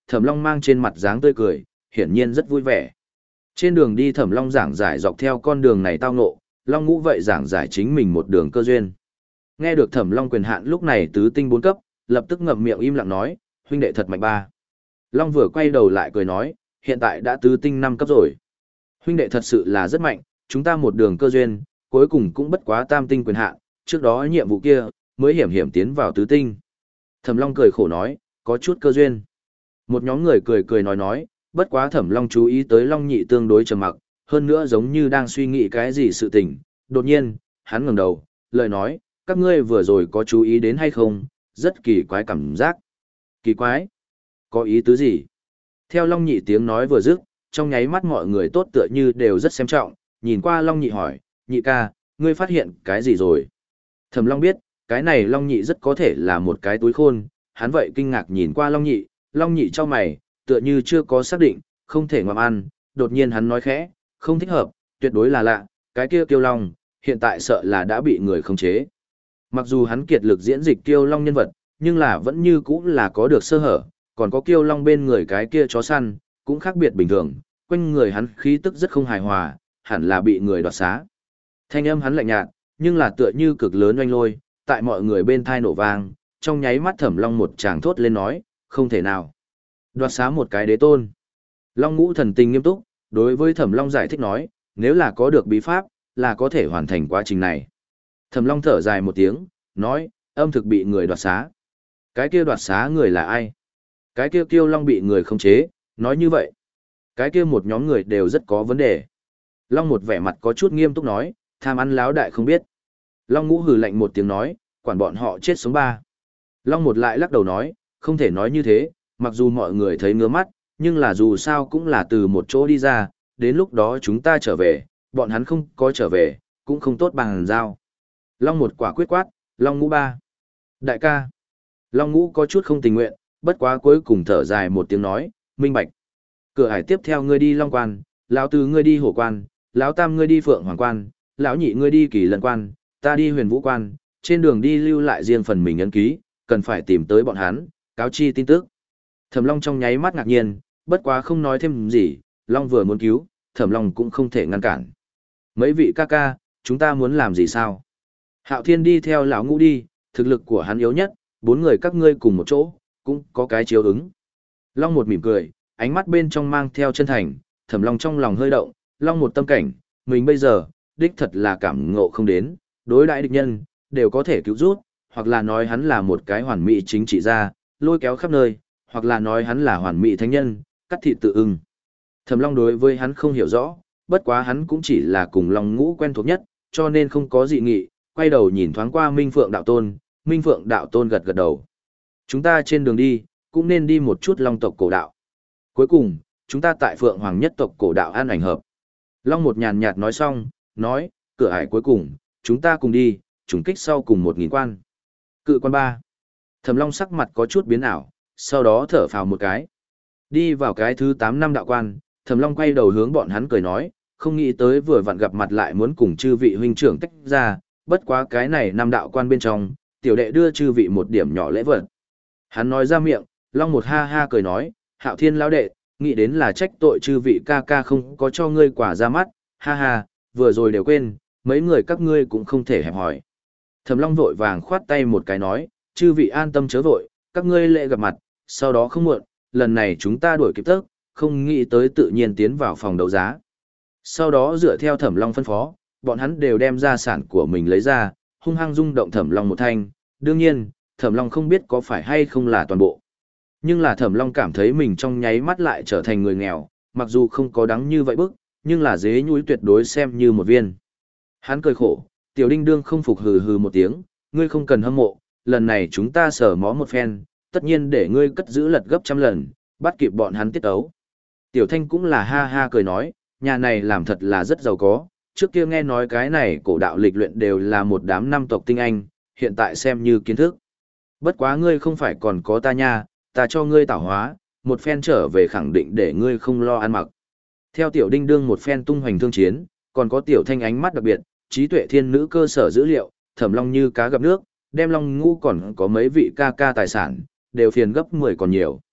Thẩm Long mang trên mặt dáng tươi cười, hiển nhiên rất vui vẻ. Trên đường đi Thẩm Long giảng giải dọc theo con đường này tao ngộ, Long Ngũ vậy giảng giải chính mình một đường cơ duyên. Nghe được Thẩm Long quyền hạn lúc này tứ tinh bốn cấp, lập tức ngậm miệng im lặng nói, huynh đệ thật mạnh ba. Long vừa quay đầu lại cười nói, hiện tại đã tứ tinh năm cấp rồi. Huynh đệ thật sự là rất mạnh, chúng ta một đường cơ duyên, cuối cùng cũng bất quá tam tinh quyền hạn, trước đó nhiệm vụ kia, mới hiểm hiểm tiến vào tứ tinh. Thẩm Long cười khổ nói, có chút cơ duyên. Một nhóm người cười cười nói nói, bất quá Thẩm Long chú ý tới Long Nhị tương đối trầm mặc, hơn nữa giống như đang suy nghĩ cái gì sự tình. Đột nhiên, hắn ngẩng đầu, lời nói, các ngươi vừa rồi có chú ý đến hay không, rất kỳ quái cảm giác. Kỳ quái? Có ý tứ gì? Theo Long Nhị tiếng nói vừa dứt, trong nháy mắt mọi người tốt tựa như đều rất xem trọng, nhìn qua Long Nhị hỏi, Nhị ca, ngươi phát hiện cái gì rồi? Thẩm Long biết, cái này Long Nhị rất có thể là một cái túi khôn, hắn vậy kinh ngạc nhìn qua Long Nhị, Long Nhị cho mày, tựa như chưa có xác định, không thể ngoạm ăn, đột nhiên hắn nói khẽ, không thích hợp, tuyệt đối là lạ, cái kia Kiêu Long, hiện tại sợ là đã bị người khống chế. Mặc dù hắn kiệt lực diễn dịch Kiêu Long nhân vật, nhưng là vẫn như cũng là có được sơ hở, còn có Kiêu Long bên người cái kia chó săn, cũng khác biệt bình thường, quanh người hắn khí tức rất không hài hòa, hẳn là bị người đoạt xá. Thanh âm hắn lạnh nhạt, nhưng là tựa như cực lớn oanh lôi, tại mọi người bên thai nổ vang, trong nháy mắt Thẩm Long một tràng thốt lên nói, không thể nào. Đoạt xá một cái đế tôn. Long Ngũ thần tình nghiêm túc, đối với Thẩm Long giải thích nói, nếu là có được bí pháp, là có thể hoàn thành quá trình này. Thẩm Long thở dài một tiếng, nói, âm thực bị người đoạt xá. Cái kia đoạt xá người là ai? Cái kia Kiêu Long bị người khống chế, nói như vậy. Cái kia một nhóm người đều rất có vấn đề. Long một vẻ mặt có chút nghiêm túc nói, tham ăn láo đại không biết. Long Ngũ hừ lạnh một tiếng nói, quản bọn họ chết sống ba. Long một lại lắc đầu nói, không thể nói như thế, mặc dù mọi người thấy ngứa mắt, nhưng là dù sao cũng là từ một chỗ đi ra, đến lúc đó chúng ta trở về, bọn hắn không có trở về, cũng không tốt bằng giao. Long một quả quyết quát, Long Ngũ ba. Đại ca. Long Ngũ có chút không tình nguyện, bất quá cuối cùng thở dài một tiếng nói, minh bạch. Cửa hải tiếp theo ngươi đi Long Quan, lão tứ ngươi đi Hổ Quan, lão tam ngươi đi Phượng Hoàng Quan, lão nhị ngươi đi Kỳ Lân Quan, ta đi Huyền Vũ Quan, trên đường đi lưu lại riêng phần mình ấn ký, cần phải tìm tới bọn hắn, cáo chi tin tức. Thẩm Long trong nháy mắt ngạc nhiên, bất quá không nói thêm gì, Long vừa muốn cứu, Thẩm Long cũng không thể ngăn cản. Mấy vị ca ca, chúng ta muốn làm gì sao? Hạo Thiên đi theo lão Ngũ đi, thực lực của hắn yếu nhất, bốn người các ngươi cùng một chỗ, cũng có cái chiếu ứng. Long một mỉm cười, ánh mắt bên trong mang theo chân thành, Thẩm Long trong lòng hơi động, Long một tâm cảnh, mình bây giờ, đích thật là cảm ngộ không đến, đối đãi địch nhân, đều có thể cứu rút, hoặc là nói hắn là một cái hoàn mỹ chính trị gia, lôi kéo khắp nơi, hoặc là nói hắn là hoàn mỹ thánh nhân, cắt thịt tự ưng. Thẩm Long đối với hắn không hiểu rõ, bất quá hắn cũng chỉ là cùng Long Ngũ quen thuộc nhất, cho nên không có dị nghị, quay đầu nhìn thoáng qua Minh Phượng Đạo Tôn, Minh Phượng Đạo Tôn gật gật đầu. Chúng ta trên đường đi, cũng nên đi một chút Long tộc cổ đạo. Cuối cùng, chúng ta tại Phượng Hoàng nhất tộc cổ đạo an ảnh hợp. Long một nhàn nhạt nói xong, nói, cửa ải cuối cùng, chúng ta cùng đi, trùng kích sau cùng một nghìn quan. Cự quan ba. Thẩm Long sắc mặt có chút biến ảo, sau đó thở phào một cái. Đi vào cái thứ tám năm đạo quan, Thẩm Long quay đầu hướng bọn hắn cười nói, không nghĩ tới vừa vặn gặp mặt lại muốn cùng chư vị huynh trưởng tách ra, bất quá cái này năm đạo quan bên trong, tiểu đệ đưa chư vị một điểm nhỏ lễ vật. Hắn nói ra miệng, Long một ha ha cười nói, Hạo Thiên lão đệ, nghĩ đến là trách tội chư vị ca ca không có cho ngươi quả ra mắt, ha ha, vừa rồi đều quên, mấy người các ngươi cũng không thể hẹp hỏi. Thẩm Long vội vàng khoát tay một cái nói, chư vị an tâm chớ vội, các ngươi lễ gặp mặt, sau đó không muộn, lần này chúng ta đuổi kịp tốc, không nghĩ tới tự nhiên tiến vào phòng đấu giá. Sau đó dựa theo Thẩm Long phân phó, bọn hắn đều đem gia sản của mình lấy ra, hung hăng rung động Thẩm Long một thanh, đương nhiên, Thẩm Long không biết có phải hay không là toàn bộ. Nhưng là Thẩm Long cảm thấy mình trong nháy mắt lại trở thành người nghèo, mặc dù không có đáng như vậy bức, nhưng là dế nhúi tuyệt đối xem như một viên. Hắn cười khổ, Tiểu Đinh Đương không phục hừ hừ một tiếng, ngươi không cần hâm mộ, lần này chúng ta sở mó một phen, tất nhiên để ngươi cất giữ lật gấp trăm lần, bắt kịp bọn hắn tiết ấu. Tiểu Thanh cũng là ha ha cười nói, nhà này làm thật là rất giàu có, trước kia nghe nói cái này cổ đạo lịch luyện đều là một đám năm tộc tinh anh, hiện tại xem như kiến thức. Bất quá ngươi không phải còn có ta nha, ta cho ngươi tảo hóa, một phen trở về khẳng định để ngươi không lo ăn mặc. Theo Tiểu Đinh Đương một phen tung hoành thương chiến, còn có Tiểu Thanh ánh mắt đặc biệt, trí tuệ thiên nữ cơ sở dữ liệu, Thẩm Long như cá gặp nước, đem Long Ngũ còn có mấy vị ca ca tài sản, đều phiền gấp mười còn nhiều.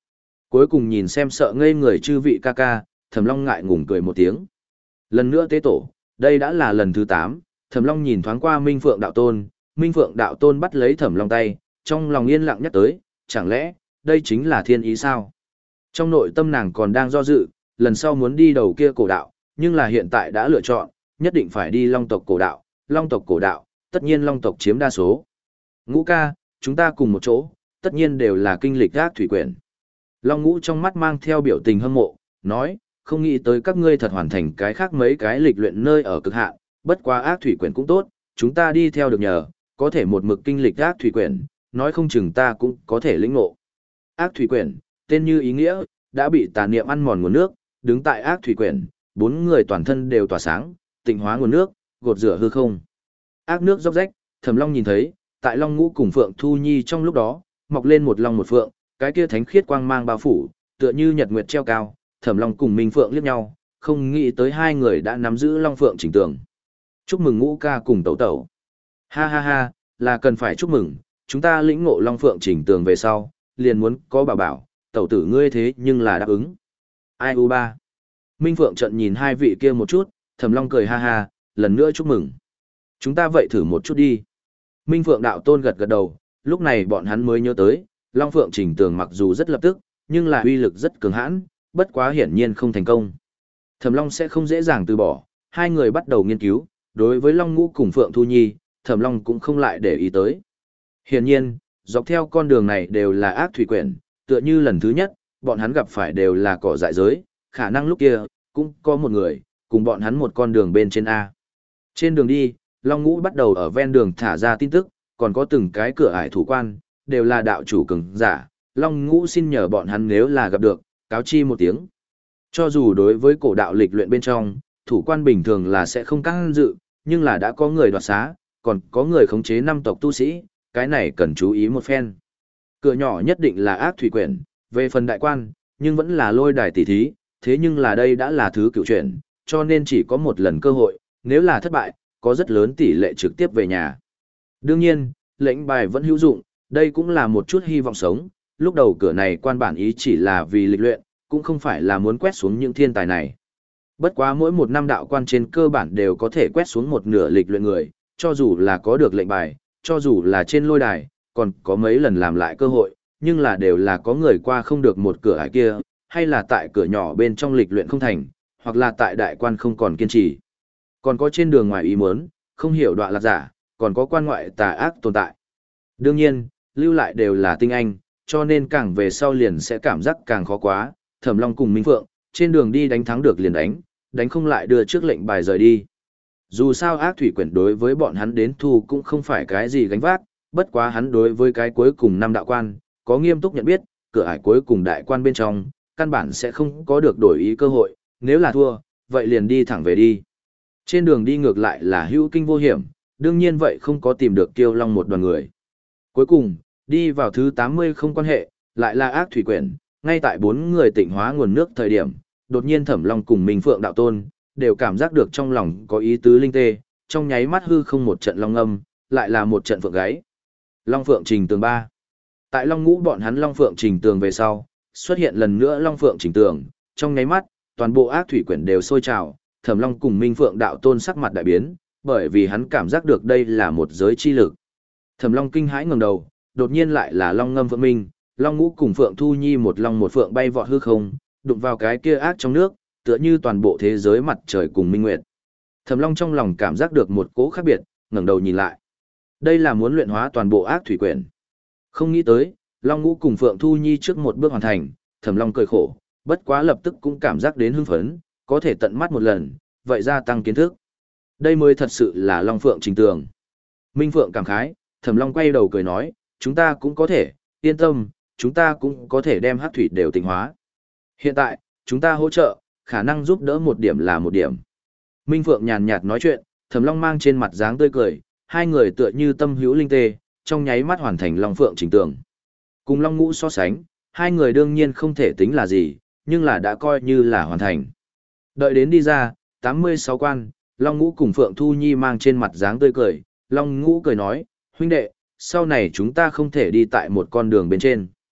Cuối cùng nhìn xem sợ ngây người chư vị ca ca, Thẩm Long ngại ngùng cười một tiếng. Lần nữa tế tổ, đây đã là lần thứ tám, Thẩm Long nhìn thoáng qua Minh Phượng đạo tôn, Minh Phượng đạo tôn bắt lấy Thẩm Long tay, trong lòng yên lặng nhắc tới, chẳng lẽ, đây chính là thiên ý sao? Trong nội tâm nàng còn đang do dự, lần sau muốn đi đầu kia cổ đạo, nhưng là hiện tại đã lựa chọn, nhất định phải đi Long tộc cổ đạo, Long tộc cổ đạo, tất nhiên Long tộc chiếm đa số. Ngũ ca, chúng ta cùng một chỗ, tất nhiên đều là kinh lịch ác thủy quyển. Long Ngũ trong mắt mang theo biểu tình hâm mộ, nói, không nghĩ tới các ngươi thật hoàn thành cái khác mấy cái lịch luyện nơi ở cực hạn, bất quá ác thủy quyển cũng tốt, chúng ta đi theo được nhờ, có thể một mực kinh lịch ác thủy quyển, nói không chừng ta cũng có thể lĩnh ngộ. Ác thủy quyển, tên như ý nghĩa, đã bị tà niệm ăn mòn nguồn nước, đứng tại ác thủy quyển, bốn người toàn thân đều tỏa sáng, tịnh hóa nguồn nước, gột rửa hư không. Ác nước róc rách, Thẩm Long nhìn thấy, tại Long Ngũ cùng Phượng Thu Nhi trong lúc đó, mọc lên một long một phượng, cái kia thánh khiết quang mang bao phủ, tựa như nhật nguyệt treo cao, Thẩm Long cùng Minh Phượng liếc nhau, không nghĩ tới hai người đã nắm giữ Long Phượng chỉnh tường. Chúc mừng Ngũ ca cùng Tẩu Tẩu. Ha ha ha, là cần phải chúc mừng, chúng ta lĩnh ngộ Long Phượng chỉnh tường về sau, liền muốn có bảo bảo, tẩu tử ngươi thế nhưng là đáp ứng. Ai u ba. Minh Phượng trận nhìn hai vị kia một chút, Thẩm Long cười ha ha, lần nữa chúc mừng. Chúng ta vậy thử một chút đi. Minh Phượng đạo tôn gật gật đầu, lúc này bọn hắn mới nhớ tới, Long Phượng chỉnh tường mặc dù rất lập tức, nhưng là uy lực rất cường hãn, bất quá hiển nhiên không thành công. Thẩm Long sẽ không dễ dàng từ bỏ, hai người bắt đầu nghiên cứu, đối với Long Ngũ cùng Phượng Thu Nhi, Thẩm Long cũng không lại để ý tới. Hiển nhiên, dọc theo con đường này đều là ác thủy quyển, tựa như lần thứ nhất, bọn hắn gặp phải đều là cỏ dại giới, khả năng lúc kia, cũng có một người, cùng bọn hắn một con đường bên trên A. Trên đường đi, Long Ngũ bắt đầu ở ven đường thả ra tin tức, còn có từng cái cửa ải thủ quan, đều là đạo chủ cường giả, Long Ngũ xin nhờ bọn hắn nếu là gặp được, cáo chi một tiếng. Cho dù đối với cổ đạo lịch luyện bên trong, thủ quan bình thường là sẽ không can dự, nhưng là đã có người đoạt xá, còn có người khống chế năm tộc tu sĩ, cái này cần chú ý một phen. Cửa nhỏ nhất định là ác thủy quyển, về phần đại quan, nhưng vẫn là lôi đài tỷ thí, thế nhưng là đây đã là thứ cựu chuyển, cho nên chỉ có một lần cơ hội, nếu là thất bại, có rất lớn tỷ lệ trực tiếp về nhà. Đương nhiên, lệnh bài vẫn hữu dụng, đây cũng là một chút hy vọng sống, lúc đầu cửa này quan bản ý chỉ là vì lịch luyện, cũng không phải là muốn quét xuống những thiên tài này. Bất quá mỗi một năm đạo quan trên cơ bản đều có thể quét xuống một nửa lịch luyện người, cho dù là có được lệnh bài, cho dù là trên lôi đài, còn có mấy lần làm lại cơ hội, nhưng là đều là có người qua không được một cửa ải kia, hay là tại cửa nhỏ bên trong lịch luyện không thành, hoặc là tại đại quan không còn kiên trì. Còn có trên đường ngoài ý muốn, không hiểu đoạn lạc giả, còn có quan ngoại tà ác tồn tại. Đương nhiên, lưu lại đều là tinh anh, cho nên càng về sau liền sẽ cảm giác càng khó quá, Thẩm Long cùng Minh Phượng, trên đường đi đánh thắng được liền đánh, đánh không lại đưa trước lệnh bài rời đi. Dù sao ác thủy quyển đối với bọn hắn đến thu cũng không phải cái gì gánh vác, bất quá hắn đối với cái cuối cùng năm đạo quan, có nghiêm túc nhận biết, cửa ải cuối cùng đại quan bên trong, căn bản sẽ không có được đổi ý cơ hội, nếu là thua, vậy liền đi thẳng về đi. Trên đường đi ngược lại là hữu kinh vô hiểm, đương nhiên vậy không có tìm được Kiêu Long một đoàn người. Cuối cùng, đi vào thứ tám mươi không quan hệ, lại là ác thủy quyển, ngay tại bốn người tịnh hóa nguồn nước thời điểm, đột nhiên Thẩm Long cùng Minh Phượng đạo tôn, đều cảm giác được trong lòng có ý tứ linh tê, trong nháy mắt hư không một trận long âm, lại là một trận phượng gáy. Long Phượng trình tường ba. Tại Long Ngũ bọn hắn Long Phượng trình tường về sau, xuất hiện lần nữa Long Phượng trình tường, trong nháy mắt, toàn bộ ác thủy quyển đều sôi trào, Thẩm Long cùng Minh Phượng đạo tôn sắc mặt đại biến, bởi vì hắn cảm giác được đây là một giới chi lực. Thẩm Long kinh hãi ngẩng đầu, đột nhiên lại là Long Ngâm Phượng Minh, Long Ngũ cùng Phượng Thu Nhi một long một phượng bay vọt hư không, đụng vào cái kia ác trong nước, tựa như toàn bộ thế giới mặt trời cùng minh nguyệt. Thẩm Long trong lòng cảm giác được một cỗ khác biệt, ngẩng đầu nhìn lại. Đây là muốn luyện hóa toàn bộ ác thủy quyển. Không nghĩ tới, Long Ngũ cùng Phượng Thu Nhi trước một bước hoàn thành, Thẩm Long cười khổ, bất quá lập tức cũng cảm giác đến hưng phấn, có thể tận mắt một lần, vậy gia tăng kiến thức. Đây mới thật sự là Long Phượng trình tường. Minh Phượng cảm khái, Thẩm Long quay đầu cười nói, chúng ta cũng có thể, yên tâm, chúng ta cũng có thể đem hắc thủy đều tịnh hóa. Hiện tại, chúng ta hỗ trợ, khả năng giúp đỡ một điểm là một điểm. Minh Phượng nhàn nhạt nói chuyện, Thẩm Long mang trên mặt dáng tươi cười, hai người tựa như tâm hữu linh tê, trong nháy mắt hoàn thành Long Phượng trình tường. Cùng Long Ngũ so sánh, hai người đương nhiên không thể tính là gì, nhưng là đã coi như là hoàn thành. Đợi đến đi ra, tám mươi sáu quan, Long Ngũ cùng Phượng Thu Nhi mang trên mặt dáng tươi cười, Long Ngũ cười nói, huynh đệ, sau này chúng ta không thể đi tại một con đường bên trên.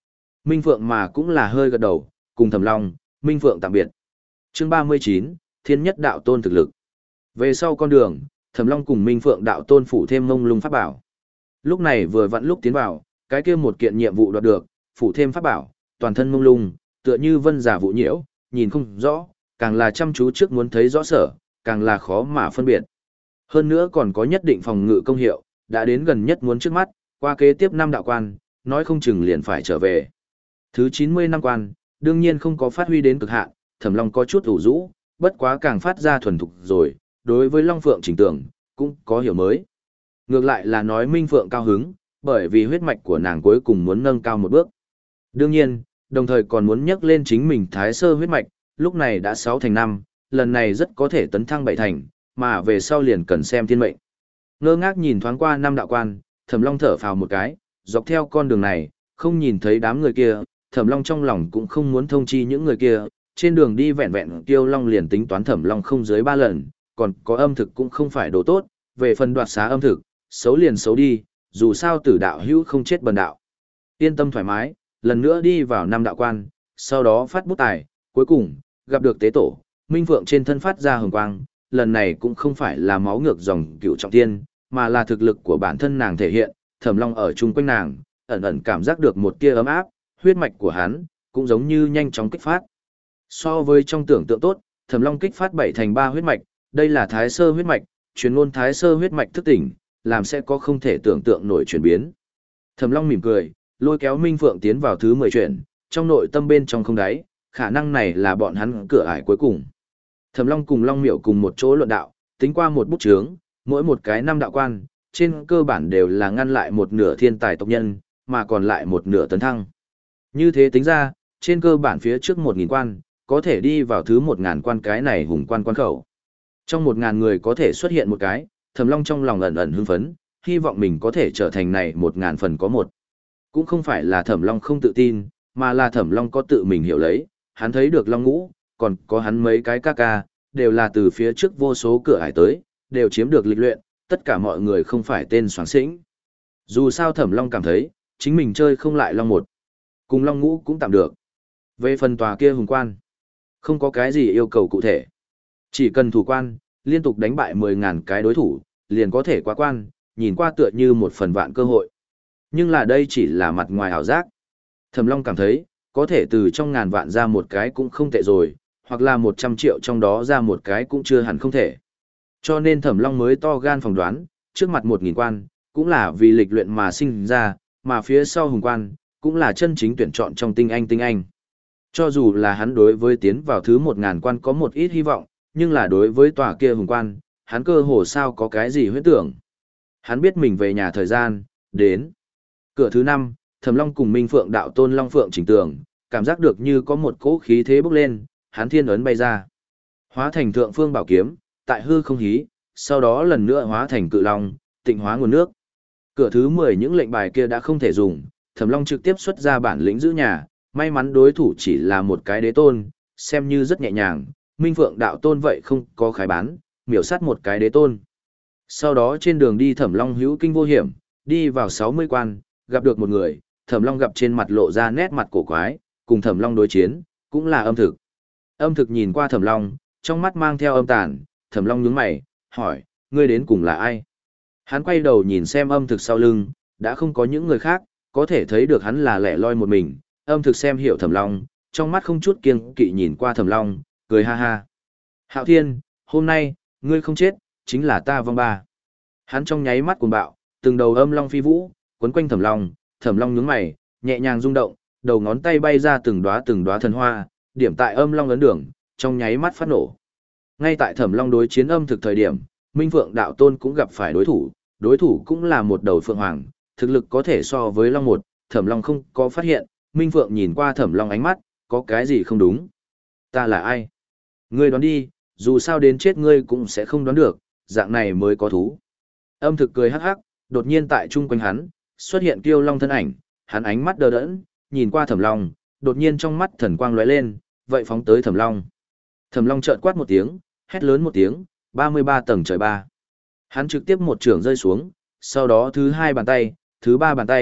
Minh Phượng mà cũng là hơi gật đầu, cùng Thẩm Long, Minh Phượng tạm biệt. Chương ba mươi chín, Thiên Nhất Đạo Tôn thực lực. Về sau con đường, Thẩm Long cùng Minh Phượng Đạo Tôn phủ thêm ngông lung pháp bảo. Lúc này vừa vặn lúc tiến vào, cái kia một kiện nhiệm vụ đoạt được, phủ thêm pháp bảo, toàn thân ngông lung, tựa như vân giả vụ nhiễu, nhìn không rõ, càng là chăm chú trước muốn thấy rõ sở, càng là khó mà phân biệt. Hơn nữa còn có nhất định phòng ngự công hiệu, đã đến gần nhất muốn trước mắt, qua kế tiếp năm đạo quan, nói không chừng liền phải trở về. Thứ chín mươi năm quan, đương nhiên không có phát huy đến cực hạn, Thẩm Long có chút ủ rũ, bất quá càng phát ra thuần thục rồi, đối với Long Phượng chỉnh tưởng, cũng có hiểu mới. Ngược lại là nói Minh Phượng cao hứng, bởi vì huyết mạch của nàng cuối cùng muốn nâng cao một bước. Đương nhiên, đồng thời còn muốn nhắc lên chính mình thái sơ huyết mạch, lúc này đã sáu thành năm, lần này rất có thể tấn thăng bảy thành, mà về sau liền cần xem thiên mệnh. Ngơ ngác nhìn thoáng qua năm đạo quan, Thẩm Long thở phào một cái, dọc theo con đường này, không nhìn thấy đám người kia, Thẩm Long trong lòng cũng không muốn thông chi những người kia, trên đường đi vẹn vẹn Kiêu Long liền tính toán Thẩm Long không dưới ba lần, còn có âm thực cũng không phải đồ tốt, về phần đoạt xá âm thực, xấu liền xấu đi, dù sao tử đạo hữu không chết bần đạo. Yên tâm thoải mái, lần nữa đi vào năm đạo quan, sau đó phát bút tài, cuối cùng, gặp được tế tổ, Minh Phượng trên thân phát ra hồng quang, lần này cũng không phải là máu ngược dòng cựu trọng thiên, mà là thực lực của bản thân nàng thể hiện, Thẩm Long ở chung quanh nàng, ẩn ẩn cảm giác được một tia ấm áp, huyết mạch của hắn, cũng giống như nhanh chóng kích phát. So với trong tưởng tượng tốt, Thẩm Long kích phát bảy thành ba huyết mạch, đây là thái sơ huyết mạch, truyền ngôn thái sơ huyết mạch thức tỉnh, làm sẽ có không thể tưởng tượng nổi chuyển biến. Thẩm Long mỉm cười, lôi kéo Minh Phượng tiến vào thứ mười chuyển, trong nội tâm bên trong không đáy, khả năng này là bọn hắn cửa ải cuối cùng. Thẩm Long cùng Long Miểu cùng một chỗ luận đạo, tính qua một bút chướng, mỗi một cái năm đạo quan, trên cơ bản đều là ngăn lại một nửa thiên tài tộc nhân, mà còn lại một nửa tấn thăng. Như thế tính ra, trên cơ bản phía trước một nghìn quan, có thể đi vào thứ một ngàn quan cái này hùng quan quan khẩu. Trong một ngàn người có thể xuất hiện một cái, Thẩm Long trong lòng ẩn ẩn hưng phấn, hy vọng mình có thể trở thành này một ngàn phần có một. Cũng không phải là Thẩm Long không tự tin, mà là Thẩm Long có tự mình hiểu lấy, hắn thấy được Long Ngũ, còn có hắn mấy cái ca ca, đều là từ phía trước vô số cửa ải tới, đều chiếm được lịch luyện, tất cả mọi người không phải tên soáng xĩnh. Dù sao Thẩm Long cảm thấy, chính mình chơi không lại Long một, cùng Long Ngũ cũng tạm được. Về phần tòa kia hùng quan, không có cái gì yêu cầu cụ thể. Chỉ cần thủ quan, liên tục đánh bại mười ngàn cái đối thủ, liền có thể qua quan, nhìn qua tựa như một phần vạn cơ hội. Nhưng là đây chỉ là mặt ngoài ảo giác. Thẩm Long cảm thấy, có thể từ trong ngàn vạn ra một cái cũng không tệ rồi, hoặc là một trăm triệu trong đó ra một cái cũng chưa hẳn không thể. Cho nên Thẩm Long mới to gan phỏng đoán, trước mặt một nghìn quan, cũng là vì lịch luyện mà sinh ra, mà phía sau hùng quan, cũng là chân chính tuyển chọn trong tinh anh tinh anh. Cho dù là hắn đối với tiến vào thứ một ngàn quan có một ít hy vọng, nhưng là đối với tòa kia hùng quan, hắn cơ hồ sao có cái gì huyết tưởng. Hắn biết mình về nhà thời gian, đến. Cửa thứ năm, Thẩm Long cùng Minh Phượng đạo tôn Long Phượng chỉnh tường, cảm giác được như có một cỗ khí thế bốc lên, hắn thiên ấn bay ra. Hóa thành thượng phương bảo kiếm, tại hư không hí, sau đó lần nữa hóa thành cự long, tịnh hóa nguồn nước. Cửa thứ mười những lệnh bài kia đã không thể dùng, Thẩm Long trực tiếp xuất ra bản lĩnh giữ nhà, may mắn đối thủ chỉ là một cái đế tôn, xem như rất nhẹ nhàng, Minh Phượng đạo tôn vậy không có khái bán, miểu sát một cái đế tôn. Sau đó trên đường đi Thẩm Long hữu kinh vô hiểm, đi vào sáu mươi quan, gặp được một người, Thẩm Long gặp trên mặt lộ ra nét mặt cổ quái, cùng Thẩm Long đối chiến, cũng là âm thực. Âm thực nhìn qua Thẩm Long, trong mắt mang theo âm tàn, Thẩm Long nhướng mày, hỏi, ngươi đến cùng là ai? Hắn quay đầu nhìn xem âm thực sau lưng, đã không có những người khác, có thể thấy được hắn là lẻ loi một mình, âm thực xem hiểu Thẩm Long, trong mắt không chút kiêng kỵ nhìn qua Thẩm Long, cười ha ha. Hạo Thiên, hôm nay, ngươi không chết, chính là ta vong ba. Hắn trong nháy mắt cuồng bạo, từng đầu âm long phi vũ, quấn quanh Thẩm Long, Thẩm Long nhướng mày, nhẹ nhàng rung động, đầu ngón tay bay ra từng đóa từng đóa thần hoa, điểm tại âm long ấn đường, trong nháy mắt phát nổ. Ngay tại Thẩm Long đối chiến âm thực thời điểm, Minh Phượng đạo tôn cũng gặp phải đối thủ, đối thủ cũng là một đầu phượng hoàng, thực lực có thể so với long một, Thẩm Long không có phát hiện, Minh Phượng nhìn qua Thẩm Long ánh mắt, có cái gì không đúng? Ta là ai? Ngươi đoán đi, dù sao đến chết ngươi cũng sẽ không đoán được, dạng này mới có thú. Âm thực cười hắc hắc, đột nhiên tại chung quanh hắn, xuất hiện Kiêu Long thân ảnh, hắn ánh mắt đờ đẫn, nhìn qua Thẩm Long, đột nhiên trong mắt thần quang lóe lên, vậy phóng tới Thẩm Long. Thẩm Long chợt quát một tiếng, hét lớn một tiếng, ba mươi ba tầng trời ba. Hắn trực tiếp một trường rơi xuống, sau đó thứ hai bàn tay, thứ ba bàn tay,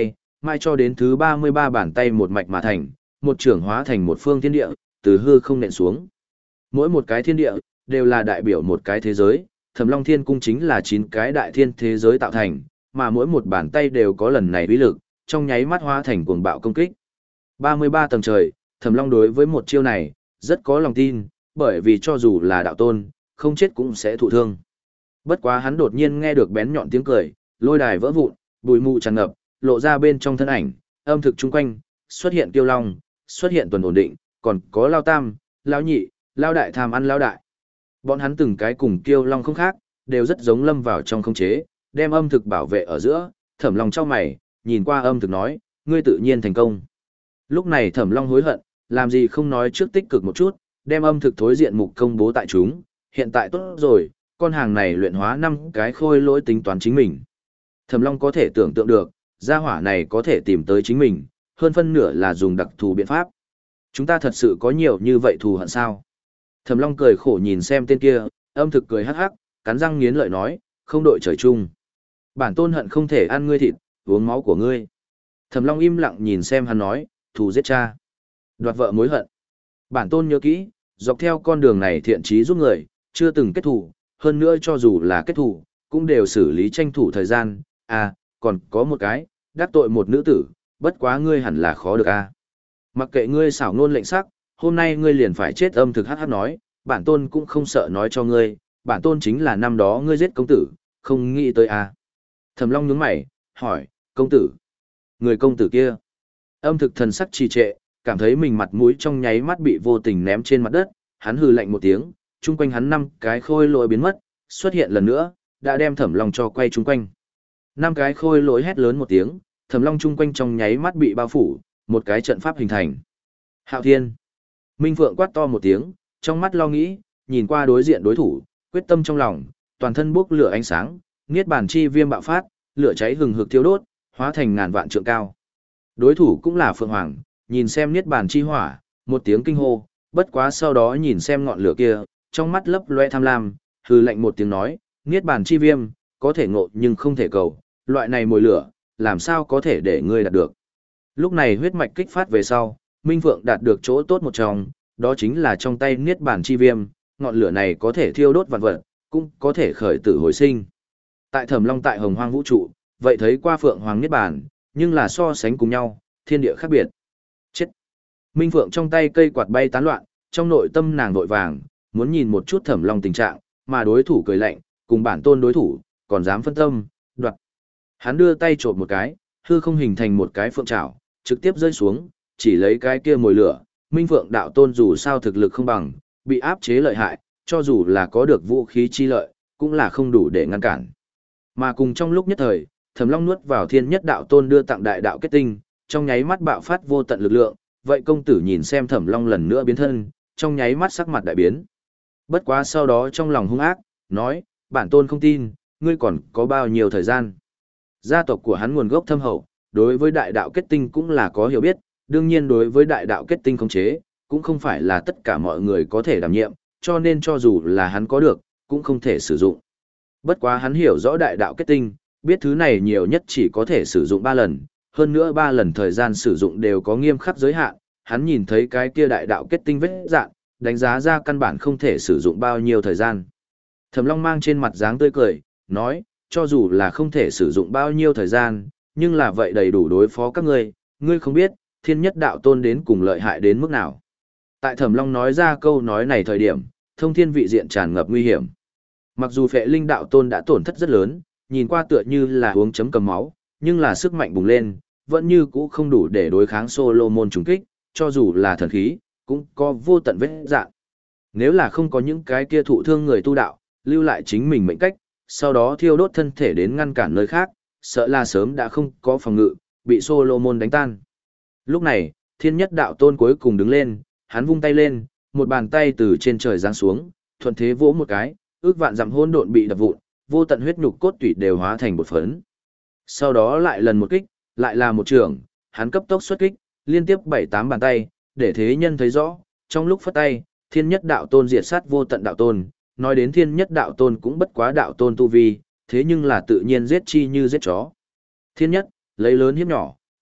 mai cho đến thứ ba mươi ba bàn tay một mạch mà thành, một trưởng hóa thành một phương thiên địa, từ hư không nện xuống. Mỗi một cái thiên địa, đều là đại biểu một cái thế giới, Thẩm Long Thiên Cung chính là chín cái đại thiên thế giới tạo thành, mà mỗi một bàn tay đều có lần này uy lực, trong nháy mắt hóa thành cuồng bạo công kích. ba mươi ba tầng trời, Thẩm Long đối với một chiêu này, rất có lòng tin, bởi vì cho dù là đạo tôn, không chết cũng sẽ thụ thương. Bất quá hắn đột nhiên nghe được bén nhọn tiếng cười, lôi đài vỡ vụn, bụi mù tràn ngập, lộ ra bên trong thân ảnh, âm thực chung quanh, xuất hiện Kiêu Long, xuất hiện Tuần ổn định, còn có Lao Tam, Lao Nhị, Lao Đại tham ăn Lao Đại. Bọn hắn từng cái cùng Kiêu Long không khác, đều rất giống lâm vào trong khống chế, đem âm thực bảo vệ ở giữa, Thẩm Long chau mày, nhìn qua âm thực nói, ngươi tự nhiên thành công. Lúc này Thẩm Long hối hận, làm gì không nói trước tích cực một chút, đem âm thực thối diện mục công bố tại chúng, hiện tại tốt rồi, con hàng này luyện hóa năm cái khôi lỗi tính toán chính mình. Thẩm Long có thể tưởng tượng được, gia hỏa này có thể tìm tới chính mình, hơn phân nửa là dùng đặc thù biện pháp. Chúng ta thật sự có nhiều như vậy thù hận sao? Thẩm Long cười khổ nhìn xem tên kia, âm thực cười hắc hắc, cắn răng nghiến lợi nói, không đội trời chung. Bản tôn hận không thể ăn ngươi thịt, uống máu của ngươi. Thẩm Long im lặng nhìn xem hắn nói, thù giết cha, đoạt vợ mối hận. Bản tôn nhớ kỹ, dọc theo con đường này thiện chí giúp người, chưa từng kết thù, hơn nữa cho dù là kết thù, cũng đều xử lý tranh thủ thời gian. À, còn có một cái, đắc tội một nữ tử, bất quá ngươi hẳn là khó được a. À. Mặc kệ ngươi xảo ngôn lệnh sắc, hôm nay ngươi liền phải chết, âm thực hắc hắc nói, bản tôn cũng không sợ nói cho ngươi, bản tôn chính là năm đó ngươi giết công tử, không nghĩ tới a. À. Thẩm Long nhướng mày, hỏi, công tử? Người công tử kia? Âm thực thần sắc trì trệ, cảm thấy mình mặt mũi trong nháy mắt bị vô tình ném trên mặt đất, hắn hừ lạnh một tiếng, chung quanh hắn năm cái khôi lỗi biến mất, xuất hiện lần nữa, đã đem Thẩm Long cho quay chung quanh. Năm cái khôi lỗi hét lớn một tiếng, Thẩm Long chung quanh trong nháy mắt bị bao phủ, một cái trận pháp hình thành. Hạo Thiên. Minh Phượng quát to một tiếng, trong mắt lo nghĩ, nhìn qua đối diện đối thủ, quyết tâm trong lòng, toàn thân bốc lửa ánh sáng, niết bàn chi viêm bạo phát, lửa cháy hừng hực thiêu đốt, hóa thành ngàn vạn trượng cao. Đối thủ cũng là Phượng Hoàng, nhìn xem niết bàn chi hỏa, một tiếng kinh hô, bất quá sau đó nhìn xem ngọn lửa kia, trong mắt lấp loe tham lam, hừ lạnh một tiếng nói, niết bàn chi viêm, có thể ngộ nhưng không thể cầu, loại này mồi lửa, làm sao có thể để ngươi đạt được. Lúc này huyết mạch kích phát về sau, Minh Phượng đạt được chỗ tốt một trong, đó chính là trong tay niết bàn chi viêm, ngọn lửa này có thể thiêu đốt vạn vật, cũng có thể khởi tử hồi sinh. Tại Thẩm Long tại Hồng Hoang vũ trụ, vậy thấy qua Phượng Hoàng niết bàn, nhưng là so sánh cùng nhau, thiên địa khác biệt. Chết. Minh Phượng trong tay cây quạt bay tán loạn, trong nội tâm nàng vội vàng, muốn nhìn một chút Thẩm Long tình trạng, mà đối thủ cười lạnh, cùng bản tôn đối thủ, còn dám phân tâm, đoạt. Hắn đưa tay trộm một cái, hư không hình thành một cái phượng trảo, trực tiếp rơi xuống, chỉ lấy cái kia mồi lửa. Minh Phượng đạo tôn dù sao thực lực không bằng, bị áp chế lợi hại, cho dù là có được vũ khí chi lợi, cũng là không đủ để ngăn cản. Mà cùng trong lúc nhất thời, Thẩm Long nuốt vào thiên nhất đạo tôn đưa tặng đại đạo kết tinh, trong nháy mắt bạo phát vô tận lực lượng, vậy công tử nhìn xem Thẩm Long lần nữa biến thân, trong nháy mắt sắc mặt đại biến. Bất quá sau đó trong lòng hung ác, nói, bản tôn không tin, ngươi còn có bao nhiêu thời gian. Gia tộc của hắn nguồn gốc thâm hậu, đối với đại đạo kết tinh cũng là có hiểu biết, đương nhiên đối với đại đạo kết tinh khống chế, cũng không phải là tất cả mọi người có thể đảm nhiệm, cho nên cho dù là hắn có được, cũng không thể sử dụng. Bất quá hắn hiểu rõ đại đạo kết tinh, biết thứ này nhiều nhất chỉ có thể sử dụng ba lần, hơn nữa ba lần thời gian sử dụng đều có nghiêm khắc giới hạn, hắn nhìn thấy cái kia đại đạo kết tinh vết dạn, đánh giá ra căn bản không thể sử dụng bao nhiêu thời gian. Thẩm Long mang trên mặt dáng tươi cười, nói, cho dù là không thể sử dụng bao nhiêu thời gian, nhưng là vậy đầy đủ đối phó các ngươi, ngươi không biết, thiên nhất đạo tôn đến cùng lợi hại đến mức nào. Tại Thẩm Long nói ra câu nói này thời điểm, thông thiên vị diện tràn ngập nguy hiểm. Mặc dù Phệ Linh đạo tôn đã tổn thất rất lớn, nhìn qua tựa như là uống chấm cầm máu, nhưng là sức mạnh bùng lên, vẫn như cũ không đủ để đối kháng Solomon trùng kích, cho dù là thần khí, cũng có vô tận vết dạn. Nếu là không có những cái kia thụ thương người tu đạo, lưu lại chính mình mệnh cách, sau đó thiêu đốt thân thể đến ngăn cản nơi khác, sợ là sớm đã không có phòng ngự, bị Solomon đánh tan. Lúc này, thiên nhất đạo tôn cuối cùng đứng lên, hắn vung tay lên, một bàn tay từ trên trời giáng xuống, thuận thế vỗ một cái, ước vạn dặm hỗn độn bị đập vụn, vô tận huyết nhục cốt tủy đều hóa thành bột phấn. Sau đó lại lần một kích, lại là một trường, hắn cấp tốc xuất kích, liên tiếp bảy tám bàn tay, để thế nhân thấy rõ, trong lúc phất tay, thiên nhất đạo tôn diệt sát vô tận đạo tôn, nói đến thiên nhất đạo tôn cũng bất quá đạo tôn tu vi, thế nhưng là tự nhiên giết chi như giết chó. Thiên nhất, lấy lớn hiếp nhỏ,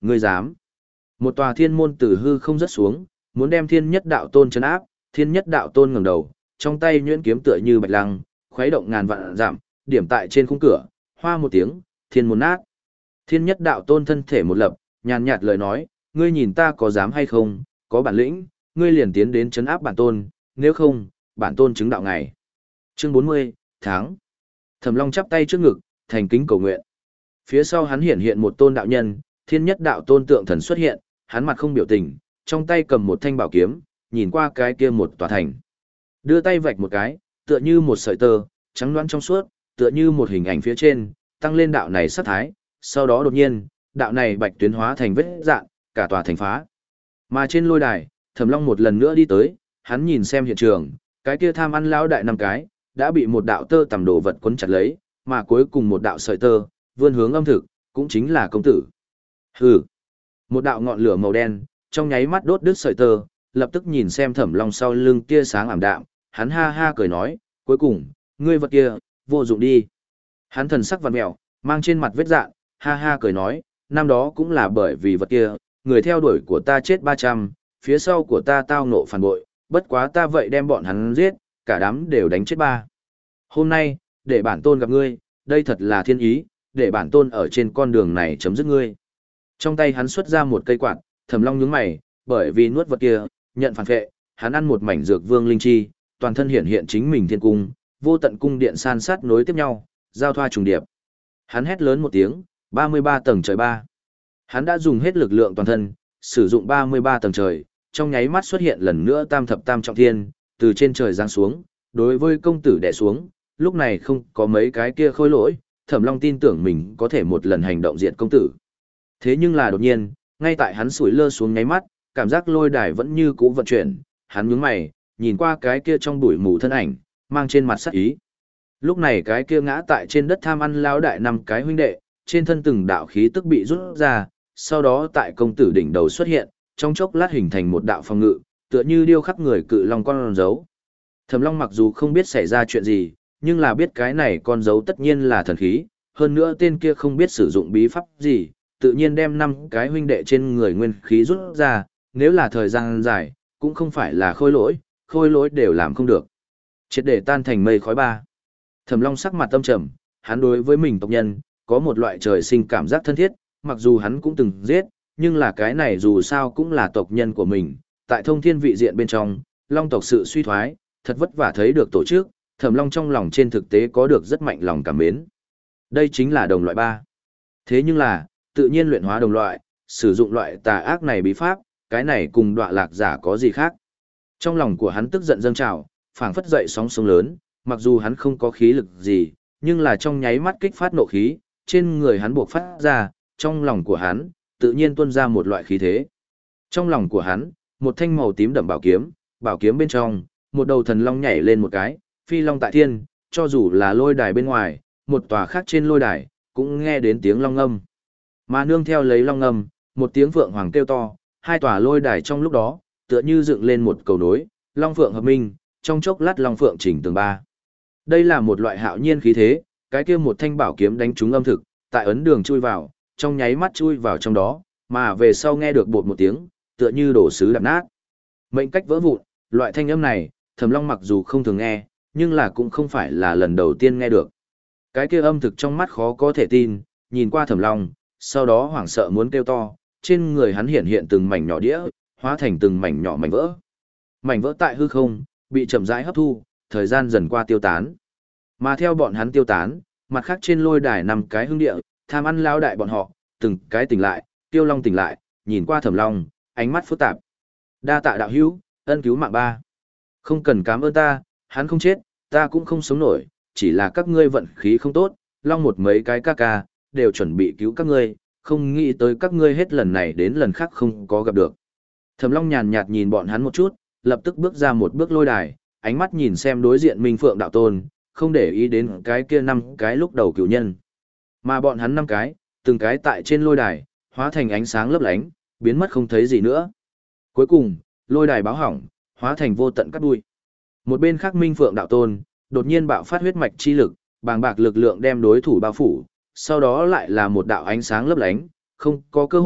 Ngươi dám? Một tòa thiên môn từ hư không rớt xuống, muốn đem thiên nhất đạo tôn trấn áp. Thiên nhất đạo tôn ngẩng đầu, trong tay nhuyễn kiếm tựa như bạch lăng, khuấy động ngàn vạn giảm, điểm tại trên khung cửa, hoa một tiếng, thiên môn nát. Thiên nhất đạo tôn thân thể một lập, nhàn nhạt lời nói, ngươi nhìn ta có dám hay không, có bản lĩnh, ngươi liền tiến đến trấn áp bản tôn, nếu không, bản tôn chứng đạo ngày. Chương bốn mươi, tháng. Thẩm Long chắp tay trước ngực, thành kính cầu nguyện. Phía sau hắn hiện hiện một tôn đạo nhân, thiên nhất đạo tôn tượng thần xuất hiện, hắn mặt không biểu tình, trong tay cầm một thanh bảo kiếm, nhìn qua cái kia một tòa thành. Đưa tay vạch một cái, tựa như một sợi tơ, trắng loãng trong suốt, tựa như một hình ảnh phía trên, tăng lên đạo này sát thái, sau đó đột nhiên, đạo này bạch tuyến hóa thành vết dạn, cả tòa thành phá. Mà trên lôi đài, Thẩm Long một lần nữa đi tới, hắn nhìn xem hiện trường, cái kia tham ăn lão đại năm cái, đã bị một đạo tơ tầm đồ vật quấn chặt lấy, mà cuối cùng một đạo sợi tơ, vươn hướng âm thực, cũng chính là công tử. Hừ. Một đạo ngọn lửa màu đen, trong nháy mắt đốt đứt sợi tơ, lập tức nhìn xem Thẩm Long sau lưng tia sáng ảm đạm, hắn ha ha cười nói, cuối cùng, ngươi vật kia, vô dụng đi. Hắn thần sắc vặn mèo, mang trên mặt vết dạn, ha ha cười nói, năm đó cũng là bởi vì vật kia, người theo đuổi của ta chết ba trăm, phía sau của ta tao nộ phản bội, bất quá ta vậy đem bọn hắn giết, cả đám đều đánh chết ba. Hôm nay, để bản tôn gặp ngươi, đây thật là thiên ý, để bản tôn ở trên con đường này chấm dứt ngươi. Trong tay hắn xuất ra một cây quạt, Thẩm Long nhướng mày, bởi vì nuốt vật kia, nhận phản vệ, hắn ăn một mảnh dược vương linh chi, toàn thân hiện hiện chính mình thiên cung, vô tận cung điện san sát nối tiếp nhau, giao thoa trùng điệp. Hắn hét lớn một tiếng, ba mươi ba tầng trời ba. Hắn đã dùng hết lực lượng toàn thân, sử dụng ba mươi ba tầng trời, trong nháy mắt xuất hiện lần nữa tam thập tam trọng thiên, từ trên trời giáng xuống, đối với công tử đè xuống, lúc này không có mấy cái kia khôi lỗi, Thẩm Long tin tưởng mình có thể một lần hành động diệt công tử. Thế nhưng là đột nhiên, ngay tại hắn sủi lơ xuống nháy mắt, cảm giác lôi đài vẫn như cũ vận chuyển, hắn nhướng mày, nhìn qua cái kia trong bụi mù thân ảnh, mang trên mặt sắc ý. Lúc này cái kia ngã tại trên đất tham ăn lão đại năm cái huynh đệ, trên thân từng đạo khí tức bị rút ra, sau đó tại công tử đỉnh đầu xuất hiện, trong chốc lát hình thành một đạo phòng ngự, tựa như điêu khắc người cự long con dấu. Thẩm Long mặc dù không biết xảy ra chuyện gì, nhưng là biết cái này con dấu tất nhiên là thần khí, hơn nữa tên kia không biết sử dụng bí pháp gì, tự nhiên đem năm cái huynh đệ trên người nguyên khí rút ra, nếu là thời gian dài, cũng không phải là khôi lỗi, khôi lỗi đều làm không được. Triệt để tan thành mây khói ba. Thẩm Long sắc mặt tâm trầm, hắn đối với mình tộc nhân, có một loại trời sinh cảm giác thân thiết, mặc dù hắn cũng từng giết, nhưng là cái này dù sao cũng là tộc nhân của mình, tại thông thiên vị diện bên trong, Long tộc sự suy thoái, thật vất vả thấy được tổ chức, Thẩm Long trong lòng trên thực tế có được rất mạnh lòng cảm mến. Đây chính là đồng loại ba. Thế nhưng là, tự nhiên luyện hóa đồng loại, sử dụng loại tà ác này bí pháp, cái này cùng đọa lạc giả có gì khác. Trong lòng của hắn tức giận dâng trào, phảng phất dậy sóng sông lớn, mặc dù hắn không có khí lực gì, nhưng là trong nháy mắt kích phát nộ khí, trên người hắn buộc phát ra, trong lòng của hắn, tự nhiên tuôn ra một loại khí thế. Trong lòng của hắn, một thanh màu tím đậm bảo kiếm, bảo kiếm bên trong, một đầu thần long nhảy lên một cái, phi long tại thiên, cho dù là lôi đài bên ngoài, một tòa khác trên lôi đài, cũng nghe đến tiếng long ngâm. Mà nương theo lấy long ngâm, một tiếng vượng hoàng kêu to, hai tòa lôi đài trong lúc đó, tựa như dựng lên một cầu nối, long phượng hợp minh, trong chốc lát long phượng chỉnh tường ba. Đây là một loại hạo nhiên khí thế, cái kia một thanh bảo kiếm đánh trúng âm thực, tại ấn đường chui vào, trong nháy mắt chui vào trong đó, mà về sau nghe được bột một tiếng, tựa như đổ sứ đập nát. Mệnh cách vỡ vụn, loại thanh âm này, Thẩm Long mặc dù không thường nghe, nhưng là cũng không phải là lần đầu tiên nghe được. Cái kia âm thực trong mắt khó có thể tin, nhìn qua Thẩm Long, sau đó hoảng sợ muốn kêu to, trên người hắn hiện hiện từng mảnh nhỏ đĩa, hóa thành từng mảnh nhỏ mảnh vỡ. Mảnh vỡ tại hư không, bị chậm rãi hấp thu, thời gian dần qua tiêu tán. Mà theo bọn hắn tiêu tán, mặt khác trên lôi đài nằm cái hương địa, tham ăn lao đại bọn họ, từng cái tỉnh lại, Tiêu Long tỉnh lại, nhìn qua Thẩm Long, ánh mắt phức tạp. Đa tạ đạo hữu, ân cứu mạng ba. Không cần cảm ơn ta, hắn không chết, ta cũng không sống nổi, chỉ là các ngươi vận khí không tốt, Long một mấy cái ca ca, đều chuẩn bị cứu các ngươi, không nghĩ tới các ngươi hết lần này đến lần khác không có gặp được. Thẩm Long nhàn nhạt nhìn bọn hắn một chút, lập tức bước ra một bước lôi đài, ánh mắt nhìn xem đối diện Minh Phượng đạo tôn, không để ý đến cái kia năm cái lúc đầu cửu nhân. Mà bọn hắn năm cái, từng cái tại trên lôi đài, hóa thành ánh sáng lấp lánh, biến mất không thấy gì nữa. Cuối cùng, lôi đài báo hỏng, hóa thành vô tận cát bụi. Một bên khác Minh Phượng đạo tôn, đột nhiên bạo phát huyết mạch chi lực, bàng bạc lực lượng đem đối thủ bao phủ, sau đó lại là một đạo ánh sáng lấp lánh, không có cơ hội,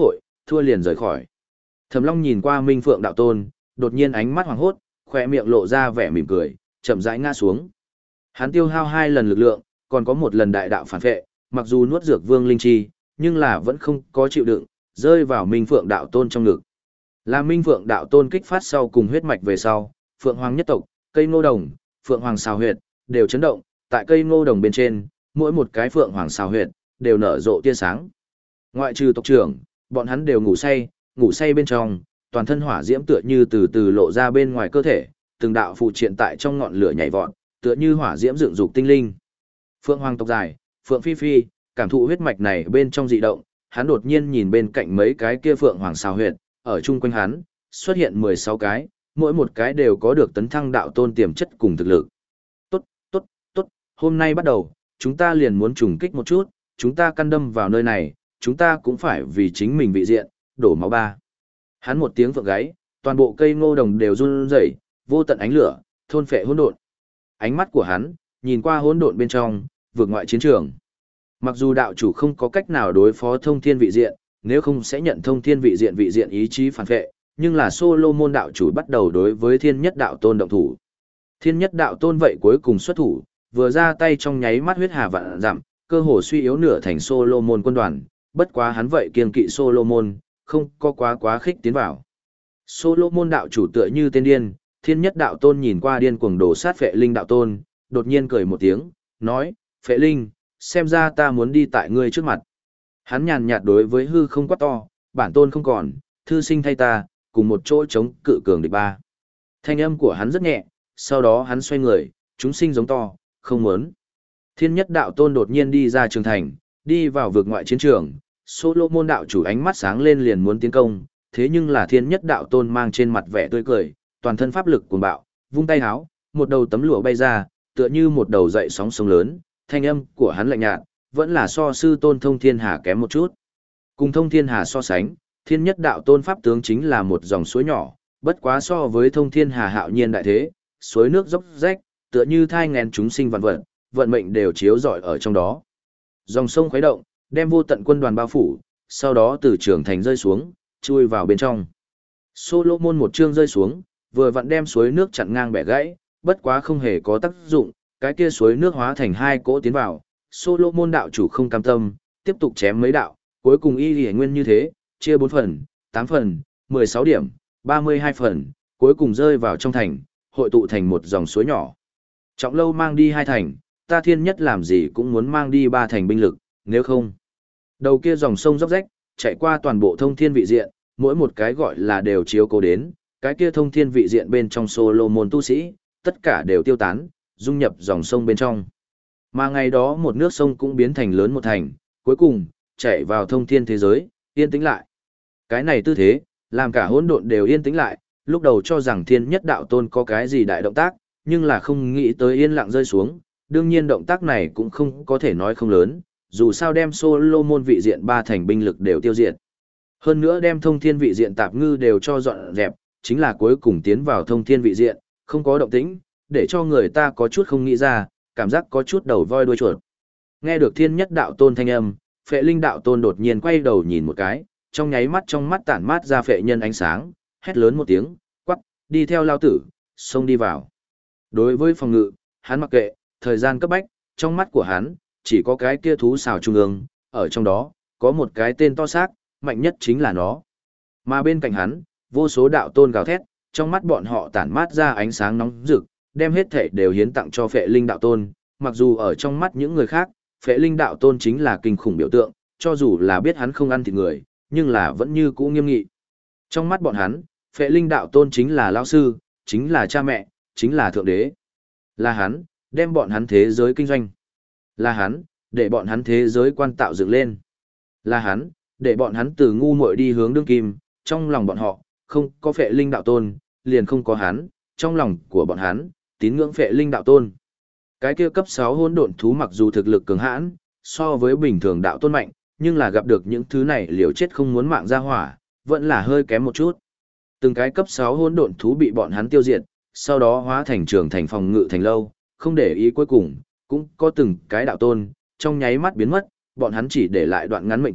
thua liền rời khỏi. Thẩm Long nhìn qua Minh Phượng đạo tôn, đột nhiên ánh mắt hoảng hốt, khỏe miệng lộ ra vẻ mỉm cười, chậm rãi ngã xuống. Hắn tiêu hao hai lần lực lượng, còn có một lần đại đạo phản vệ, mặc dù nuốt dược vương linh chi, nhưng là vẫn không có chịu đựng, rơi vào Minh Phượng đạo tôn trong ngực. Là Minh Phượng đạo tôn kích phát sau cùng huyết mạch về sau, Phượng Hoàng nhất tộc, cây ngô đồng, Phượng Hoàng xào huyệt, đều chấn động, tại cây ngô đồng bên trên, mỗi một cái Phượng Hoàng xào huyệt, đều nở rộ tia sáng. Ngoại trừ tộc trưởng, bọn hắn đều ngủ say, ngủ say bên trong, toàn thân hỏa diễm tựa như từ từ lộ ra bên ngoài cơ thể, từng đạo phụ triện tại trong ngọn lửa nhảy vọt, tựa như hỏa diễm dựng dục tinh linh. Phượng Hoàng tộc dài, Phượng Phi Phi, cảm thụ huyết mạch này bên trong dị động, hắn đột nhiên nhìn bên cạnh mấy cái kia Phượng Hoàng xào huyệt, ở chung quanh hắn, xuất hiện mười sáu cái, mỗi một cái đều có được tấn thăng đạo tôn tiềm chất cùng thực lực. Tốt, tốt, tốt, hôm nay bắt đầu, chúng ta liền muốn trùng kích một chút, chúng ta căn đâm vào nơi này, chúng ta cũng phải vì chính mình vị diện, đổ máu ba. Hắn một tiếng vượng gáy, toàn bộ cây ngô đồng đều run rẩy, vô tận ánh lửa, thôn phệ hỗn độn. Ánh mắt của hắn, nhìn qua hỗn độn bên trong, vượt ngoại chiến trường. Mặc dù đạo chủ không có cách nào đối phó thông thiên vị diện, nếu không sẽ nhận thông thiên vị diện vị diện ý chí phản vệ, nhưng là Solomon đạo chủ bắt đầu đối với thiên nhất đạo tôn động thủ. Thiên nhất đạo tôn vậy cuối cùng xuất thủ, vừa ra tay trong nháy mắt huyết hà vạn giảm, cơ hồ suy yếu nửa thành Solomon quân đoàn, bất quá hắn vậy kiên kỵ Solomon, không có quá quá khích tiến vào. Solomon đạo chủ tựa như tên điên, thiên nhất đạo tôn nhìn qua điên cuồng đổ sát Phệ Linh đạo tôn, đột nhiên cười một tiếng, nói, Phệ Linh, xem ra ta muốn đi tại ngươi trước mặt. Hắn nhàn nhạt đối với hư không quát to, bản tôn không còn, thư sinh thay ta, cùng một chỗ chống cự cường địch ba. Thanh âm của hắn rất nhẹ, sau đó hắn xoay người, chúng sinh giống to, không muốn. Thiên nhất đạo tôn đột nhiên đi ra trường thành, đi vào vực ngoại chiến trường, Solomon đạo chủ ánh mắt sáng lên liền muốn tiến công, thế nhưng là thiên nhất đạo tôn mang trên mặt vẻ tươi cười, toàn thân pháp lực cuồng bạo, vung tay háo, một đầu tấm lụa bay ra, tựa như một đầu dậy sóng sông lớn, thanh âm của hắn lạnh nhạt, vẫn là so sư tôn thông thiên hà kém một chút. Cùng thông thiên hà so sánh, thiên nhất đạo tôn pháp tướng chính là một dòng suối nhỏ, bất quá so với thông thiên hà hạo nhiên đại thế, suối nước dốc rách, tựa như thai nghén chúng sinh vạn vật, vận mệnh đều chiếu rọi ở trong đó. Dòng sông khuấy động, đem vô tận quân đoàn bao phủ, sau đó từ trường thành rơi xuống, chui vào bên trong. Solomon một chương rơi xuống, vừa vặn đem suối nước chặn ngang bẻ gãy, bất quá không hề có tác dụng, cái kia suối nước hóa thành hai cỗ tiến vào. Solomon đạo chủ không cam tâm, tiếp tục chém mấy đạo, cuối cùng y lìa nguyên như thế, chia bốn phần, tám phần, mười sáu điểm, ba mươi hai phần, cuối cùng rơi vào trong thành, hội tụ thành một dòng suối nhỏ. Trọng lâu mang đi hai thành, ta thiên nhất làm gì cũng muốn mang đi ba thành binh lực, nếu không. Đầu kia dòng sông róc rách, chạy qua toàn bộ thông thiên vị diện, mỗi một cái gọi là đều chiếu cố đến, cái kia thông thiên vị diện bên trong Solomon tu sĩ, tất cả đều tiêu tán, dung nhập dòng sông bên trong. Mà ngày đó một nước sông cũng biến thành lớn một thành, cuối cùng, chạy vào thông thiên thế giới, yên tĩnh lại. Cái này tư thế, làm cả hỗn độn đều yên tĩnh lại, lúc đầu cho rằng thiên nhất đạo tôn có cái gì đại động tác, nhưng là không nghĩ tới yên lặng rơi xuống, đương nhiên động tác này cũng không có thể nói không lớn, dù sao đem Solomon vị diện ba thành binh lực đều tiêu diệt. Hơn nữa đem thông thiên vị diện tạp ngư đều cho dọn dẹp, chính là cuối cùng tiến vào thông thiên vị diện, không có động tĩnh, để cho người ta có chút không nghĩ ra, cảm giác có chút đầu voi đuôi chuột. Nghe được thiên nhất đạo tôn thanh âm, Phệ Linh đạo tôn đột nhiên quay đầu nhìn một cái, trong nháy mắt trong mắt tản mát ra phệ nhân ánh sáng, hét lớn một tiếng, quắc, đi theo lao tử, xông đi vào. Đối với phòng ngự, hắn mặc kệ, thời gian cấp bách, trong mắt của hắn, chỉ có cái kia thú xào trung ương, ở trong đó, có một cái tên to xác, mạnh nhất chính là nó. Mà bên cạnh hắn, vô số đạo tôn gào thét, trong mắt bọn họ tản mát ra ánh sáng nóng rực, đem hết thể đều hiến tặng cho Phệ Linh đạo tôn, mặc dù ở trong mắt những người khác, Phệ Linh đạo tôn chính là kinh khủng biểu tượng, cho dù là biết hắn không ăn thịt người, nhưng là vẫn như cũ nghiêm nghị. Trong mắt bọn hắn, Phệ Linh đạo tôn chính là lão sư, chính là cha mẹ, chính là thượng đế. Là hắn, đem bọn hắn thế giới kinh doanh. Là hắn, để bọn hắn thế giới quan tạo dựng lên. Là hắn, để bọn hắn từ ngu muội đi hướng đương kim, trong lòng bọn họ, không có Phệ Linh đạo tôn, liền không có hắn, trong lòng của bọn hắn, tín ngưỡng Phệ Linh đạo tôn. Cái kia cấp sáu hỗn độn thú mặc dù thực lực cường hãn, so với bình thường đạo tôn mạnh, nhưng là gặp được những thứ này liều chết không muốn mạng ra hỏa, vẫn là hơi kém một chút. Từng cái cấp sáu hỗn độn thú bị bọn hắn tiêu diệt, sau đó hóa thành trường thành phòng ngự thành lâu, không để ý cuối cùng, cũng có từng cái đạo tôn, trong nháy mắt biến mất, bọn hắn chỉ để lại đoạn ngắn mệnh cách,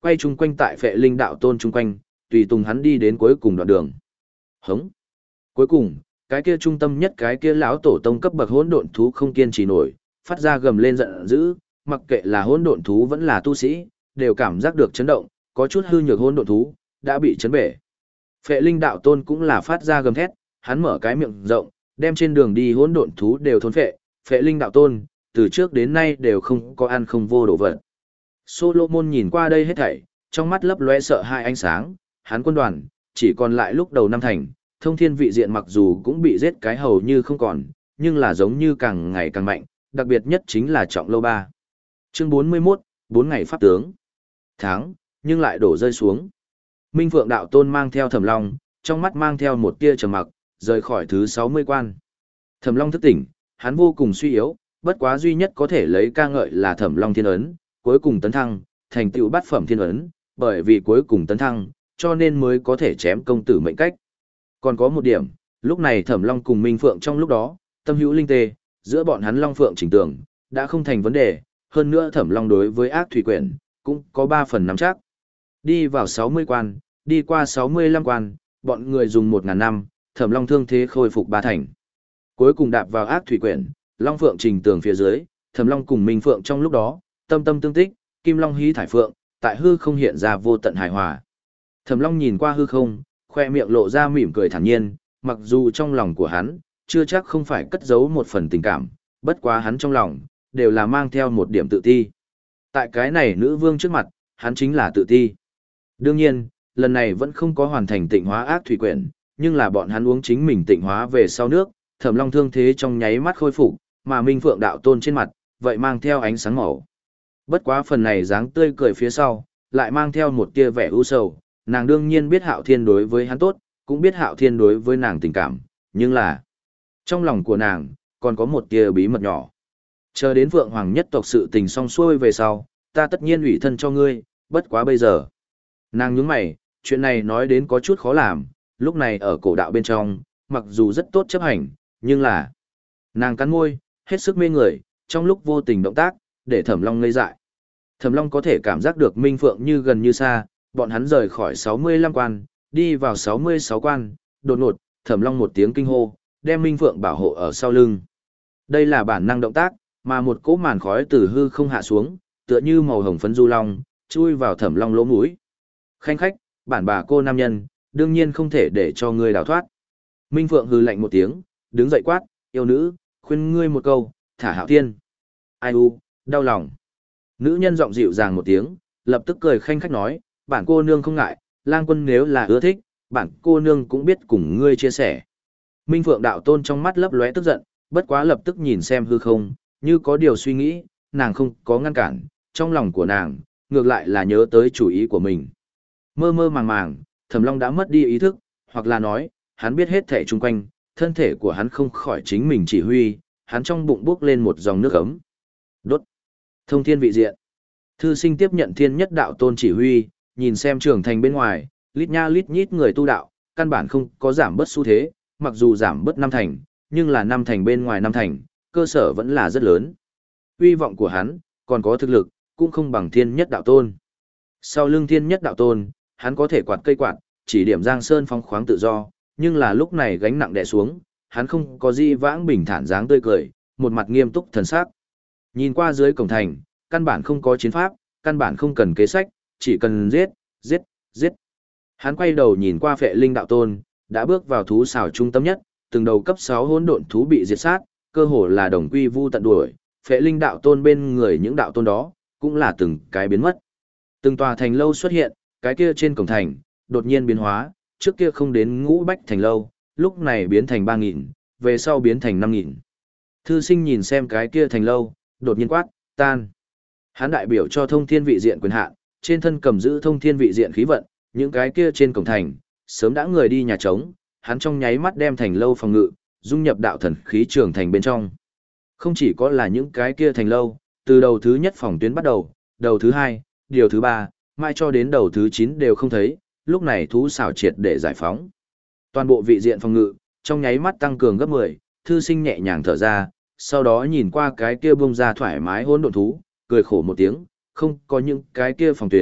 quay chung quanh tại Phệ Linh đạo tôn chung quanh, tùy tùng hắn đi đến cuối cùng đoạn đường. Hống. Cuối cùng, cái kia trung tâm nhất cái kia lão tổ tông cấp bậc hỗn độn thú không kiên trì nổi, phát ra gầm lên giận dữ, mặc kệ là hỗn độn thú vẫn là tu sĩ, đều cảm giác được chấn động, có chút hư nhược hỗn độn thú đã bị chấn bể. Phệ Linh đạo tôn cũng là phát ra gầm thét, hắn mở cái miệng rộng, đem trên đường đi hỗn độn thú đều thôn phệ. Phệ Linh đạo tôn từ trước đến nay đều không có ăn không vô đồ vật. Solomon nhìn qua đây hết thảy, trong mắt lấp lóe sợ hai ánh sáng, hắn quân đoàn chỉ còn lại lúc đầu năm thành, thông thiên vị diện mặc dù cũng bị giết cái hầu như không còn, nhưng là giống như càng ngày càng mạnh, đặc biệt nhất chính là trọng lâu ba. Chương bốn mươi mốt, bốn ngày pháp tướng. Tháng, nhưng lại đổ rơi xuống. Minh Phượng đạo tôn mang theo Thẩm Long, trong mắt mang theo một tia trầm mặc, rời khỏi thứ sáu mươi quan. Thẩm Long thức tỉnh, hắn vô cùng suy yếu, bất quá duy nhất có thể lấy ca ngợi là Thẩm Long thiên ấn, cuối cùng tấn thăng, thành tựu bát phẩm thiên ấn, bởi vì cuối cùng tấn thăng, cho nên mới có thể chém công tử mệnh cách. Còn có một điểm, lúc này Thẩm Long cùng Minh Phượng trong lúc đó, tâm hữu linh tê, giữa bọn hắn Long Phượng chỉnh tường, đã không thành vấn đề, hơn nữa Thẩm Long đối với ác thủy quyển, cũng có ba phần nắm chắc. Đi vào sáu mươi quan, đi qua sáu mươi lăm quan, bọn người dùng một ngàn năm, Thẩm Long thương thế khôi phục ba thành. Cuối cùng đạp vào ác thủy quyển, Long Phượng trình tường phía dưới, Thẩm Long cùng Minh Phượng trong lúc đó, tâm tâm tương tích, Kim Long hí thải phượng, tại hư không hiện ra vô tận hài hòa. Thẩm Long nhìn qua hư không, khoe miệng lộ ra mỉm cười thản nhiên, mặc dù trong lòng của hắn, chưa chắc không phải cất giấu một phần tình cảm, bất quá hắn trong lòng, đều là mang theo một điểm tự ti. Tại cái này nữ vương trước mặt, hắn chính là tự ti. Đương nhiên, lần này vẫn không có hoàn thành tịnh hóa ác thủy quyển, nhưng là bọn hắn uống chính mình tịnh hóa về sau nước, Thẩm Long thương thế trong nháy mắt khôi phục, mà Minh Phượng đạo tôn trên mặt, vậy mang theo ánh sáng màu. Bất quá phần này dáng tươi cười phía sau, lại mang theo một tia vẻ u sầu, nàng đương nhiên biết Hạo Thiên đối với hắn tốt, cũng biết Hạo Thiên đối với nàng tình cảm, nhưng là trong lòng của nàng còn có một tia bí mật nhỏ. Chờ đến Phượng Hoàng nhất tộc sự tình xong xuôi về sau, ta tất nhiên ủy thân cho ngươi, bất quá bây giờ. Nàng nhướng mày, chuyện này nói đến có chút khó làm, lúc này ở cổ đạo bên trong, mặc dù rất tốt chấp hành, nhưng là nàng cắn môi, hết sức mê người, trong lúc vô tình động tác, để Thẩm Long ngây dại. Thẩm Long có thể cảm giác được Minh Phượng như gần như xa, bọn hắn rời khỏi sáu mươi lăm quan, đi vào sáu mươi sáu quan, đột ngột, Thẩm Long một tiếng kinh hô, đem Minh Phượng bảo hộ ở sau lưng. Đây là bản năng động tác, mà một cỗ màn khói từ hư không hạ xuống, tựa như màu hồng phấn du long, chui vào Thẩm Long lỗ mũi. Khanh khách, bản bà cô nam nhân, đương nhiên không thể để cho ngươi đào thoát. Minh Phượng hừ lạnh một tiếng, đứng dậy quát, yêu nữ, khuyên ngươi một câu, thả Hạo Thiên. Ai u, đau lòng. Nữ nhân giọng dịu dàng một tiếng, lập tức cười khanh khách nói, bản cô nương không ngại, lang quân nếu là ưa thích, bản cô nương cũng biết cùng ngươi chia sẻ. Minh Phượng đạo tôn trong mắt lấp lóe tức giận, bất quá lập tức nhìn xem hư không, như có điều suy nghĩ, nàng không có ngăn cản, trong lòng của nàng, ngược lại là nhớ tới chủ ý của mình. Mơ mơ màng màng, Thẩm Long đã mất đi ý thức, hoặc là nói, hắn biết hết thể chung quanh, thân thể của hắn không khỏi chính mình chỉ huy, hắn trong bụng bốc lên một dòng nước ấm. Đốt. Thông thiên vị diện. Thư sinh tiếp nhận thiên nhất đạo tôn chỉ huy, nhìn xem trường thành bên ngoài, lít nha lít nhít người tu đạo, căn bản không có giảm bớt xu thế, mặc dù giảm bớt năm thành, nhưng là năm thành bên ngoài năm thành, cơ sở vẫn là rất lớn. Uy vọng của hắn, còn có thực lực, cũng không bằng thiên nhất đạo tôn. Sau lưng thiên nhất đạo tôn, hắn có thể quạt cây quạt, chỉ điểm Giang Sơn phong khoáng tự do, nhưng là lúc này gánh nặng đè xuống, hắn không có gì vãng bình thản dáng tươi cười, một mặt nghiêm túc thần sắc. Nhìn qua dưới cổng thành, căn bản không có chiến pháp, căn bản không cần kế sách, chỉ cần giết, giết, giết. Hắn quay đầu nhìn qua Phệ Linh đạo tôn, đã bước vào thú xảo trung tâm nhất, từng đầu cấp sáu hỗn độn thú bị diệt sát, cơ hồ là đồng quy vu tận đuổi, Phệ Linh đạo tôn bên người những đạo tôn đó, cũng là từng cái biến mất. Từng tòa thành lâu xuất hiện, cái kia trên cổng thành, đột nhiên biến hóa, trước kia không đến ngũ bách thành lâu, lúc này biến thành ba nghìn, về sau biến thành năm nghìn. Thư sinh nhìn xem cái kia thành lâu, đột nhiên quát, tan. Hắn đại biểu cho thông thiên vị diện quyền hạn, trên thân cầm giữ thông thiên vị diện khí vận, những cái kia trên cổng thành, sớm đã người đi nhà trống, hắn trong nháy mắt đem thành lâu phòng ngự, dung nhập đạo thần khí trường thành bên trong. Không chỉ có là những cái kia thành lâu, từ đầu thứ nhất phòng tuyến bắt đầu, đầu thứ hai, điều thứ ba, mai cho đến đầu thứ chín đều không thấy, lúc này thú xảo triệt để giải phóng. Toàn bộ vị diện phòng ngự, trong nháy mắt tăng cường gấp mười, thư sinh nhẹ nhàng thở ra, sau đó nhìn qua cái kia bung ra thoải mái hỗn độn thú, cười khổ một tiếng, không có những cái kia phòng tuyến,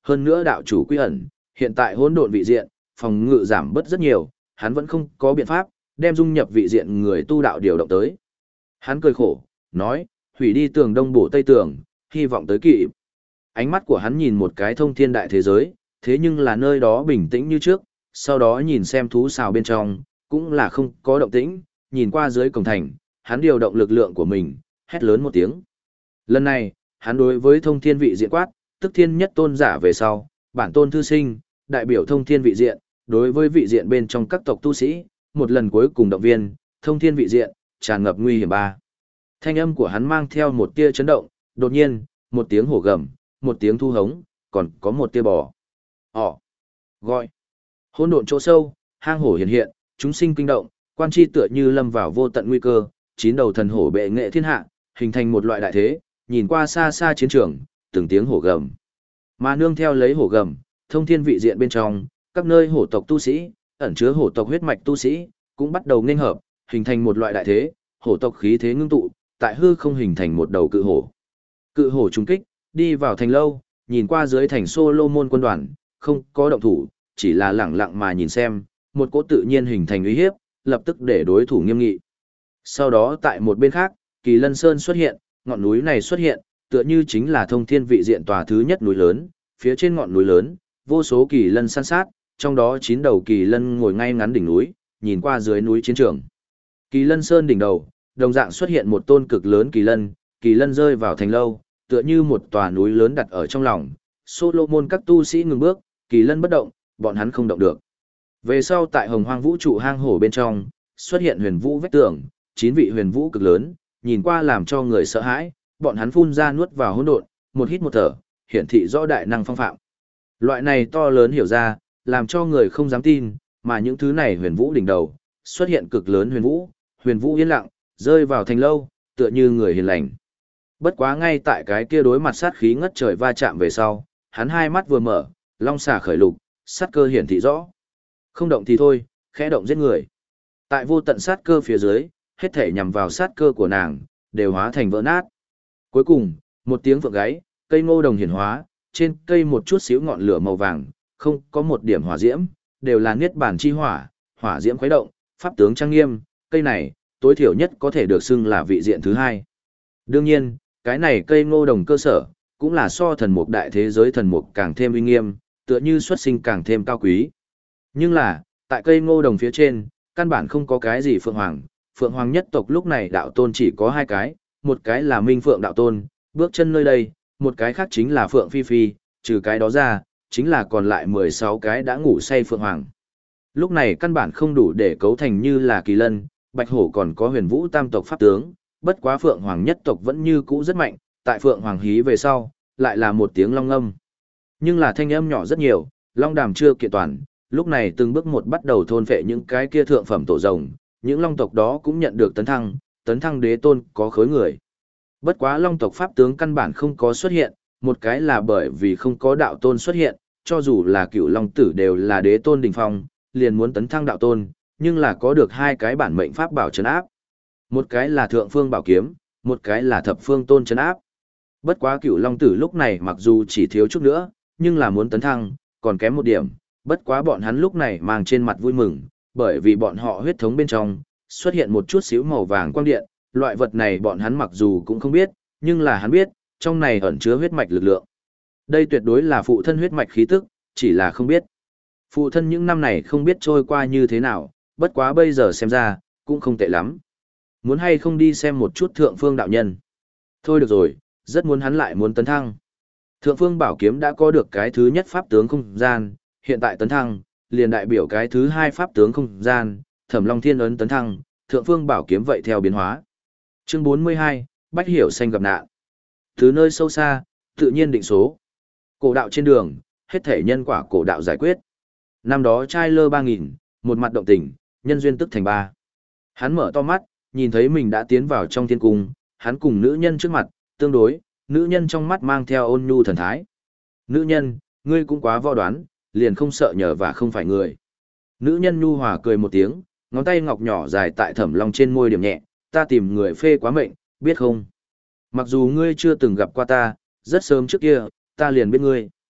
Hơn nữa đạo chủ quy ẩn, hiện tại hỗn độn vị diện, phòng ngự giảm bớt rất nhiều, hắn vẫn không có biện pháp đem dung nhập vị diện người tu đạo điều động tới. Hắn cười khổ, nói, hủy đi tường đông bổ tây tường, hy vọng tới kịp. Ánh mắt của hắn nhìn một cái thông thiên đại thế giới, thế nhưng là nơi đó bình tĩnh như trước, sau đó nhìn xem thú xào bên trong, cũng là không có động tĩnh, nhìn qua dưới cổng thành, hắn điều động lực lượng của mình, hét lớn một tiếng. Lần này, hắn đối với thông thiên vị diện quát, tức thiên nhất tôn giả về sau, bản tôn thư sinh, đại biểu thông thiên vị diện, đối với vị diện bên trong các tộc tu sĩ, một lần cuối cùng động viên, thông thiên vị diện, tràn ngập nguy hiểm ba. Thanh âm của hắn mang theo một tia chấn động, đột nhiên, một tiếng hổ gầm, một tiếng thu hống, còn có một tia bò. Ỏ, gọi, hỗn độn chỗ sâu, hang hổ hiện hiện, chúng sinh kinh động, quan chi tựa như lâm vào vô tận nguy cơ, chín đầu thần hổ bệ nghệ thiên hạ, hình thành một loại đại thế, nhìn qua xa xa chiến trường, từng tiếng hổ gầm. Mà nương theo lấy hổ gầm, thông thiên vị diện bên trong, các nơi hổ tộc tu sĩ, ẩn chứa hổ tộc huyết mạch tu sĩ, cũng bắt đầu nên hợp, hình thành một loại đại thế, hổ tộc khí thế ngưng tụ, tại hư không hình thành một đầu cự hổ. Cự hổ trùng kích, đi vào thành lâu, nhìn qua dưới thành Solomon quân đoàn, không có động thủ, chỉ là lẳng lặng mà nhìn xem, một cỗ tự nhiên hình thành uy hiếp, lập tức để đối thủ nghiêm nghị. Sau đó tại một bên khác, Kỳ Lân Sơn xuất hiện, ngọn núi này xuất hiện, tựa như chính là thông thiên vị diện tòa thứ nhất núi lớn, phía trên ngọn núi lớn, vô số kỳ lân san sát, trong đó chín đầu kỳ lân ngồi ngay ngắn đỉnh núi, nhìn qua dưới núi chiến trường. Kỳ Lân Sơn đỉnh đầu, đồng dạng xuất hiện một tôn cực lớn kỳ lân, kỳ lân rơi vào thành lâu, tựa như một tòa núi lớn đặt ở trong lòng. Solomon các tu sĩ ngừng bước, kỳ lân bất động, bọn hắn không động được. Về sau tại Hồng Hoang vũ trụ hang hổ bên trong, xuất hiện huyền vũ vách tường, chín vị huyền vũ cực lớn, nhìn qua làm cho người sợ hãi, bọn hắn phun ra nuốt vào hỗn độn, một hít một thở, hiển thị rõ đại năng phong phạm. Loại này to lớn hiểu ra, làm cho người không dám tin, mà những thứ này huyền vũ đỉnh đầu, xuất hiện cực lớn huyền vũ, huyền vũ yên lặng, rơi vào thành lâu, tựa như người hiền lành. Bất quá ngay tại cái kia đối mặt sát khí ngất trời va chạm về sau, hắn hai mắt vừa mở, long xà khởi lục, sát cơ hiển thị rõ. Không động thì thôi, khẽ động giết người. Tại vô tận sát cơ phía dưới, hết thể nhằm vào sát cơ của nàng, đều hóa thành vỡ nát. Cuối cùng, một tiếng vượng gáy, cây ngô đồng hiển hóa, trên cây một chút xíu ngọn lửa màu vàng, không có một điểm hỏa diễm, đều là niết bàn chi hỏa, hỏa diễm khuấy động, pháp tướng trang nghiêm, cây này, tối thiểu nhất có thể được xưng là vị diện thứ hai. Đương nhiên, cái này cây ngô đồng cơ sở, cũng là so thần mục đại thế giới thần mục càng thêm uy nghiêm, tựa như xuất sinh càng thêm cao quý. Nhưng là, tại cây ngô đồng phía trên, căn bản không có cái gì phượng hoàng, phượng hoàng nhất tộc lúc này đạo tôn chỉ có hai cái, một cái là Minh Phượng đạo tôn, bước chân nơi đây, một cái khác chính là Phượng Phi Phi, trừ cái đó ra, chính là còn lại mười sáu cái đã ngủ say phượng hoàng. Lúc này căn bản không đủ để cấu thành như là kỳ lân, bạch hổ còn có huyền vũ tam tộc pháp tướng, bất quá phượng hoàng nhất tộc vẫn như cũ rất mạnh, tại phượng hoàng hí về sau, lại là một tiếng long âm. Nhưng là thanh âm nhỏ rất nhiều, long đàm chưa kiện toàn, lúc này từng bước một bắt đầu thôn phệ những cái kia thượng phẩm tổ rồng, những long tộc đó cũng nhận được tấn thăng, tấn thăng đế tôn có khối người. Bất quá long tộc pháp tướng căn bản không có xuất hiện, một cái là bởi vì không có đạo tôn xuất hiện, cho dù là cựu long tử đều là đế tôn đỉnh phong, liền muốn tấn thăng đạo tôn, nhưng là có được hai cái bản mệnh pháp bảo trấn áp. Một cái là thượng phương bảo kiếm, một cái là thập phương tôn trấn áp. Bất quá cựu long tử lúc này mặc dù chỉ thiếu chút nữa, nhưng là muốn tấn thăng, còn kém một điểm, bất quá bọn hắn lúc này mang trên mặt vui mừng, bởi vì bọn họ huyết thống bên trong, xuất hiện một chút xíu màu vàng quang điện, loại vật này bọn hắn mặc dù cũng không biết, nhưng là hắn biết, trong này ẩn chứa huyết mạch lực lượng. Đây tuyệt đối là phụ thân huyết mạch khí tức, chỉ là không biết. Phụ thân những năm này không biết trôi qua như thế nào, bất quá bây giờ xem ra, cũng không tệ lắm. Muốn hay không đi xem một chút thượng phương đạo nhân. Thôi được rồi, rất muốn hắn lại muốn tấn thăng. Thượng phương bảo kiếm đã có được cái thứ nhất pháp tướng không gian, hiện tại tấn thăng, liền đại biểu cái thứ hai pháp tướng không gian, Thẩm Long Thiên ấn tấn thăng, thượng phương bảo kiếm vậy theo biến hóa. Chương bốn mươi hai, Bách Hiểu Xanh gặp nạn. Từ nơi sâu xa, tự nhiên định số. Cổ đạo trên đường, hết thể nhân quả cổ đạo giải quyết. Năm đó trai lơ ba nghìn, một mặt động tình, nhân duyên tức thành ba. Hắn mở to mắt, nhìn thấy mình đã tiến vào trong thiên cung, hắn cùng nữ nhân trước mặt, tương đối, nữ nhân trong mắt mang theo ôn nhu thần thái. Nữ nhân, ngươi cũng quá vo đoán, liền không sợ nhờ và không phải người. Nữ nhân nhu hòa cười một tiếng, ngón tay ngọc nhỏ dài tại Thẩm Long trên môi điểm nhẹ, ta tìm người phê quá mệnh, biết không? Mặc dù ngươi chưa từng gặp qua ta, rất sớm trước kia, ta liền biết ngươi.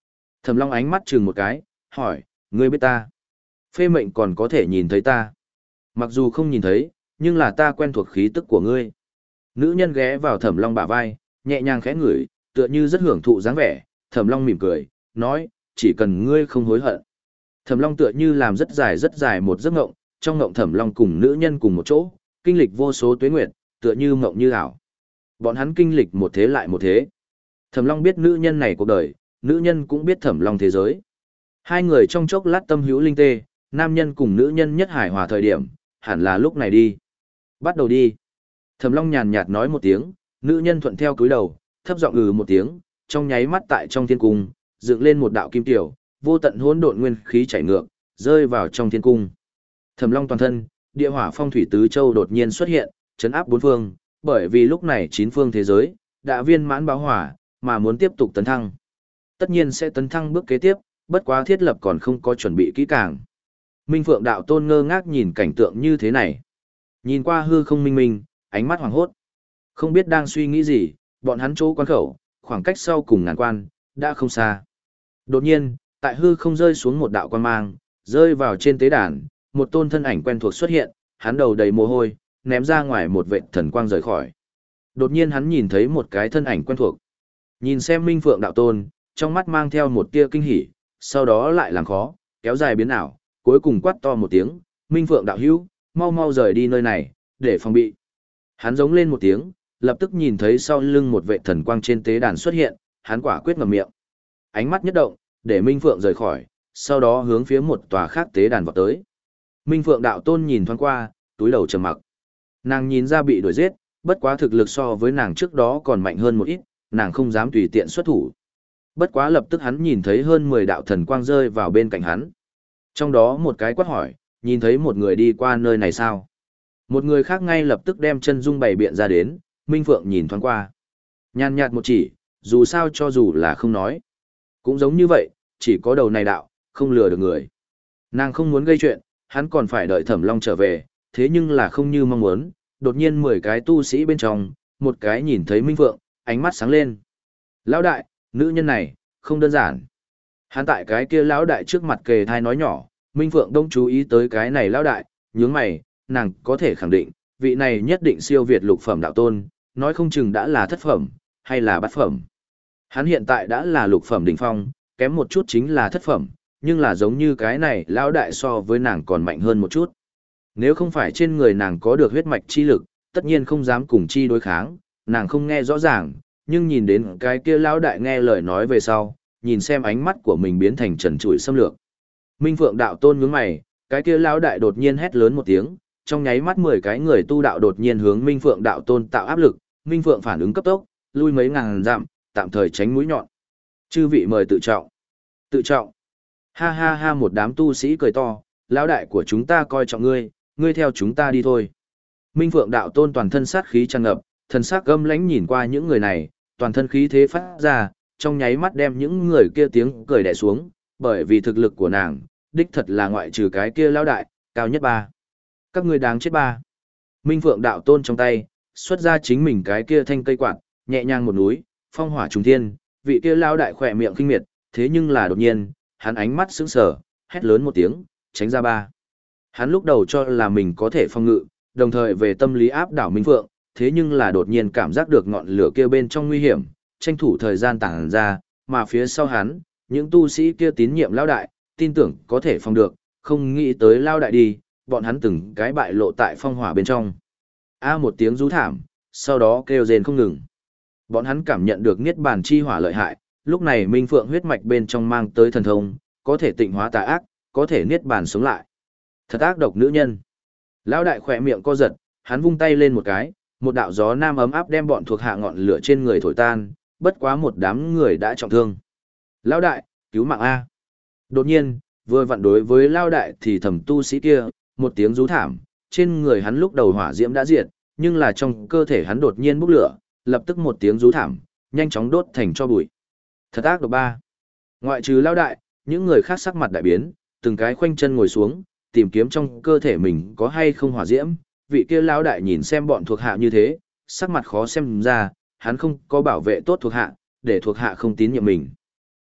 Thẩm Long ánh mắt chừng một cái, hỏi, ngươi biết ta? Phê mệnh còn có thể nhìn thấy ta. Mặc dù không nhìn thấy, nhưng là ta quen thuộc khí tức của ngươi. Nữ nhân ghé vào Thẩm Long bả vai, nhẹ nhàng khẽ ngửi, tựa như rất hưởng thụ dáng vẻ. Thẩm Long mỉm cười, nói, chỉ cần ngươi không hối hận. Thẩm Long tựa như làm rất dài rất dài một giấc ngộng, trong ngộng Thẩm Long cùng nữ nhân cùng một chỗ, kinh lịch vô số tuế nguyệt, tựa như mộng như ảo. Bọn hắn kinh lịch một thế lại một thế. Thẩm Long biết nữ nhân này cuộc đời, nữ nhân cũng biết Thẩm Long thế giới. Hai người trong chốc lát tâm hữu linh tê, nam nhân cùng nữ nhân nhất hài hòa thời điểm, hẳn là lúc này đi. Bắt đầu đi. Thẩm Long nhàn nhạt nói một tiếng, nữ nhân thuận theo cúi đầu, thấp giọng ừ một tiếng, trong nháy mắt tại trong thiên cung, dựng lên một đạo kim tiểu, vô tận hỗn độn nguyên khí chảy ngược, rơi vào trong thiên cung. Thẩm Long toàn thân, địa hỏa phong thủy tứ châu đột nhiên xuất hiện, chấn áp bốn phương, bởi vì lúc này chín phương thế giới đã viên mãn báo hỏa, mà muốn tiếp tục tấn thăng. Tất nhiên sẽ tấn thăng bước kế tiếp, bất quá thiết lập còn không có chuẩn bị kỹ càng. Minh Phượng đạo tôn ngơ ngác nhìn cảnh tượng như thế này. Nhìn qua hư không minh minh, ánh mắt hoàng hốt. Không biết đang suy nghĩ gì, bọn hắn chỗ quan khẩu, khoảng cách sau cùng ngàn quan, đã không xa. Đột nhiên, tại hư không rơi xuống một đạo quan mang, rơi vào trên tế đàn, một tôn thân ảnh quen thuộc xuất hiện, hắn đầu đầy mồ hôi, ném ra ngoài một vệt thần quang rời khỏi. Đột nhiên hắn nhìn thấy một cái thân ảnh quen thuộc. Nhìn xem Minh Phượng đạo tôn, trong mắt mang theo một tia kinh hỉ, sau đó lại làm khó, kéo dài biến ảo, cuối cùng quát to một tiếng, Minh Phượng đạo hữu, mau mau rời đi nơi này, để phòng bị. Hắn giống lên một tiếng, lập tức nhìn thấy sau lưng một vệ thần quang trên tế đàn xuất hiện, hắn quả quyết ngậm miệng. Ánh mắt nhất động, để Minh Phượng rời khỏi, sau đó hướng phía một tòa khác tế đàn vọt tới. Minh Phượng đạo tôn nhìn thoáng qua, túi đầu trầm mặc. Nàng nhìn ra bị đuổi giết, bất quá thực lực so với nàng trước đó còn mạnh hơn một ít, nàng không dám tùy tiện xuất thủ. Bất quá lập tức hắn nhìn thấy hơn mười đạo thần quang rơi vào bên cạnh hắn. Trong đó một cái quát hỏi, nhìn thấy một người đi qua nơi này sao? Một người khác ngay lập tức đem chân dung bày biện ra đến, Minh Phượng nhìn thoáng qua. Nhàn nhạt một chỉ, dù sao cho dù là không nói. Cũng giống như vậy, chỉ có đầu này đạo, không lừa được người. Nàng không muốn gây chuyện, hắn còn phải đợi Thẩm Long trở về, thế nhưng là không như mong muốn, đột nhiên mười cái tu sĩ bên trong, một cái nhìn thấy Minh Phượng, ánh mắt sáng lên. Lão đại, nữ nhân này, không đơn giản. Hắn tại cái kia lão đại trước mặt kề thai nói nhỏ, Minh Phượng đông chú ý tới cái này lão đại, nhướng mày, nàng có thể khẳng định, vị này nhất định siêu việt lục phẩm đạo tôn, nói không chừng đã là thất phẩm, hay là bát phẩm. Hắn hiện tại đã là lục phẩm đỉnh phong, kém một chút chính là thất phẩm, nhưng là giống như cái này lão đại so với nàng còn mạnh hơn một chút. Nếu không phải trên người nàng có được huyết mạch chi lực, tất nhiên không dám cùng chi đối kháng, nàng không nghe rõ ràng, nhưng nhìn đến cái kia lão đại nghe lời nói về sau, nhìn xem ánh mắt của mình biến thành trần trụi xâm lược. Minh Phượng đạo tôn nhướng mày, cái kia lão đại đột nhiên hét lớn một tiếng, trong nháy mắt mười cái người tu đạo đột nhiên hướng Minh Phượng đạo tôn tạo áp lực, Minh Phượng phản ứng cấp tốc, lui mấy ngàn dặm, tạm thời tránh mũi nhọn. Chư vị mời tự trọng. Tự trọng. Ha ha ha, một đám tu sĩ cười to, lão đại của chúng ta coi trọng ngươi, ngươi theo chúng ta đi thôi. Minh Phượng đạo tôn toàn thân sát khí tràn ngập, thần sắc gâm lãnh nhìn qua những người này, toàn thân khí thế phát ra, trong nháy mắt đem những người kia tiếng cười đè xuống, bởi vì thực lực của nàng, đích thật là ngoại trừ cái kia lão đại, cao nhất ba. Các ngươi đáng chết ba. Minh Phượng đạo tôn trong tay, xuất ra chính mình cái kia thanh cây quạt, nhẹ nhàng một núi, phong hỏa trùng thiên, vị kia lão đại khỏe miệng kinh miệt, thế nhưng là đột nhiên, hắn ánh mắt sững sờ, hét lớn một tiếng, tránh ra ba. Hắn lúc đầu cho là mình có thể phòng ngự, đồng thời về tâm lý áp đảo Minh Phượng, thế nhưng là đột nhiên cảm giác được ngọn lửa kia bên trong nguy hiểm, tranh thủ thời gian tản ra, mà phía sau hắn, những tu sĩ kia tín nhiệm lão đại, tin tưởng có thể phòng được, không nghĩ tới lão đại đi, bọn hắn từng cái bại lộ tại phong hỏa bên trong. A một tiếng rú thảm, sau đó kêu rên không ngừng. Bọn hắn cảm nhận được niết bàn chi hỏa lợi hại, lúc này Minh Phượng huyết mạch bên trong mang tới thần thông, có thể tịnh hóa tà ác, có thể niết bàn sống lại. Thật ác độc nữ nhân. Lão đại khỏe miệng co giật, hắn vung tay lên một cái, một đạo gió nam ấm áp đem bọn thuộc hạ ngọn lửa trên người thổi tan, bất quá một đám người đã trọng thương. Lão đại, cứu mạng A. Đột nhiên, vừa vặn đối với Lão đại thì thầm tu sĩ kia, một tiếng rú thảm, trên người hắn lúc đầu hỏa diễm đã diệt, nhưng là trong cơ thể hắn đột nhiên bốc lửa, lập tức một tiếng rú thảm, nhanh chóng đốt thành tro bụi. Thật ác độc ba. Ngoại trừ Lão đại, những người khác sắc mặt đại biến, từng cái khoanh chân ngồi xuống, tìm kiếm trong cơ thể mình có hay không hỏa diễm. Vị kia Lão đại nhìn xem bọn thuộc hạ như thế, sắc mặt khó xem ra, hắn không có bảo vệ tốt thuộc hạ, để thuộc hạ không tín nhiệm mình.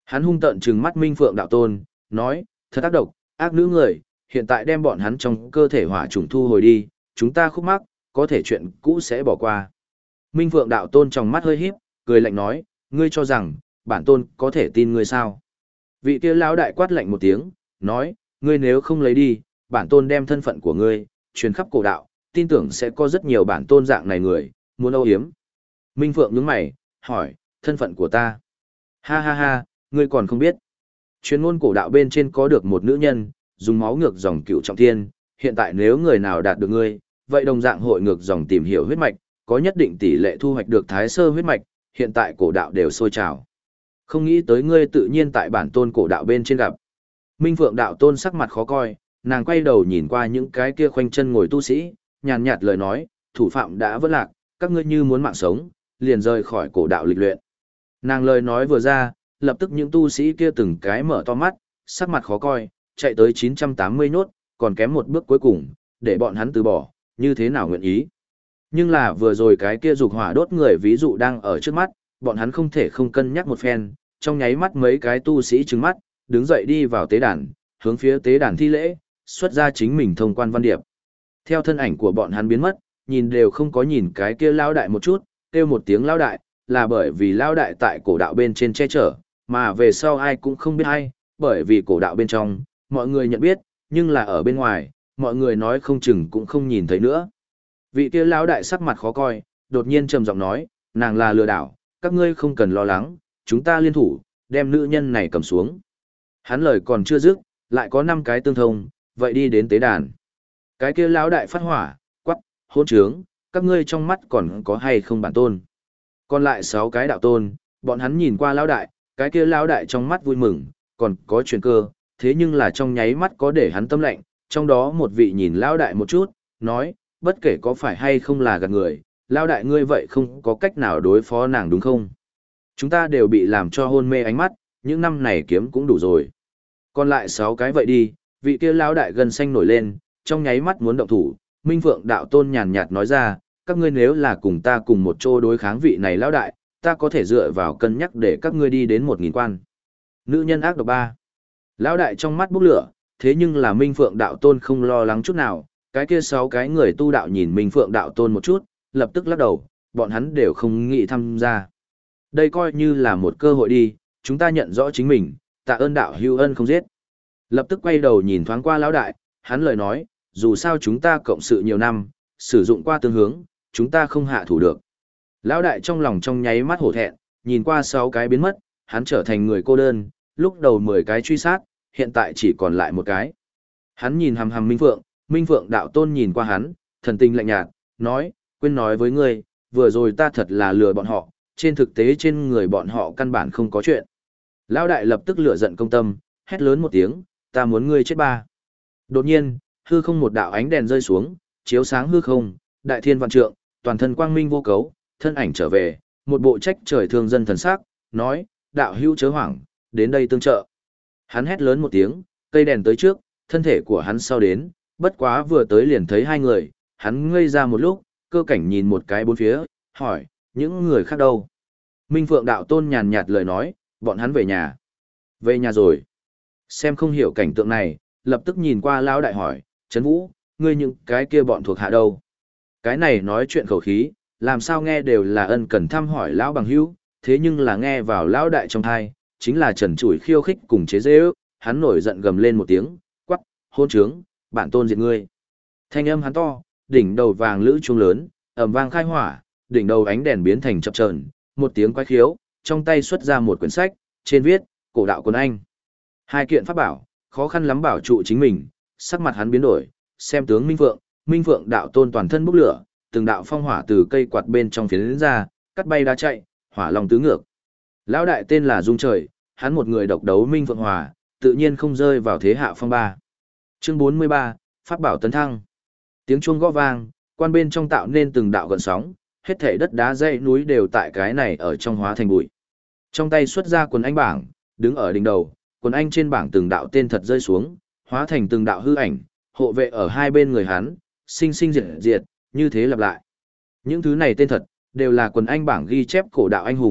Hắn hung tợn trừng mắt Minh Phượng đạo tôn, nói, thật ác độc, ác nữ người, hiện tại đem bọn hắn trong cơ thể hỏa trùng thu hồi đi, chúng ta khúc mắc, có thể chuyện cũ sẽ bỏ qua. Minh Phượng đạo tôn trong mắt hơi híp, cười lạnh nói, ngươi cho rằng, bản tôn có thể tin ngươi sao? Vị kia lão đại quát lạnh một tiếng, nói, ngươi nếu không lấy đi, bản tôn đem thân phận của ngươi, truyền khắp cổ đạo, tin tưởng sẽ có rất nhiều bản tôn dạng này người, muốn âu yếm. Minh Phượng nhướng mày, hỏi, thân phận của ta? Ha ha ha, ngươi còn không biết. Chuyên môn cổ đạo bên trên có được một nữ nhân, dùng máu ngược dòng cựu trọng thiên, hiện tại nếu người nào đạt được ngươi, vậy đồng dạng hội ngược dòng tìm hiểu huyết mạch, có nhất định tỷ lệ thu hoạch được thái sơ huyết mạch, hiện tại cổ đạo đều sôi trào. Không nghĩ tới ngươi tự nhiên tại bản tôn cổ đạo bên trên gặp. Minh Phượng đạo tôn sắc mặt khó coi, nàng quay đầu nhìn qua những cái kia khoanh chân ngồi tu sĩ, nhàn nhạt lời nói, thủ phạm đã vỡ lạc, các ngươi như muốn mạng sống, liền rời khỏi cổ đạo lịch luyện. Nàng lời nói vừa ra, lập tức những tu sĩ kia từng cái mở to mắt, sắc mặt khó coi, chạy tới chín trăm tám mươi nốt, còn kém một bước cuối cùng, để bọn hắn từ bỏ, như thế nào nguyện ý. Nhưng là vừa rồi cái kia dục hỏa đốt người ví dụ đang ở trước mắt, bọn hắn không thể không cân nhắc một phen, trong nháy mắt mấy cái tu sĩ trừng mắt, đứng dậy đi vào tế đàn, hướng phía tế đàn thi lễ, xuất ra chính mình thông quan văn điệp. Theo thân ảnh của bọn hắn biến mất, nhìn đều không có nhìn cái kia lao đại một chút, kêu một tiếng lao đại, là bởi vì lao đại tại cổ đạo bên trên che chở, mà về sau ai cũng không biết ai, bởi vì cổ đạo bên trong, mọi người nhận biết, nhưng là ở bên ngoài, mọi người nói không chừng cũng không nhìn thấy nữa. Vị kia lao đại sắc mặt khó coi, đột nhiên trầm giọng nói, nàng là lừa đảo, các ngươi không cần lo lắng, chúng ta liên thủ, đem nữ nhân này cầm xuống. Hắn lời còn chưa dứt, lại có năm cái tương thông, vậy đi đến tế đàn. Cái kia lão đại phát hỏa, quắc, hôn trướng, các ngươi trong mắt còn có hay không bản tôn. Còn lại sáu cái đạo tôn, bọn hắn nhìn qua lão đại, cái kia lão đại trong mắt vui mừng, còn có chuyển cơ, thế nhưng là trong nháy mắt có để hắn tâm lạnh, trong đó một vị nhìn lão đại một chút, nói, bất kể có phải hay không là gạt người, lão đại ngươi vậy không có cách nào đối phó nàng đúng không? Chúng ta đều bị làm cho hôn mê ánh mắt, những năm này kiếm cũng đủ rồi. Còn lại sáu cái vậy đi, vị kia lão đại gần xanh nổi lên, trong nháy mắt muốn động thủ, Minh Phượng đạo tôn nhàn nhạt nói ra, các ngươi nếu là cùng ta cùng một chỗ đối kháng vị này lão đại, ta có thể dựa vào cân nhắc để các ngươi đi đến một nghìn quan. Nữ nhân ác độc ba. Lão đại trong mắt bốc lửa, thế nhưng là Minh Phượng đạo tôn không lo lắng chút nào, cái kia sáu cái người tu đạo nhìn Minh Phượng đạo tôn một chút, lập tức lắc đầu, bọn hắn đều không nghĩ tham gia. Đây coi như là một cơ hội đi, chúng ta nhận rõ chính mình, tạ ơn đạo hữu ân không giết. Lập tức quay đầu nhìn thoáng qua lão đại, hắn lời nói, dù sao chúng ta cộng sự nhiều năm, sử dụng qua tương hướng, chúng ta không hạ thủ được. Lão đại trong lòng trong nháy mắt hổ thẹn, nhìn qua sáu cái biến mất, hắn trở thành người cô đơn, lúc đầu mười cái truy sát, hiện tại chỉ còn lại một cái. Hắn nhìn hằm hằm Minh Phượng, Minh Phượng đạo tôn nhìn qua hắn, thần tình lạnh nhạt, nói, quên nói với ngươi, vừa rồi ta thật là lừa bọn họ, trên thực tế trên người bọn họ căn bản không có chuyện. Lão đại lập tức lửa giận công tâm, hét lớn một tiếng, ta muốn ngươi chết ba. Đột nhiên, hư không một đạo ánh đèn rơi xuống, chiếu sáng hư không, đại thiên vạn trượng, toàn thân quang minh vô cấu, thân ảnh trở về, một bộ trách trời thương dân thần sắc, nói, đạo hữu chớ hoảng, đến đây tương trợ. Hắn hét lớn một tiếng, cây đèn tới trước, thân thể của hắn sau đến, bất quá vừa tới liền thấy hai người, hắn ngây ra một lúc, cơ cảnh nhìn một cái bốn phía, hỏi, những người khác đâu? Minh Phượng đạo tôn nhàn nhạt lời nói, bọn hắn về nhà. Về nhà rồi. Xem không hiểu cảnh tượng này, lập tức nhìn qua lão đại hỏi, Trấn Vũ, ngươi những cái kia bọn thuộc hạ đâu? Cái này nói chuyện khẩu khí, làm sao nghe đều là ân cần thăm hỏi lão bằng hữu, thế nhưng là nghe vào lão đại trong thai, chính là trần trụi khiêu khích cùng chế dễ ước, hắn nổi giận gầm lên một tiếng, quắc, hôn trướng, bản tôn diệt ngươi. Thanh âm hắn to, đỉnh đầu vàng lữ chuông lớn, ầm vang khai hỏa, đỉnh đầu ánh đèn biến thành chập chờn, một tiếng quái khiếu, trong tay xuất ra một quyển sách, trên viết, cổ đạo quân anh. Hai kiện pháp bảo, khó khăn lắm bảo trụ chính mình, sắc mặt hắn biến đổi, xem tướng Minh Phượng, Minh Phượng đạo tôn toàn thân bốc lửa, từng đạo phong hỏa từ cây quạt bên trong phiến ra, cắt bay đá chạy, hỏa long tứ ngược. Lão đại tên là Dung Trời, hắn một người độc đấu Minh Phượng Hòa, tự nhiên không rơi vào thế hạ phong ba. Chương bốn mươi ba, Pháp bảo tấn thăng. Tiếng chuông gõ vang, quan bên trong tạo nên từng đạo gợn sóng, hết thảy đất đá dãy núi đều tại cái này ở trong hóa thành bụi. Trong tay xuất ra quần anh bảng, đứng ở đỉnh đầu, quần anh trên bảng từng đạo tên thật rơi xuống, hóa thành từng đạo hư ảnh, hộ vệ ở hai bên người hắn, sinh sinh diệt diệt, như thế lặp lại. Những thứ này tên thật, đều là quần anh bảng ghi chép cổ đạo anh hùng,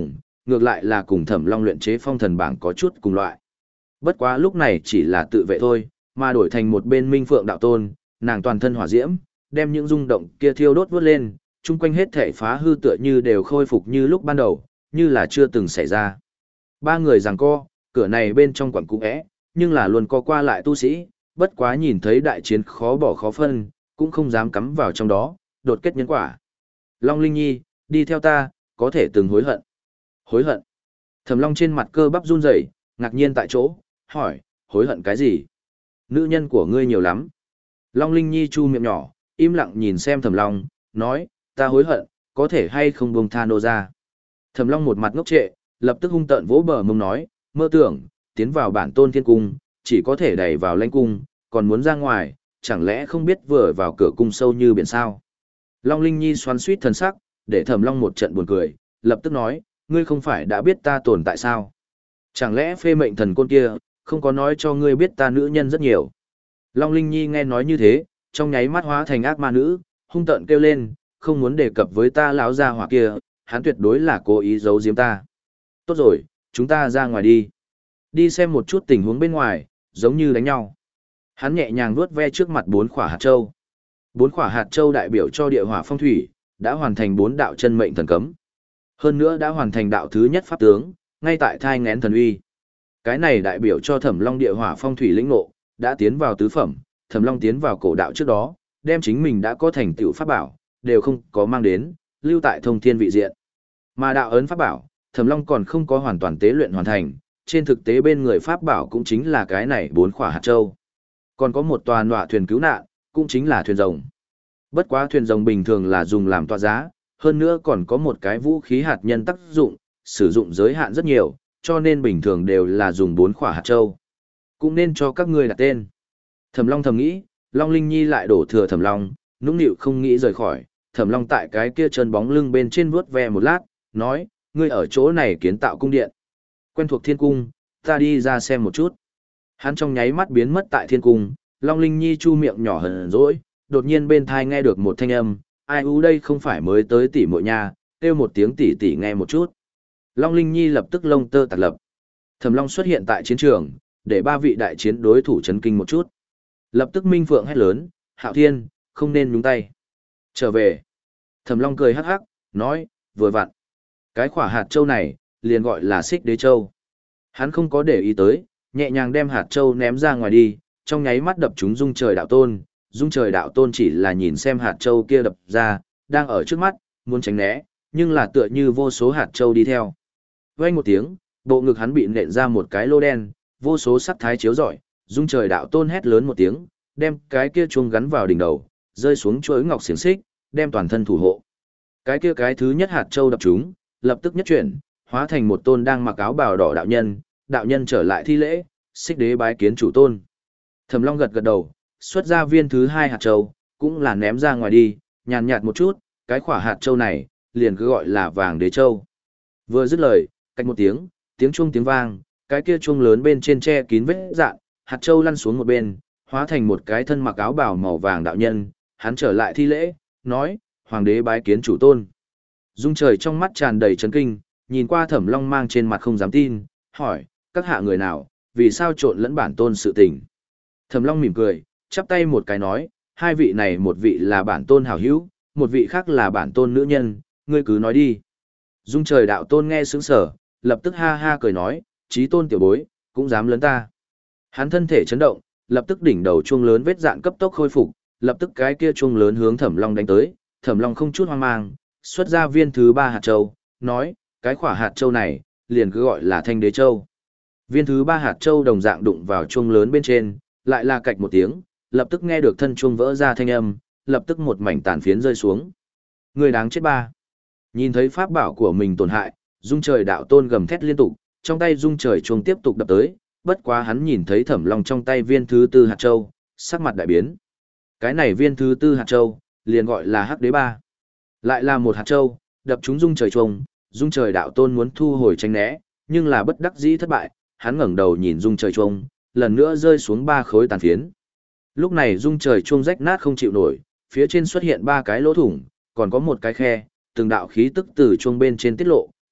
ngược lại là cùng Thẩm Long luyện chế phong thần bảng có chút cùng loại. Bất quá lúc này chỉ là tự vệ thôi, mà đổi thành một bên Minh Phượng đạo tôn, nàng toàn thân hỏa diễm, đem những rung động kia thiêu đốt vút lên, chung quanh hết thể phá hư tựa như đều khôi phục như lúc ban đầu, như là chưa từng xảy ra. Ba người giằng co, cửa này bên trong quẩn cũ é, nhưng là luôn co qua lại tu sĩ, bất quá nhìn thấy đại chiến khó bỏ khó phân, cũng không dám cắm vào trong đó, đột kết nhân quả. Long Linh Nhi, đi theo ta, có thể từng hối hận. Hối hận. Thẩm Long trên mặt cơ bắp run rẩy, ngạc nhiên tại chỗ, hỏi, hối hận cái gì? Nữ nhân của ngươi nhiều lắm. Long Linh Nhi chu miệng nhỏ, im lặng nhìn xem Thẩm Long, nói, ta hối hận, có thể hay không buông tha nô ra. Thẩm Long một mặt ngốc trệ, lập tức hung tợn vỗ bờ mông nói, mơ tưởng, tiến vào bản tôn thiên cung, chỉ có thể đẩy vào lãnh cung, còn muốn ra ngoài, chẳng lẽ không biết vừa vào cửa cung sâu như biển sao. Long Linh Nhi xoắn suýt thần sắc, để Thẩm Long một trận buồn cười, lập tức nói, ngươi không phải đã biết ta tồn tại sao? Chẳng lẽ phê mệnh thần côn kia, không có nói cho ngươi biết ta nữ nhân rất nhiều. Long Linh Nhi nghe nói như thế, trong nháy mắt hóa thành ác ma nữ, hung tợn kêu lên, không muốn đề cập với ta lão gia hỏa kia, hắn tuyệt đối là cố ý giấu giếm ta. Tốt rồi, chúng ta ra ngoài đi. Đi xem một chút tình huống bên ngoài, giống như đánh nhau. Hắn nhẹ nhàng vuốt ve trước mặt bốn khỏa hạt châu. Bốn khỏa hạt châu đại biểu cho địa hỏa phong thủy, đã hoàn thành bốn đạo chân mệnh thần cấm. Hơn nữa đã hoàn thành đạo thứ nhất pháp tướng, ngay tại thai ngén thần uy. Cái này đại biểu cho Thẩm Long địa hỏa phong thủy lĩnh ngộ, đã tiến vào tứ phẩm, Thẩm Long tiến vào cổ đạo trước đó, đem chính mình đã có thành tựu pháp bảo, đều không có mang đến, lưu tại thông thiên vị diện. Mà đạo ấn pháp bảo, Thẩm Long còn không có hoàn toàn tế luyện hoàn thành, trên thực tế bên người pháp bảo cũng chính là cái này bốn khỏa hạt châu. Còn có một tòa nọa thuyền cứu nạn, cũng chính là thuyền rồng. Bất quá thuyền rồng bình thường là dùng làm tọa giá, hơn nữa còn có một cái vũ khí hạt nhân tác dụng, sử dụng giới hạn rất nhiều, cho nên bình thường đều là dùng bốn khỏa hạt châu. Cũng nên cho các ngươi đặt tên. Thẩm Long thầm nghĩ, Long Linh Nhi lại đổ thừa Thẩm Long, nũng nịu không nghĩ rời khỏi. Thẩm Long tại cái kia chân bóng lưng bên trên vuốt ve một lát, nói, ngươi ở chỗ này kiến tạo cung điện. Quen thuộc thiên cung, ta đi ra xem một chút. Hắn trong nháy mắt biến mất tại thiên cung, Long Linh Nhi chu miệng nhỏ hờn dỗi, đột nhiên bên thai nghe được một thanh âm, ai u đây không phải mới tới tỷ muội nha, kêu một tiếng tỷ tỷ nghe một chút. Long Linh Nhi lập tức lông tơ tạt lập. Thẩm Long xuất hiện tại chiến trường, để ba vị đại chiến đối thủ chấn kinh một chút. Lập tức Minh Phượng hét lớn, Hạo Thiên, không nên nhúng tay. Trở về. Thẩm Long cười hắc hắc, nói, vừa vặn. Cái khỏa hạt châu này, liền gọi là Xích Đế Châu. Hắn không có để ý tới, nhẹ nhàng đem hạt châu ném ra ngoài đi, trong nháy mắt đập chúng Dung Trời Đạo Tôn. Dung Trời Đạo Tôn chỉ là nhìn xem hạt châu kia đập ra, đang ở trước mắt, muốn tránh né, nhưng là tựa như vô số hạt châu đi theo. Vang một tiếng, bộ ngực hắn bị nện ra một cái lô đen, vô số sắc thái chiếu rọi, Dung Trời Đạo Tôn hét lớn một tiếng, đem cái kia chuông gắn vào đỉnh đầu, rơi xuống chuỗi ngọc xiềng xích, đem toàn thân thủ hộ. Cái kia cái thứ nhất hạt châu đập chúng, lập tức nhất chuyển, hóa thành một tôn đang mặc áo bào đỏ đạo nhân, đạo nhân trở lại thi lễ, Xích Đế bái kiến chủ tôn. Thẩm Long gật gật đầu, xuất ra viên thứ hai hạt châu, cũng là ném ra ngoài đi, nhàn nhạt một chút, cái khỏa hạt châu này, liền cứ gọi là Vàng Đế Châu. Vừa dứt lời, cách một tiếng, tiếng chuông tiếng vang, cái kia chuông lớn bên trên che kín vết dạn, hạt châu lăn xuống một bên, hóa thành một cái thân mặc áo bào màu vàng đạo nhân, hắn trở lại thi lễ, nói, Hoàng đế bái kiến chủ tôn. Dung Trời trong mắt tràn đầy chấn kinh, nhìn qua Thẩm Long mang trên mặt không dám tin, hỏi, các hạ người nào, vì sao trộn lẫn bản tôn sự tình. Thẩm Long mỉm cười, chắp tay một cái nói, hai vị này một vị là bản tôn hảo hữu, một vị khác là bản tôn nữ nhân, ngươi cứ nói đi. Dung Trời đạo tôn nghe sững sờ, lập tức ha ha cười nói, chí tôn tiểu bối, cũng dám lấn ta. Hắn thân thể chấn động, lập tức đỉnh đầu chuông lớn vết dạn cấp tốc khôi phục, lập tức cái kia chuông lớn hướng Thẩm Long đánh tới, Thẩm Long không chút hoang mang, xuất ra viên thứ ba hạt châu, nói, cái khỏa hạt châu này, liền cứ gọi là Thanh Đế Châu. Viên thứ ba hạt châu đồng dạng đụng vào chuông lớn bên trên, lại là cạch một tiếng, lập tức nghe được thân chuông vỡ ra thanh âm, lập tức một mảnh tàn phiến rơi xuống. Người đáng chết ba. Nhìn thấy pháp bảo của mình tổn hại, Dung Trời đạo tôn gầm thét liên tục, trong tay Dung Trời chuông tiếp tục đập tới, bất quá hắn nhìn thấy Thẩm Long trong tay viên thứ tư hạt châu, sắc mặt đại biến. Cái này viên thứ tư hạt châu, liền gọi là Hắc Đế ba. Lại là một hạt châu, đập trúng Dung Trời chuông, Dung Trời đạo tôn muốn thu hồi tránh né, nhưng là bất đắc dĩ thất bại, hắn ngẩng đầu nhìn Dung Trời chuông, lần nữa rơi xuống ba khối tàn phiến. Lúc này Dung Trời chuông rách nát không chịu nổi, phía trên xuất hiện ba cái lỗ thủng, còn có một cái khe, từng đạo khí tức từ chuông bên trên tiết lộ,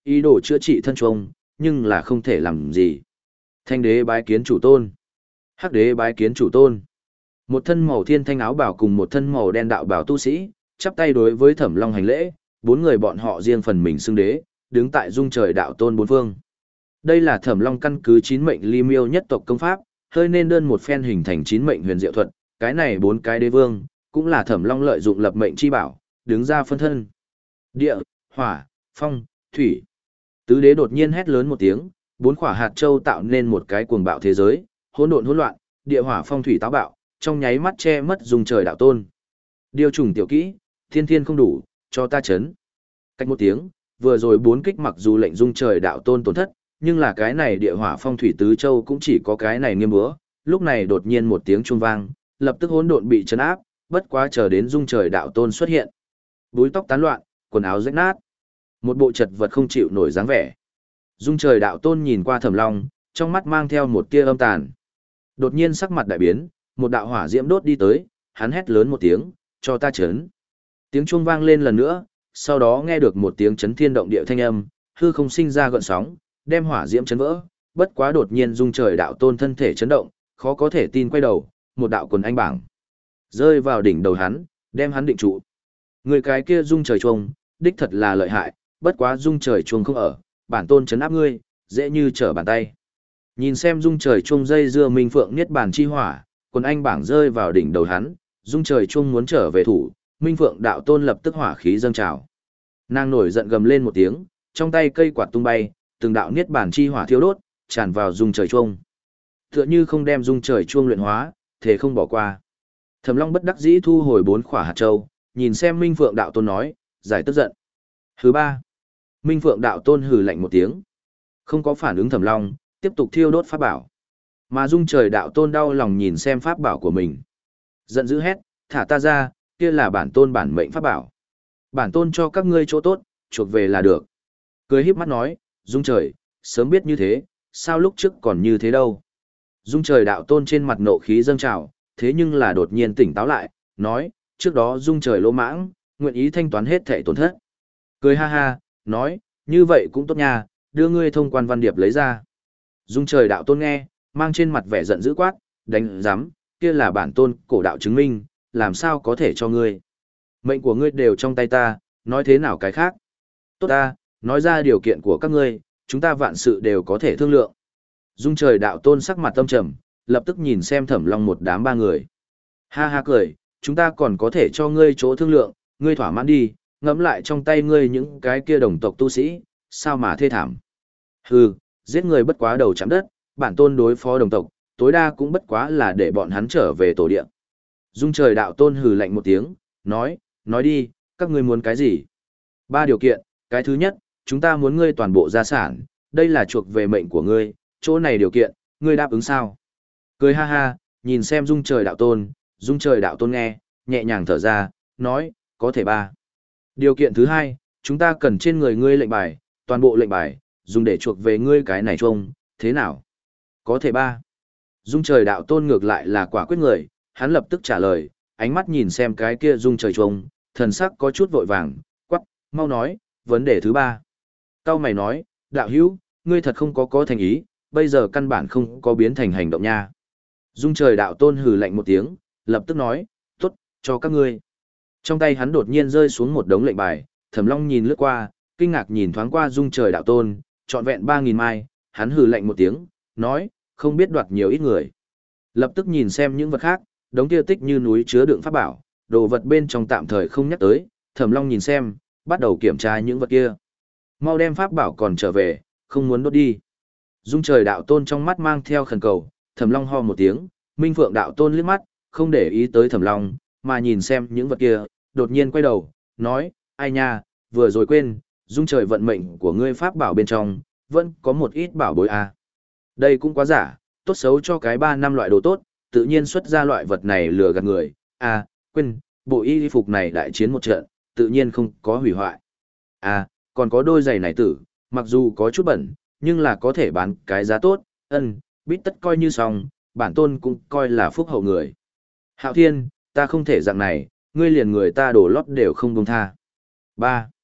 ý đồ chữa trị thân chuông, nhưng là không thể làm gì. Thanh đế bái kiến chủ tôn. Hắc đế bái kiến chủ tôn. Một thân màu thiên thanh áo bảo cùng một thân màu đen đạo bảo tu sĩ, chắp tay đối với Thẩm Long hành lễ, bốn người bọn họ riêng phần mình xưng đế, đứng tại dung trời đạo tôn bốn phương. Đây là Thẩm Long căn cứ chín mệnh ly miêu nhất tộc công pháp, hơi nên đơn một phen hình thành chín mệnh huyền diệu thuật, cái này bốn cái đế vương, cũng là Thẩm Long lợi dụng lập mệnh chi bảo, đứng ra phân thân. Địa, hỏa, phong, thủy. Tứ đế đột nhiên hét lớn một tiếng, bốn quả hạt châu tạo nên một cái cuồng bạo thế giới, hỗn độn hỗn loạn, địa hỏa phong thủy táo bạo, trong nháy mắt che mất dung trời đạo tôn. Điều trùng tiểu kỹ, thiên thiên không đủ, cho ta chấn. Cách một tiếng, vừa rồi bốn kích mặc dù lệnh dung trời đạo tôn tổn thất, nhưng là cái này địa hỏa phong thủy tứ châu cũng chỉ có cái này nghiêm búa, lúc này đột nhiên một tiếng chuông vang, lập tức hỗn độn bị chấn áp, bất quá chờ đến dung trời đạo tôn xuất hiện. Búi tóc tán loạn, quần áo rách nát, một bộ chật vật không chịu nổi dáng vẻ. Dung trời đạo tôn nhìn qua Thẩm Long, trong mắt mang theo một tia âm tàn. Đột nhiên sắc mặt đại biến, một đạo hỏa diễm đốt đi tới, hắn hét lớn một tiếng, cho ta chấn. Tiếng chuông vang lên lần nữa, sau đó nghe được một tiếng chấn thiên động địa thanh âm, hư không sinh ra gợn sóng, đem hỏa diễm chấn vỡ, bất quá đột nhiên dung trời đạo tôn thân thể chấn động, khó có thể tin quay đầu, một đạo quần anh bảng rơi vào đỉnh đầu hắn, đem hắn định trụ. Người cái kia dung trời chuông, đích thật là lợi hại, bất quá dung trời chuông không ở, bản tôn chấn áp ngươi, dễ như trở bàn tay. Nhìn xem dung trời chuông dây dưa minh phượng niết bàn chi hỏa, quần anh bảng rơi vào đỉnh đầu hắn, dung trời chuông muốn trở về thủ, minh phượng đạo tôn lập tức hỏa khí dâng trào. Nàng nổi giận gầm lên một tiếng, trong tay cây quạt tung bay, từng đạo niết bàn chi hỏa thiêu đốt, tràn vào dung trời chuông. Tựa như không đem dung trời chuông luyện hóa, thế không bỏ qua. Thẩm Long bất đắc dĩ thu hồi bốn khỏa hạt châu, nhìn xem minh phượng đạo tôn nói, giải tức giận. Thứ ba, minh phượng đạo tôn hừ lạnh một tiếng, không có phản ứng Thẩm Long, tiếp tục thiêu đốt pháp bảo. Mà dung trời đạo tôn đau lòng nhìn xem pháp bảo của mình, giận dữ hét, thả ta ra, kia là bản tôn bản mệnh pháp bảo. Bản tôn cho các ngươi chỗ tốt, chuộc về là được. Cười híp mắt nói, dung trời, sớm biết như thế, sao lúc trước còn như thế đâu. Dung trời đạo tôn trên mặt nộ khí dâng trào, thế nhưng là đột nhiên tỉnh táo lại, nói, trước đó dung trời lỗ mãng, nguyện ý thanh toán hết thảy tổn thất. Cười ha ha, nói, như vậy cũng tốt nha, đưa ngươi thông quan văn điệp lấy ra. Dung trời đạo tôn nghe, mang trên mặt vẻ giận dữ quát, đánh giám, kia là bản tôn cổ đạo chứng minh, làm sao có thể cho ngươi. Mệnh của ngươi đều trong tay ta, nói thế nào cái khác. Tốt ta, nói ra điều kiện của các ngươi, chúng ta vạn sự đều có thể thương lượng. Dung trời đạo tôn sắc mặt tâm trầm, lập tức nhìn xem Thẩm Long một đám ba người. Ha ha cười, chúng ta còn có thể cho ngươi chỗ thương lượng, ngươi thỏa mãn đi, ngẫm lại trong tay ngươi những cái kia đồng tộc tu sĩ, sao mà thê thảm. Hừ, giết người bất quá đầu chạm đất, bản tôn đối phó đồng tộc, tối đa cũng bất quá là để bọn hắn trở về tổ địa. Dung trời đạo tôn hừ lạnh một tiếng, nói, nói đi, các ngươi muốn cái gì? Ba điều kiện, cái thứ nhất, chúng ta muốn ngươi toàn bộ gia sản, đây là chuộc về mệnh của ngươi, chỗ này điều kiện, ngươi đáp ứng sao? Cười ha ha, nhìn xem dung trời đạo tôn, dung trời đạo tôn nghe, nhẹ nhàng thở ra, nói, có thể ba. Điều kiện thứ hai, chúng ta cần trên người ngươi lệnh bài, toàn bộ lệnh bài, dùng để chuộc về ngươi cái này trông, thế nào? Có thể ba. Dung trời đạo tôn ngược lại là quả quyết người, hắn lập tức trả lời, ánh mắt nhìn xem cái kia dung trời trông, thần sắc có chút vội vàng, quắc, mau nói, vấn đề thứ ba. Cao mày nói, đạo hữu, ngươi thật không có có thành ý, bây giờ căn bản không có biến thành hành động nha. Dung trời đạo tôn hừ lạnh một tiếng, lập tức nói, tốt, cho các ngươi. Trong tay hắn đột nhiên rơi xuống một đống lệnh bài, Thẩm Long nhìn lướt qua, kinh ngạc nhìn thoáng qua dung trời đạo tôn, trọn vẹn ba nghìn mai, hắn hừ lạnh một tiếng, nói, không biết đoạt nhiều ít người. Lập tức nhìn xem những vật khác, đống kia tích như núi chứa đựng pháp bảo, đồ vật bên trong tạm thời không nhắc tới, Thẩm Long nhìn xem, bắt đầu kiểm tra những vật kia. Mau đem pháp bảo còn trở về, không muốn đốt đi. Dung trời đạo tôn trong mắt mang theo khẩn cầu, Thẩm Long ho một tiếng, Minh Phượng đạo tôn liếc mắt, không để ý tới Thẩm Long, mà nhìn xem những vật kia, đột nhiên quay đầu, nói, ai nha, vừa rồi quên, dung trời vận mệnh của ngươi pháp bảo bên trong, vẫn có một ít bảo bối à. Đây cũng quá giả, tốt xấu cho cái ba năm loại đồ tốt, tự nhiên xuất ra loại vật này lừa gạt người, à, quên, bộ y phục này đại chiến một trận, tự nhiên không có hủy hoại. À, còn có đôi giày này tử, mặc dù có chút bẩn, nhưng là có thể bán cái giá tốt, ân, bít tất coi như xong, bản tôn cũng coi là phúc hậu người. Hạo Thiên, ta không thể dạng này, ngươi liền người ta đổ lót đều không buông tha. ba.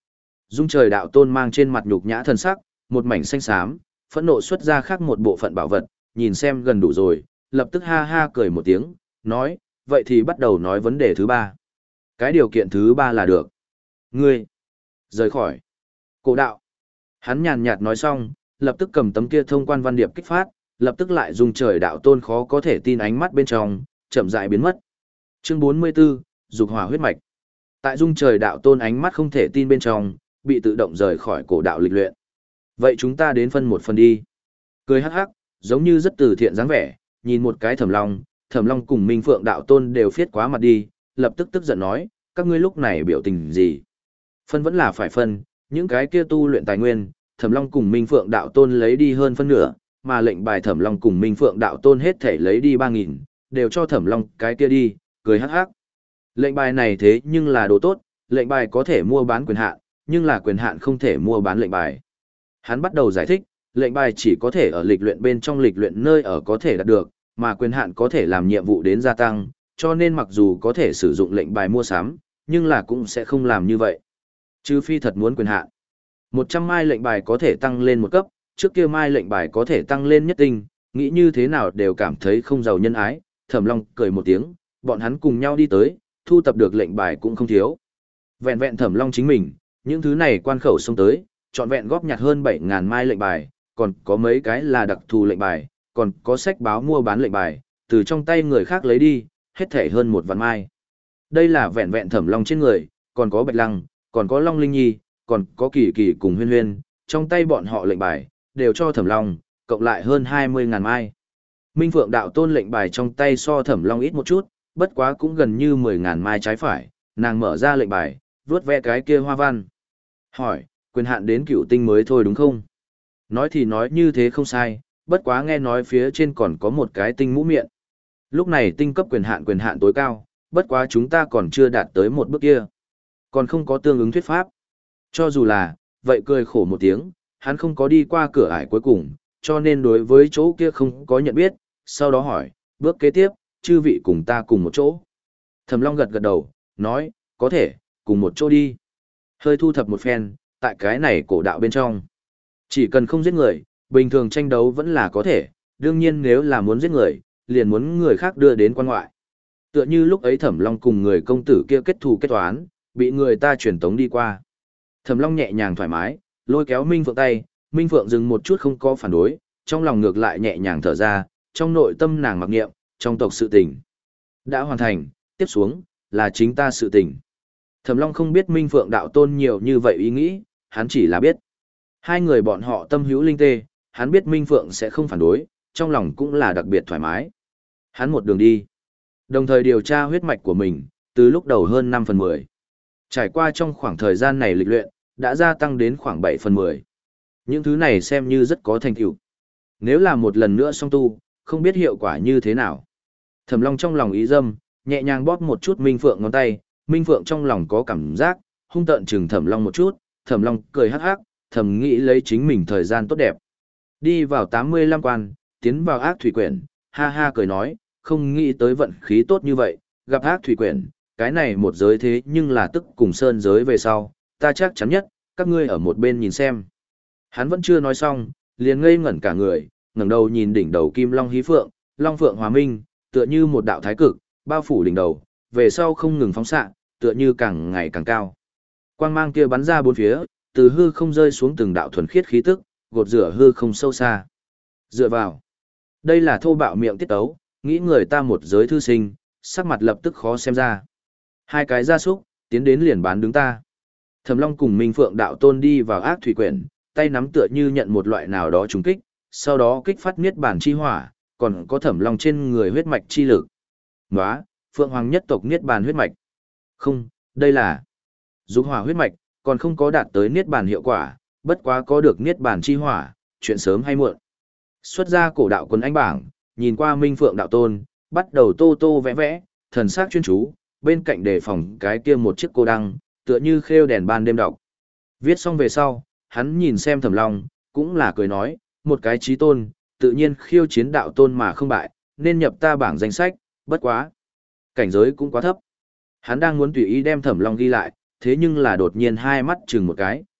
Dung Trời Đạo Tôn mang trên mặt nhục nhã thần sắc, một mảnh xanh xám, phẫn nộ xuất ra khác một bộ phận bảo vật, nhìn xem gần đủ rồi, lập tức ha ha cười một tiếng, nói, vậy thì bắt đầu nói vấn đề thứ ba. Cái điều kiện thứ ba là được. Ngươi, rời khỏi. Cổ đạo. Hắn nhàn nhạt nói xong, lập tức cầm tấm kia thông quan văn điệp kích phát, lập tức lại Dung Trời Đạo Tôn khó có thể tin ánh mắt bên trong, chậm rãi biến mất. Chương bốn mươi 44, Dục Hỏa huyết mạch. Tại Dung Trời Đạo Tôn ánh mắt không thể tin bên trong, bị tự động rời khỏi cổ đạo lịch luyện. Vậy chúng ta đến phân một phần đi. Cười hắc hắc, giống như rất từ thiện dáng vẻ, nhìn một cái Thẩm Long, Thẩm Long cùng Minh Phượng Đạo Tôn đều phiết quá mặt đi, lập tức tức giận nói, các ngươi lúc này biểu tình gì? Phân vẫn là phải phân, những cái kia tu luyện tài nguyên, Thẩm Long cùng Minh Phượng Đạo Tôn lấy đi hơn phân nửa, mà lệnh bài Thẩm Long cùng Minh Phượng Đạo Tôn hết thể lấy đi ba nghìn, đều cho Thẩm Long cái kia đi, cười hắc hắc. Lệnh bài này thế nhưng là đồ tốt, lệnh bài có thể mua bán quyền hạn, nhưng là quyền hạn không thể mua bán lệnh bài. Hắn bắt đầu giải thích, lệnh bài chỉ có thể ở lịch luyện bên trong lịch luyện nơi ở có thể đạt được, mà quyền hạn có thể làm nhiệm vụ đến gia tăng, cho nên mặc dù có thể sử dụng lệnh bài mua sắm, nhưng là cũng sẽ không làm như vậy. Trừ phi thật muốn quyền hạn. một trăm mai lệnh bài có thể tăng lên một cấp, trước kia mai lệnh bài có thể tăng lên nhất tinh, nghĩ như thế nào đều cảm thấy không giàu nhân ái, Thẩm Long cười một tiếng, bọn hắn cùng nhau đi tới, thu tập được lệnh bài cũng không thiếu. Vẹn vẹn Thẩm Long chính mình, những thứ này quan khẩu xông tới, trọn vẹn góp nhặt hơn bảy nghìn mai lệnh bài, còn có mấy cái là đặc thù lệnh bài, còn có sách báo mua bán lệnh bài, từ trong tay người khác lấy đi, hết thể hơn một vạn mai. Đây là vẹn vẹn Thẩm Long trên người, còn có Bạch Lăng, còn có Long Linh Nhi, còn có Kỳ Kỳ cùng Huyên Huyên, trong tay bọn họ lệnh bài, đều cho Thẩm Long, cộng lại hơn hai mươi nghìn mai. Minh Phượng Đạo Tôn lệnh bài trong tay so Thẩm Long ít một chút, bất quá cũng gần như mười nghìn mai trái phải, nàng mở ra lệnh bài, vuốt ve cái kia hoa văn. Hỏi, quyền hạn đến cựu tinh mới thôi đúng không? Nói thì nói như thế không sai, bất quá nghe nói phía trên còn có một cái tinh mũ miệng. Lúc này tinh cấp quyền hạn quyền hạn tối cao, bất quá chúng ta còn chưa đạt tới một bước kia. Còn không có tương ứng thuyết pháp. Cho dù là, vậy cười khổ một tiếng, hắn không có đi qua cửa ải cuối cùng, cho nên đối với chỗ kia không có nhận biết, sau đó hỏi, bước kế tiếp, chư vị cùng ta cùng một chỗ. Thẩm Long gật gật đầu, nói, có thể, cùng một chỗ đi. Hơi thu thập một phen, tại cái này cổ đạo bên trong. Chỉ cần không giết người, bình thường tranh đấu vẫn là có thể, đương nhiên nếu là muốn giết người, liền muốn người khác đưa đến quan ngoại. Tựa như lúc ấy Thẩm Long cùng người công tử kia kết thù kết toán, bị người ta truyền tống đi qua. Thẩm Long nhẹ nhàng thoải mái, lôi kéo Minh Phượng tay, Minh Phượng dừng một chút không có phản đối, trong lòng ngược lại nhẹ nhàng thở ra, trong nội tâm nàng mặc niệm, trong tộc sự tình đã hoàn thành, tiếp xuống là chính ta sự tình. Thẩm Long không biết Minh Phượng Đạo Tôn nhiều như vậy ý nghĩ, hắn chỉ là biết. Hai người bọn họ tâm hữu linh tê, hắn biết Minh Phượng sẽ không phản đối, trong lòng cũng là đặc biệt thoải mái. Hắn một đường đi, đồng thời điều tra huyết mạch của mình, từ lúc đầu hơn năm phần mười. Trải qua trong khoảng thời gian này lịch luyện, đã gia tăng đến khoảng bảy phần mười. Những thứ này xem như rất có thành tựu. Nếu là một lần nữa song tu, không biết hiệu quả như thế nào. Thẩm Long trong lòng ý dâm, nhẹ nhàng bóp một chút Minh Phượng ngón tay, Minh Phượng trong lòng có cảm giác, hung tợn chừng Thẩm Long một chút, Thẩm Long cười hắc hắc, thầm nghĩ lấy chính mình thời gian tốt đẹp. Đi vào tám mươi lăm quan, tiến vào ác thủy quyển, ha ha cười nói, không nghĩ tới vận khí tốt như vậy, gặp ác thủy quyển, cái này một giới thế nhưng là tức cùng sơn giới về sau, ta chắc chắn nhất, các ngươi ở một bên nhìn xem. Hắn vẫn chưa nói xong, liền ngây ngẩn cả người, ngẩng đầu nhìn đỉnh đầu Kim Long Hí Phượng, Long Phượng Hòa Minh, tựa như một đạo thái cực, bao phủ đỉnh đầu, về sau không ngừng phóng xạ, tựa như càng ngày càng cao. Quang mang kia bắn ra bốn phía, từ hư không rơi xuống từng đạo thuần khiết khí tức, gột rửa hư không sâu xa. Dựa vào. Đây là thô bạo miệng tiết tấu, nghĩ người ta một giới thư sinh, sắc mặt lập tức khó xem ra. Hai cái gia súc, tiến đến liền bán đứng ta. Thẩm Long cùng Minh Phượng Đạo Tôn đi vào ác thủy quyển, tay nắm tựa như nhận một loại nào đó trùng kích, sau đó kích phát niết bàn chi hỏa, còn có Thẩm Long trên người huyết mạch chi lực. Nóa, Phượng Hoàng nhất tộc niết bàn huyết mạch. Không, đây là dục hỏa huyết mạch, còn không có đạt tới niết bàn hiệu quả, bất quá có được niết bàn chi hỏa, chuyện sớm hay muộn. Xuất ra cổ đạo quân anh bảng, nhìn qua Minh Phượng Đạo Tôn, bắt đầu tô tô vẽ vẽ, thần sắc chuyên chú, bên cạnh đề phòng cái kia một chiếc cô đăng, tựa như khêu đèn ban đêm đọc. Viết xong về sau, hắn nhìn xem Thẩm Long, cũng là cười nói, một cái chí tôn, tự nhiên khiêu chiến đạo tôn mà không bại, nên nhập ta bảng danh sách, bất quá. Cảnh giới cũng quá thấp. Hắn đang muốn tùy ý đem Thẩm Long ghi lại, thế nhưng là đột nhiên hai mắt chừng một cái,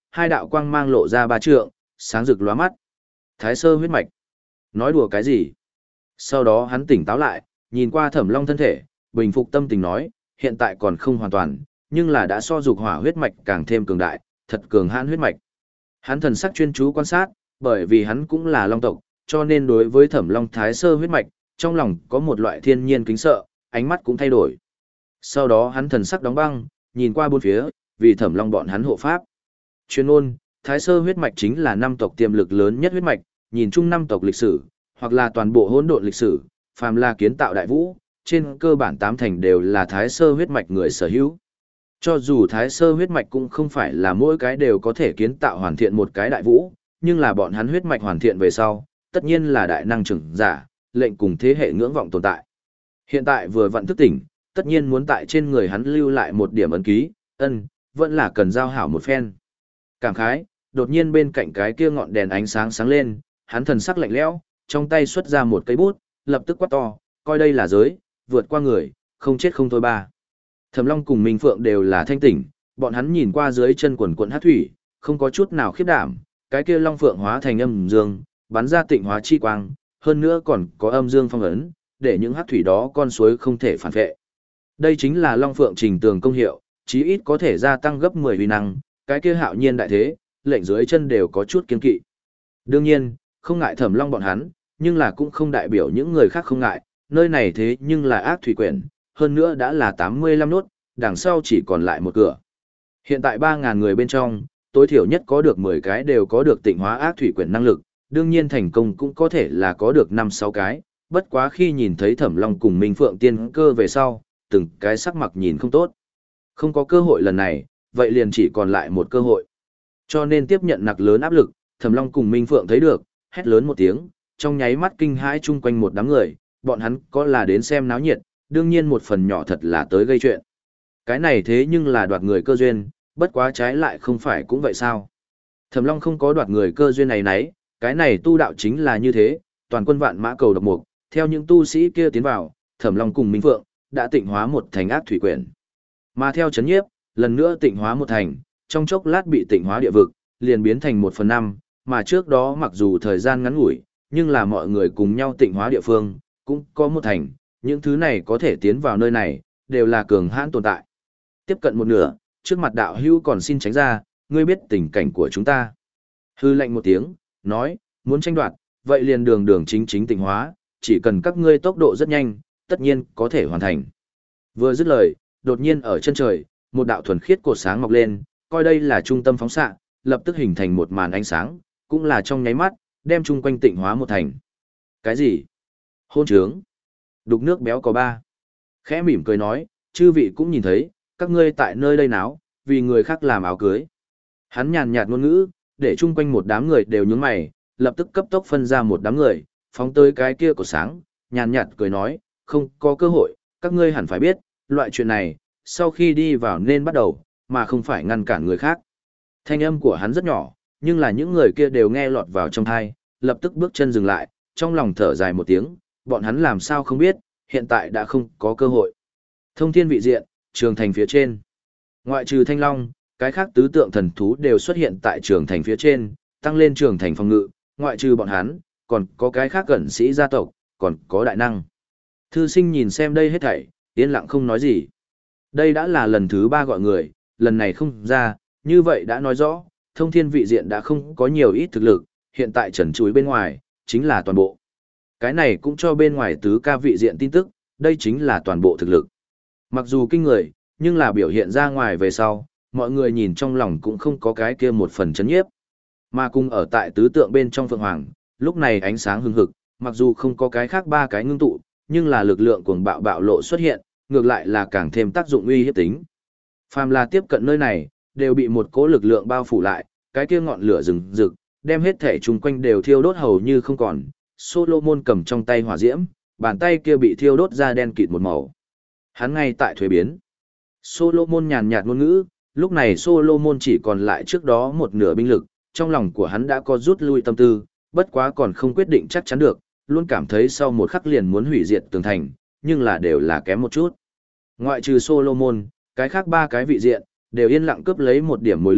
hai đạo quang mang lộ ra ba trượng, sáng rực lóa mắt. Thái sơ huyết mạch. Nói đùa cái gì? Sau đó hắn tỉnh táo lại, nhìn qua Thẩm Long thân thể, bình phục tâm tình nói, hiện tại còn không hoàn toàn, nhưng là đã so dục hỏa huyết mạch càng thêm cường đại, thật cường hãn huyết mạch. Hắn thần sắc chuyên chú quan sát, bởi vì hắn cũng là Long tộc, cho nên đối với Thẩm Long Thái sơ huyết mạch, trong lòng có một loại thiên nhiên kính sợ, ánh mắt cũng thay đổi. Sau đó hắn thần sắc đóng băng, nhìn qua bốn phía, vì Thẩm Long bọn hắn hộ pháp. Chuyên ôn, Thái sơ huyết mạch chính là năm tộc tiềm lực lớn nhất huyết mạch, nhìn chung năm tộc lịch sử, hoặc là toàn bộ hỗn độn lịch sử, phàm là kiến tạo đại vũ, trên cơ bản tám thành đều là Thái sơ huyết mạch người sở hữu. Cho dù Thái sơ huyết mạch cũng không phải là mỗi cái đều có thể kiến tạo hoàn thiện một cái đại vũ, nhưng là bọn hắn huyết mạch hoàn thiện về sau, tất nhiên là đại năng trưởng giả, lệnh cùng thế hệ ngưỡng vọng tồn tại. Hiện tại vừa vận thức tỉnh, tất nhiên muốn tại trên người hắn lưu lại một điểm ấn ký, ân, vẫn là cần giao hảo một phen. Cảm khái, đột nhiên bên cạnh cái kia ngọn đèn ánh sáng sáng lên, hắn thần sắc lạnh lẽo, trong tay xuất ra một cây bút, lập tức quát to, coi đây là giới, vượt qua người, không chết không thôi ba. Thẩm Long cùng Minh Phượng đều là thanh tỉnh, bọn hắn nhìn qua dưới chân quần quần hắc thủy, không có chút nào khiếp đảm, cái kia Long Phượng hóa thành âm dương, bắn ra tịnh hóa chi quang, hơn nữa còn có âm dương phong ấn, để những hắc thủy đó con suối không thể phản vệ. Đây chính là Long Phượng trình tường công hiệu, chí ít có thể gia tăng gấp mười uy năng, cái kia hạo nhiên đại thế, lệnh dưới chân đều có chút kiên kỵ. Đương nhiên, không ngại Thẩm Long bọn hắn, nhưng là cũng không đại biểu những người khác không ngại, nơi này thế nhưng là ác thủy quyển, hơn nữa đã là tám mươi lăm nốt, đằng sau chỉ còn lại một cửa. Hiện tại ba ngàn người bên trong, tối thiểu nhất có được mười cái đều có được tịnh hóa ác thủy quyển năng lực, đương nhiên thành công cũng có thể là có được năm sáu cái, bất quá khi nhìn thấy Thẩm Long cùng Minh Phượng tiên cơ về sau, từng cái sắc mặt nhìn không tốt. Không có cơ hội lần này, vậy liền chỉ còn lại một cơ hội. Cho nên tiếp nhận nặc lớn áp lực, Thẩm Long cùng Minh Phượng thấy được, hét lớn một tiếng, trong nháy mắt kinh hãi chung quanh một đám người, bọn hắn có là đến xem náo nhiệt, đương nhiên một phần nhỏ thật là tới gây chuyện. Cái này thế nhưng là đoạt người cơ duyên, bất quá trái lại không phải cũng vậy sao. Thẩm Long không có đoạt người cơ duyên này nấy, cái này tu đạo chính là như thế, toàn quân vạn mã cầu độc mục, theo những tu sĩ kia tiến vào, Thẩm Long cùng Minh Phượng đã tịnh hóa một thành ác thủy quyển. Mà theo chấn nhiếp, lần nữa tịnh hóa một thành, trong chốc lát bị tịnh hóa địa vực, liền biến thành một phần năm, mà trước đó mặc dù thời gian ngắn ngủi, nhưng là mọi người cùng nhau tịnh hóa địa phương, cũng có một thành, những thứ này có thể tiến vào nơi này, đều là cường hãn tồn tại. Tiếp cận một nửa, trước mặt đạo hữu còn xin tránh ra, ngươi biết tình cảnh của chúng ta. Hư lệnh một tiếng, nói, muốn tranh đoạt, vậy liền đường đường chính chính tịnh hóa, chỉ cần các ngươi tốc độ rất nhanh, tất nhiên có thể hoàn thành. Vừa dứt lời, đột nhiên ở chân trời, một đạo thuần khiết cột sáng mọc lên, coi đây là trung tâm phóng xạ, lập tức hình thành một màn ánh sáng, cũng là trong nháy mắt, đem chung quanh tịnh hóa một thành. Cái gì? Hôn trướng. Đục nước béo có ba. Khẽ mỉm cười nói, chư vị cũng nhìn thấy, các ngươi tại nơi đây náo, vì người khác làm áo cưới. Hắn nhàn nhạt ngôn ngữ, để chung quanh một đám người đều nhướng mày, lập tức cấp tốc phân ra một đám người, phóng tới cái kia của sáng, nhàn nhạt cười nói, không có cơ hội, các ngươi hẳn phải biết, loại chuyện này, sau khi đi vào nên bắt đầu, mà không phải ngăn cản người khác. Thanh âm của hắn rất nhỏ, nhưng là những người kia đều nghe lọt vào trong tai, lập tức bước chân dừng lại, trong lòng thở dài một tiếng, bọn hắn làm sao không biết, hiện tại đã không có cơ hội. Thông thiên vị diện, trường thành phía trên. Ngoại trừ Thanh Long, cái khác tứ tượng thần thú đều xuất hiện tại trường thành phía trên, tăng lên trường thành phòng ngự, ngoại trừ bọn hắn, còn có cái khác cẩn sĩ gia tộc, còn có đại năng. Thư sinh nhìn xem đây hết thảy, yên lặng không nói gì. Đây đã là lần thứ ba gọi người, lần này không ra, như vậy đã nói rõ, thông thiên vị diện đã không có nhiều ít thực lực, hiện tại trần chuối bên ngoài, chính là toàn bộ. Cái này cũng cho bên ngoài tứ ca vị diện tin tức, đây chính là toàn bộ thực lực. Mặc dù kinh người, nhưng là biểu hiện ra ngoài về sau, mọi người nhìn trong lòng cũng không có cái kia một phần chấn nhiếp. Mà cùng ở tại tứ tượng bên trong Phượng Hoàng, lúc này ánh sáng hừng hực, mặc dù không có cái khác ba cái ngưng tụ, nhưng là lực lượng cuồng bạo bạo lộ xuất hiện, ngược lại là càng thêm tác dụng uy hiếp tính. Phàm là tiếp cận nơi này, đều bị một cỗ lực lượng bao phủ lại, cái kia ngọn lửa rừng rực, đem hết thể chung quanh đều thiêu đốt hầu như không còn. Solomon cầm trong tay hỏa diễm, bàn tay kia bị thiêu đốt ra đen kịt một màu. Hắn ngay tại thuế biến. Solomon nhàn nhạt ngôn ngữ, lúc này Solomon chỉ còn lại trước đó một nửa binh lực, trong lòng của hắn đã có rút lui tâm tư, bất quá còn không quyết định chắc chắn được, luôn cảm thấy sau một khắc liền muốn hủy diệt tường thành, nhưng là đều là kém một chút. Ngoại trừ Solomon, cái khác ba cái vị diện, đều yên lặng cướp lấy một điểm mồi lửa,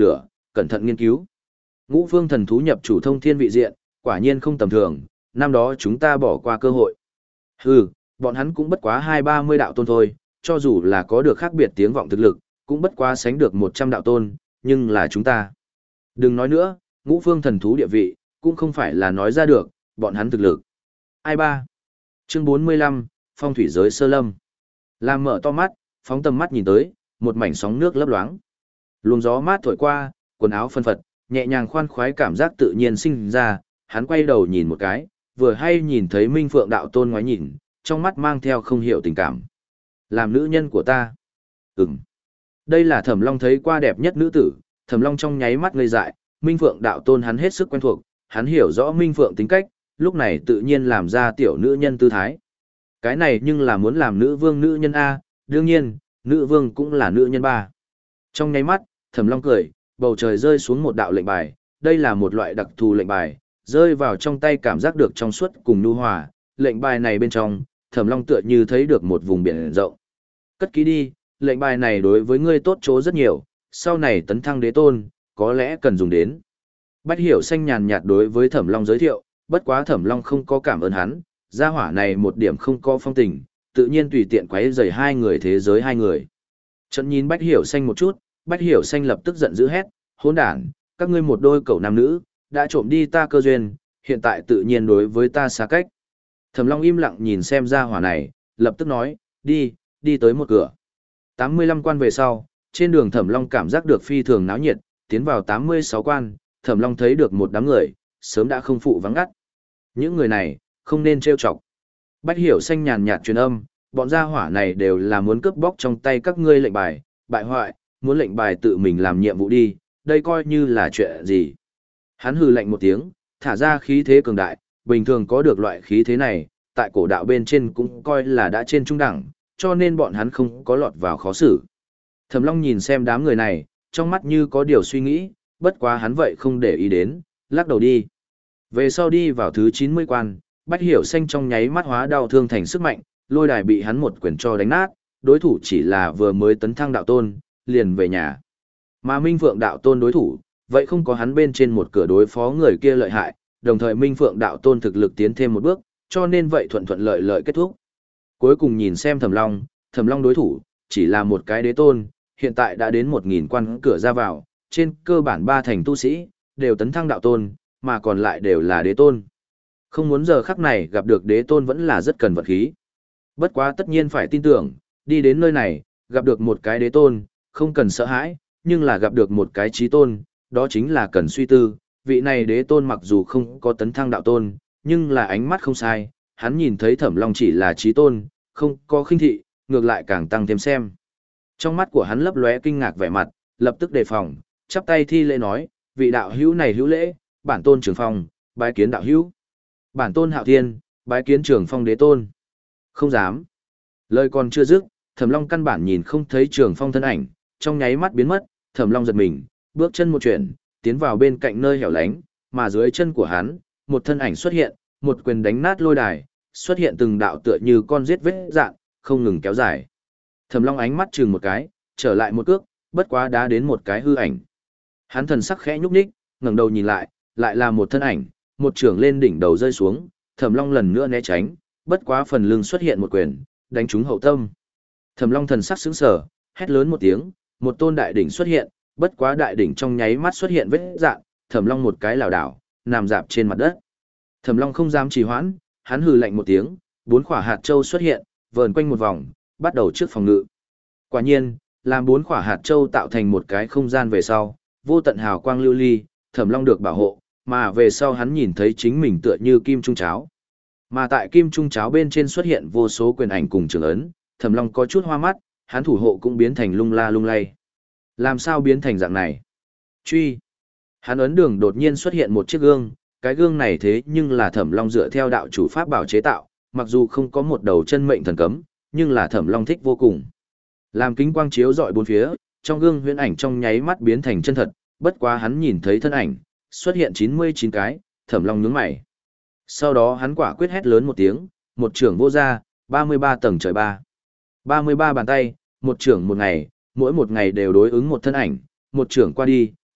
cẩn thận nghiên cứu. Ngũ phương thần thú nhập chủ thông thiên vị diện, quả nhiên không tầm thường, năm đó chúng ta bỏ qua cơ hội. Hừ, bọn hắn cũng bất quá hai ba mươi đạo tôn thôi, cho dù là có được khác biệt tiếng vọng thực lực, cũng bất quá sánh được một trăm đạo tôn, nhưng là chúng ta. Đừng nói nữa, ngũ phương thần thú địa vị, cũng không phải là nói ra được, bọn hắn thực lực. Ai ba? Chương bốn mươi lăm, Phong thủy giới sơ lâm. Làm mở to mắt, phóng tầm mắt nhìn tới, một mảnh sóng nước lấp loáng. Luồng gió mát thổi qua, quần áo phân phật, nhẹ nhàng khoan khoái cảm giác tự nhiên sinh ra, hắn quay đầu nhìn một cái, vừa hay nhìn thấy Minh Phượng đạo tôn ngoái nhìn, trong mắt mang theo không hiểu tình cảm. Làm nữ nhân của ta. Ừm. Đây là Thẩm Long thấy qua đẹp nhất nữ tử, Thẩm Long trong nháy mắt ngây dại, Minh Phượng đạo tôn hắn hết sức quen thuộc, hắn hiểu rõ Minh Phượng tính cách, lúc này tự nhiên làm ra tiểu nữ nhân tư thái. Cái này nhưng là muốn làm nữ vương nữ nhân A, đương nhiên, nữ vương cũng là nữ nhân ba. Trong nháy mắt, Thẩm Long cười, bầu trời rơi xuống một đạo lệnh bài, đây là một loại đặc thù lệnh bài, rơi vào trong tay cảm giác được trong suốt cùng nhu hòa, lệnh bài này bên trong, Thẩm Long tựa như thấy được một vùng biển rộng. Cất kỹ đi, lệnh bài này đối với ngươi tốt chỗ rất nhiều, sau này tấn thăng đế tôn, có lẽ cần dùng đến. Bách Hiểu Xanh nhàn nhạt đối với Thẩm Long giới thiệu, bất quá Thẩm Long không có cảm ơn hắn, gia hỏa này một điểm không có phong tình, tự nhiên tùy tiện quấy rầy hai người thế giới hai người. Trận nhìn Bách Hiểu Xanh một chút, Bách Hiểu Xanh lập tức giận dữ hét, hỗn đản, các ngươi một đôi cẩu nam nữ, đã trộm đi ta cơ duyên, hiện tại tự nhiên đối với ta xa cách. Thẩm Long im lặng nhìn xem gia hỏa này, lập tức nói, đi, đi tới một cửa. tám mươi lăm quan về sau, trên đường Thẩm Long cảm giác được phi thường náo nhiệt, tiến vào tám mươi sáu quan, Thẩm Long thấy được một đám người, sớm đã không phụ vắng ngắt. Những người này, không nên trêu chọc. Bách Hiểu Xanh nhàn nhạt truyền âm, bọn gia hỏa này đều là muốn cướp bóc trong tay các ngươi lệnh bài, bại hoại, muốn lệnh bài tự mình làm nhiệm vụ đi, đây coi như là chuyện gì. Hắn hừ lạnh một tiếng, thả ra khí thế cường đại, bình thường có được loại khí thế này, tại cổ đạo bên trên cũng coi là đã trên trung đẳng, cho nên bọn hắn không có lọt vào khó xử. Thẩm Long nhìn xem đám người này, trong mắt như có điều suy nghĩ, bất quá hắn vậy không để ý đến, lắc đầu đi. Về sau đi vào thứ chín mươi quan, Bách Hiểu Xanh trong nháy mắt hóa đau thương thành sức mạnh, lôi đài bị hắn một quyền cho đánh nát, đối thủ chỉ là vừa mới tấn thăng đạo tôn, liền về nhà. Mà Minh Phượng đạo tôn đối thủ, vậy không có hắn bên trên một cửa đối phó người kia lợi hại, đồng thời Minh Phượng đạo tôn thực lực tiến thêm một bước, cho nên vậy thuận thuận lợi lợi kết thúc. Cuối cùng nhìn xem Thẩm Long, Thẩm Long đối thủ, chỉ là một cái đế tôn, hiện tại đã đến một nghìn quan cửa ra vào, trên cơ bản ba thành tu sĩ, đều tấn thăng đạo tôn, mà còn lại đều là đế tôn. Không muốn giờ khắc này gặp được đế tôn vẫn là rất cần vật khí. Bất quá tất nhiên phải tin tưởng, đi đến nơi này, gặp được một cái đế tôn, không cần sợ hãi, nhưng là gặp được một cái trí tôn, đó chính là cần suy tư. Vị này đế tôn mặc dù không có tấn thăng đạo tôn, nhưng là ánh mắt không sai, hắn nhìn thấy Thẩm Long chỉ là trí tôn, không có khinh thị, ngược lại càng tăng thêm xem. Trong mắt của hắn lấp lóe kinh ngạc vẻ mặt, lập tức đề phòng, chắp tay thi lễ nói, vị đạo hữu này hữu lễ, bản tôn Trường Phong, bái kiến đạo hữu. Bản tôn Hạo Thiên, bái kiến Trường Phong đế tôn. Không dám. Lời còn chưa dứt, Thẩm Long căn bản nhìn không thấy Trường Phong thân ảnh, trong nháy mắt biến mất, Thẩm Long giật mình, bước chân một chuyển, tiến vào bên cạnh nơi hẻo lánh, mà dưới chân của hắn, một thân ảnh xuất hiện, một quyền đánh nát lôi đài, xuất hiện từng đạo tựa như con giết vết dạn, không ngừng kéo dài. Thẩm Long ánh mắt chừng một cái, trở lại một cước, bất quá đá đến một cái hư ảnh. Hắn thần sắc khẽ nhúc nhích, ngẩng đầu nhìn lại, lại là một thân ảnh, một trường lên đỉnh đầu rơi xuống, Thẩm Long lần nữa né tránh, bất quá phần lưng xuất hiện một quyền, đánh trúng hậu tâm. Thẩm Long thần sắc sững sờ, hét lớn một tiếng, một tôn đại đỉnh xuất hiện, bất quá đại đỉnh trong nháy mắt xuất hiện vết dạn, Thẩm Long một cái lảo đảo, nằm dạp trên mặt đất. Thẩm Long không dám trì hoãn, hắn hừ lạnh một tiếng, bốn quả hạt châu xuất hiện, vờn quanh một vòng, bắt đầu trước phòng ngự. Quả nhiên, làm bốn quả hạt châu tạo thành một cái không gian về sau, vô tận hào quang lưu ly, Thẩm Long được bảo hộ, mà về sau hắn nhìn thấy chính mình tựa như kim trung cháo. Mà tại kim trung cháo bên trên xuất hiện vô số quyền ảnh cùng trường ấn, Thẩm Long có chút hoa mắt, hắn thủ hộ cũng biến thành lung la lung lay. Làm sao biến thành dạng này? Truy. Hắn ấn đường đột nhiên xuất hiện một chiếc gương, cái gương này thế nhưng là Thẩm Long dựa theo đạo chủ pháp bảo chế tạo, mặc dù không có một đầu chân mệnh thần cấm, nhưng là Thẩm Long thích vô cùng. Làm kính quang chiếu rọi bốn phía, trong gương huyễn ảnh trong nháy mắt biến thành chân thật, bất quá hắn nhìn thấy thân ảnh, xuất hiện chín mươi chín cái, Thẩm Long nhướng mày. Sau đó hắn quả quyết hét lớn một tiếng, một trưởng vô ra, ba mươi ba tầng trời ba. ba mươi ba bàn tay, một trưởng một ngày, mỗi một ngày đều đối ứng một thân ảnh, một trưởng qua đi,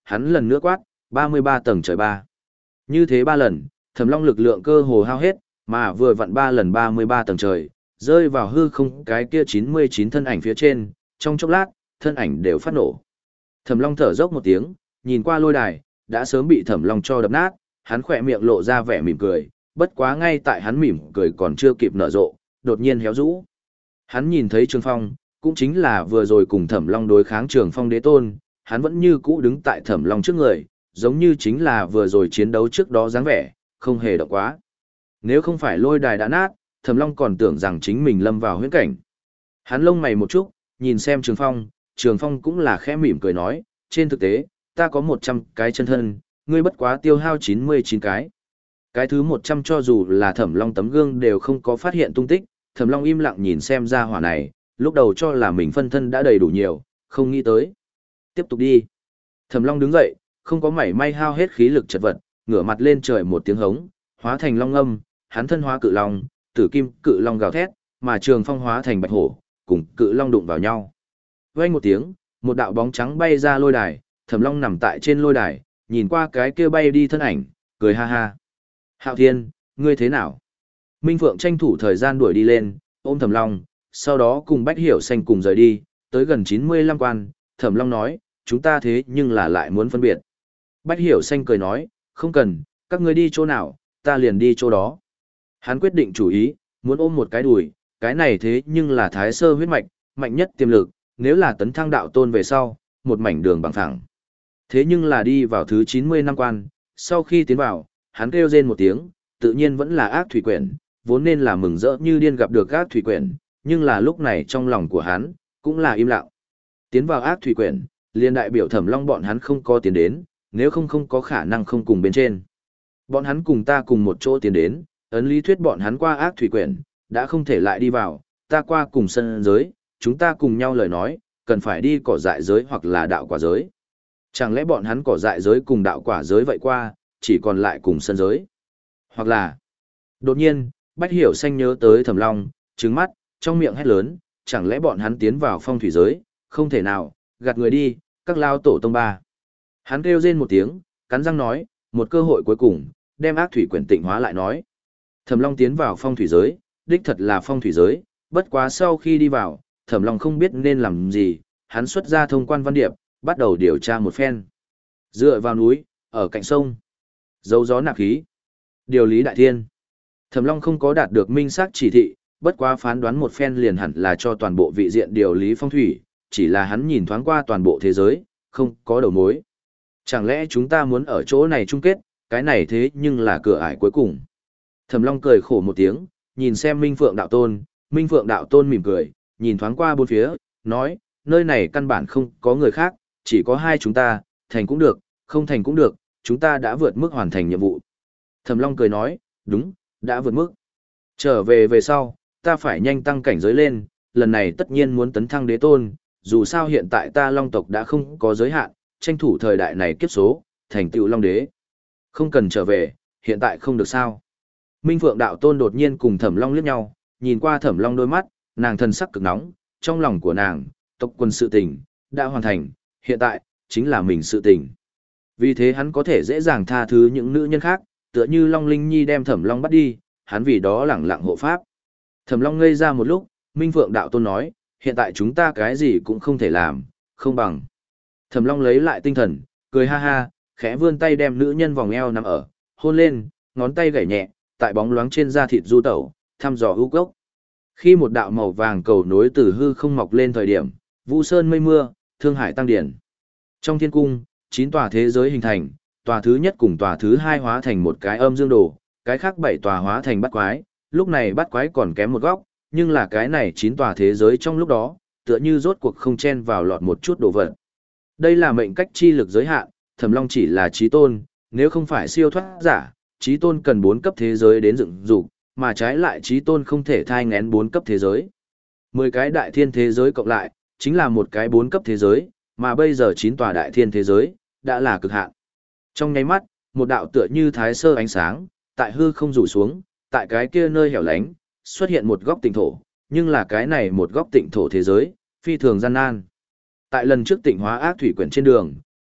hắn lần nữa quát, ba mươi ba tầng trời ba. Như thế ba lần, Thẩm Long lực lượng cơ hồ hao hết, mà vừa vặn ba lần ba mươi ba tầng trời, rơi vào hư không cái kia chín mươi chín thân ảnh phía trên, trong chốc lát, thân ảnh đều phát nổ. Thẩm Long thở dốc một tiếng, nhìn qua lôi đài, đã sớm bị Thẩm Long cho đập nát, hắn khỏe miệng lộ ra vẻ mỉm cười, bất quá ngay tại hắn mỉm cười còn chưa kịp nở rộ, đột nhiên héo rũ. Hắn nhìn thấy Trường Phong, cũng chính là vừa rồi cùng Thẩm Long đối kháng Trường Phong đế tôn, hắn vẫn như cũ đứng tại Thẩm Long trước người, giống như chính là vừa rồi chiến đấu trước đó dáng vẻ, không hề động quá. Nếu không phải lôi đài đã nát, Thẩm Long còn tưởng rằng chính mình lâm vào huyễn cảnh. Hắn lông mày một chút, nhìn xem Trường Phong, Trường Phong cũng là khẽ mỉm cười nói, trên thực tế, ta có một trăm cái chân thân, ngươi bất quá tiêu hao chín mươi chín cái. Cái thứ một trăm cho dù là Thẩm Long tấm gương đều không có phát hiện tung tích, Thẩm Long im lặng nhìn xem ra hỏa này, lúc đầu cho là mình phân thân đã đầy đủ nhiều, không nghĩ tới. Tiếp tục đi. Thẩm Long đứng dậy, không có mảy may hao hết khí lực chật vật, ngửa mặt lên trời một tiếng hống, hóa thành long âm, hắn thân hóa cự long, tử kim cự long gào thét, mà Trường Phong hóa thành bạch hổ, cùng cự long đụng vào nhau. Vang một tiếng, một đạo bóng trắng bay ra lôi đài, Thẩm Long nằm tại trên lôi đài, nhìn qua cái kia bay đi thân ảnh, cười ha ha. Hạo Thiên, ngươi thế nào? Minh Phượng tranh thủ thời gian đuổi đi lên, ôm Thẩm Long, sau đó cùng Bách Hiểu Xanh cùng rời đi, tới gần chín mươi lăm quan, Thẩm Long nói, chúng ta thế nhưng là lại muốn phân biệt. Bách Hiểu Xanh cười nói, không cần, các ngươi đi chỗ nào, ta liền đi chỗ đó. Hắn quyết định chủ ý, muốn ôm một cái đùi, cái này thế nhưng là thái sơ huyết mạch, mạnh nhất tiềm lực, nếu là tấn thăng đạo tôn về sau, một mảnh đường bằng phẳng. Thế nhưng là đi vào thứ chín mươi năm quan, sau khi tiến vào, hắn kêu rên một tiếng, tự nhiên vẫn là ác thủy quyển, vốn nên là mừng rỡ như điên gặp được ác thủy quyển, nhưng là lúc này trong lòng của hắn, cũng là im lặng. Tiến vào ác thủy quyển, liền đại biểu Thẩm Long bọn hắn không có tiến đến, nếu không không có khả năng không cùng bên trên. Bọn hắn cùng ta cùng một chỗ tiến đến, ấn lý thuyết bọn hắn qua ác thủy quyển, đã không thể lại đi vào, ta qua cùng sân giới, chúng ta cùng nhau lời nói, cần phải đi cỏ dại giới hoặc là đạo quả giới. Chẳng lẽ bọn hắn cỏ dại giới cùng đạo quả giới vậy qua, chỉ còn lại cùng sân giới? Hoặc là... Đột nhiên, Bách Hiểu Xanh nhớ tới Thẩm Long, trừng mắt, trong miệng hét lớn, chẳng lẽ bọn hắn tiến vào phong thủy giới? Không thể nào, gạt người đi, các lao tổ tông ba. Hắn kêu rên một tiếng, cắn răng nói, một cơ hội cuối cùng, đem ác thủy quyển tịnh hóa lại nói. Thẩm Long tiến vào phong thủy giới, đích thật là phong thủy giới, bất quá sau khi đi vào, Thẩm Long không biết nên làm gì, hắn xuất ra thông quan văn điệp, bắt đầu điều tra một phen. Dựa vào núi, ở cạnh sông, dấu gió nạp khí, điều lý đại thiên. Thẩm Long không có đạt được minh xác chỉ thị, bất quá phán đoán một phen liền hẳn là cho toàn bộ vị diện điều lý phong thủy, chỉ là hắn nhìn thoáng qua toàn bộ thế giới, không có đầu mối. Chẳng lẽ chúng ta muốn ở chỗ này chung kết, cái này thế nhưng là cửa ải cuối cùng. Thẩm Long cười khổ một tiếng, nhìn xem Minh Phượng Đạo Tôn, Minh Phượng Đạo Tôn mỉm cười, nhìn thoáng qua bốn phía, nói, nơi này căn bản không có người khác, chỉ có hai chúng ta, thành cũng được, không thành cũng được, chúng ta đã vượt mức hoàn thành nhiệm vụ. Thẩm Long cười nói, đúng, đã vượt mức. Trở về về sau, ta phải nhanh tăng cảnh giới lên, lần này tất nhiên muốn tấn thăng đế tôn, dù sao hiện tại ta Long tộc đã không có giới hạn, tranh thủ thời đại này kiếp số, thành tựu Long đế. Không cần trở về, hiện tại không được sao. Minh Phượng Đạo Tôn đột nhiên cùng Thẩm Long liếc nhau, nhìn qua Thẩm Long đôi mắt, nàng thần sắc cực nóng, trong lòng của nàng, tộc quân sự tình, đã hoàn thành, hiện tại, chính là mình sự tình. Vì thế hắn có thể dễ dàng tha thứ những nữ nhân khác, tựa như Long Linh Nhi đem Thẩm Long bắt đi, hắn vì đó lẳng lặng hộ pháp. Thẩm Long ngây ra một lúc, Minh Phượng Đạo Tôn nói, hiện tại chúng ta cái gì cũng không thể làm, không bằng. Thẩm Long lấy lại tinh thần, cười ha ha, khẽ vươn tay đem nữ nhân vòng eo nằm ở, hôn lên, ngón tay gảy nhẹ, tại bóng loáng trên da thịt du tẩu, thăm dò ưu gốc. Khi một đạo màu vàng cầu nối từ hư không mọc lên thời điểm, Vu Sơn mây mưa, Thương Hải tăng điển. Trong thiên cung, chín tòa thế giới hình thành, tòa thứ nhất cùng tòa thứ hai hóa thành một cái âm dương đồ, cái khác bảy tòa hóa thành bát quái, lúc này bát quái còn kém một góc, nhưng là cái này chín tòa thế giới trong lúc đó, tựa như rốt cuộc không chen vào lọt một chút đồ vật. Đây là mệnh cách chi lực giới hạn, Thẩm Long chỉ là chí tôn, nếu không phải siêu thoát giả, chí tôn cần bốn cấp thế giới đến dựng dục, mà trái lại chí tôn không thể thai nghén bốn cấp thế giới. Mười cái đại thiên thế giới cộng lại, chính là một cái bốn cấp thế giới, mà bây giờ chín tòa đại thiên thế giới, đã là cực hạn. Trong nháy mắt, một đạo tựa như thái sơ ánh sáng, tại hư không rủ xuống, tại cái kia nơi hẻo lánh, xuất hiện một góc tịnh thổ, nhưng là cái này một góc tịnh thổ thế giới, phi thường gian nan. Tại lần trước tịnh hóa ác thủy quyển trên đường,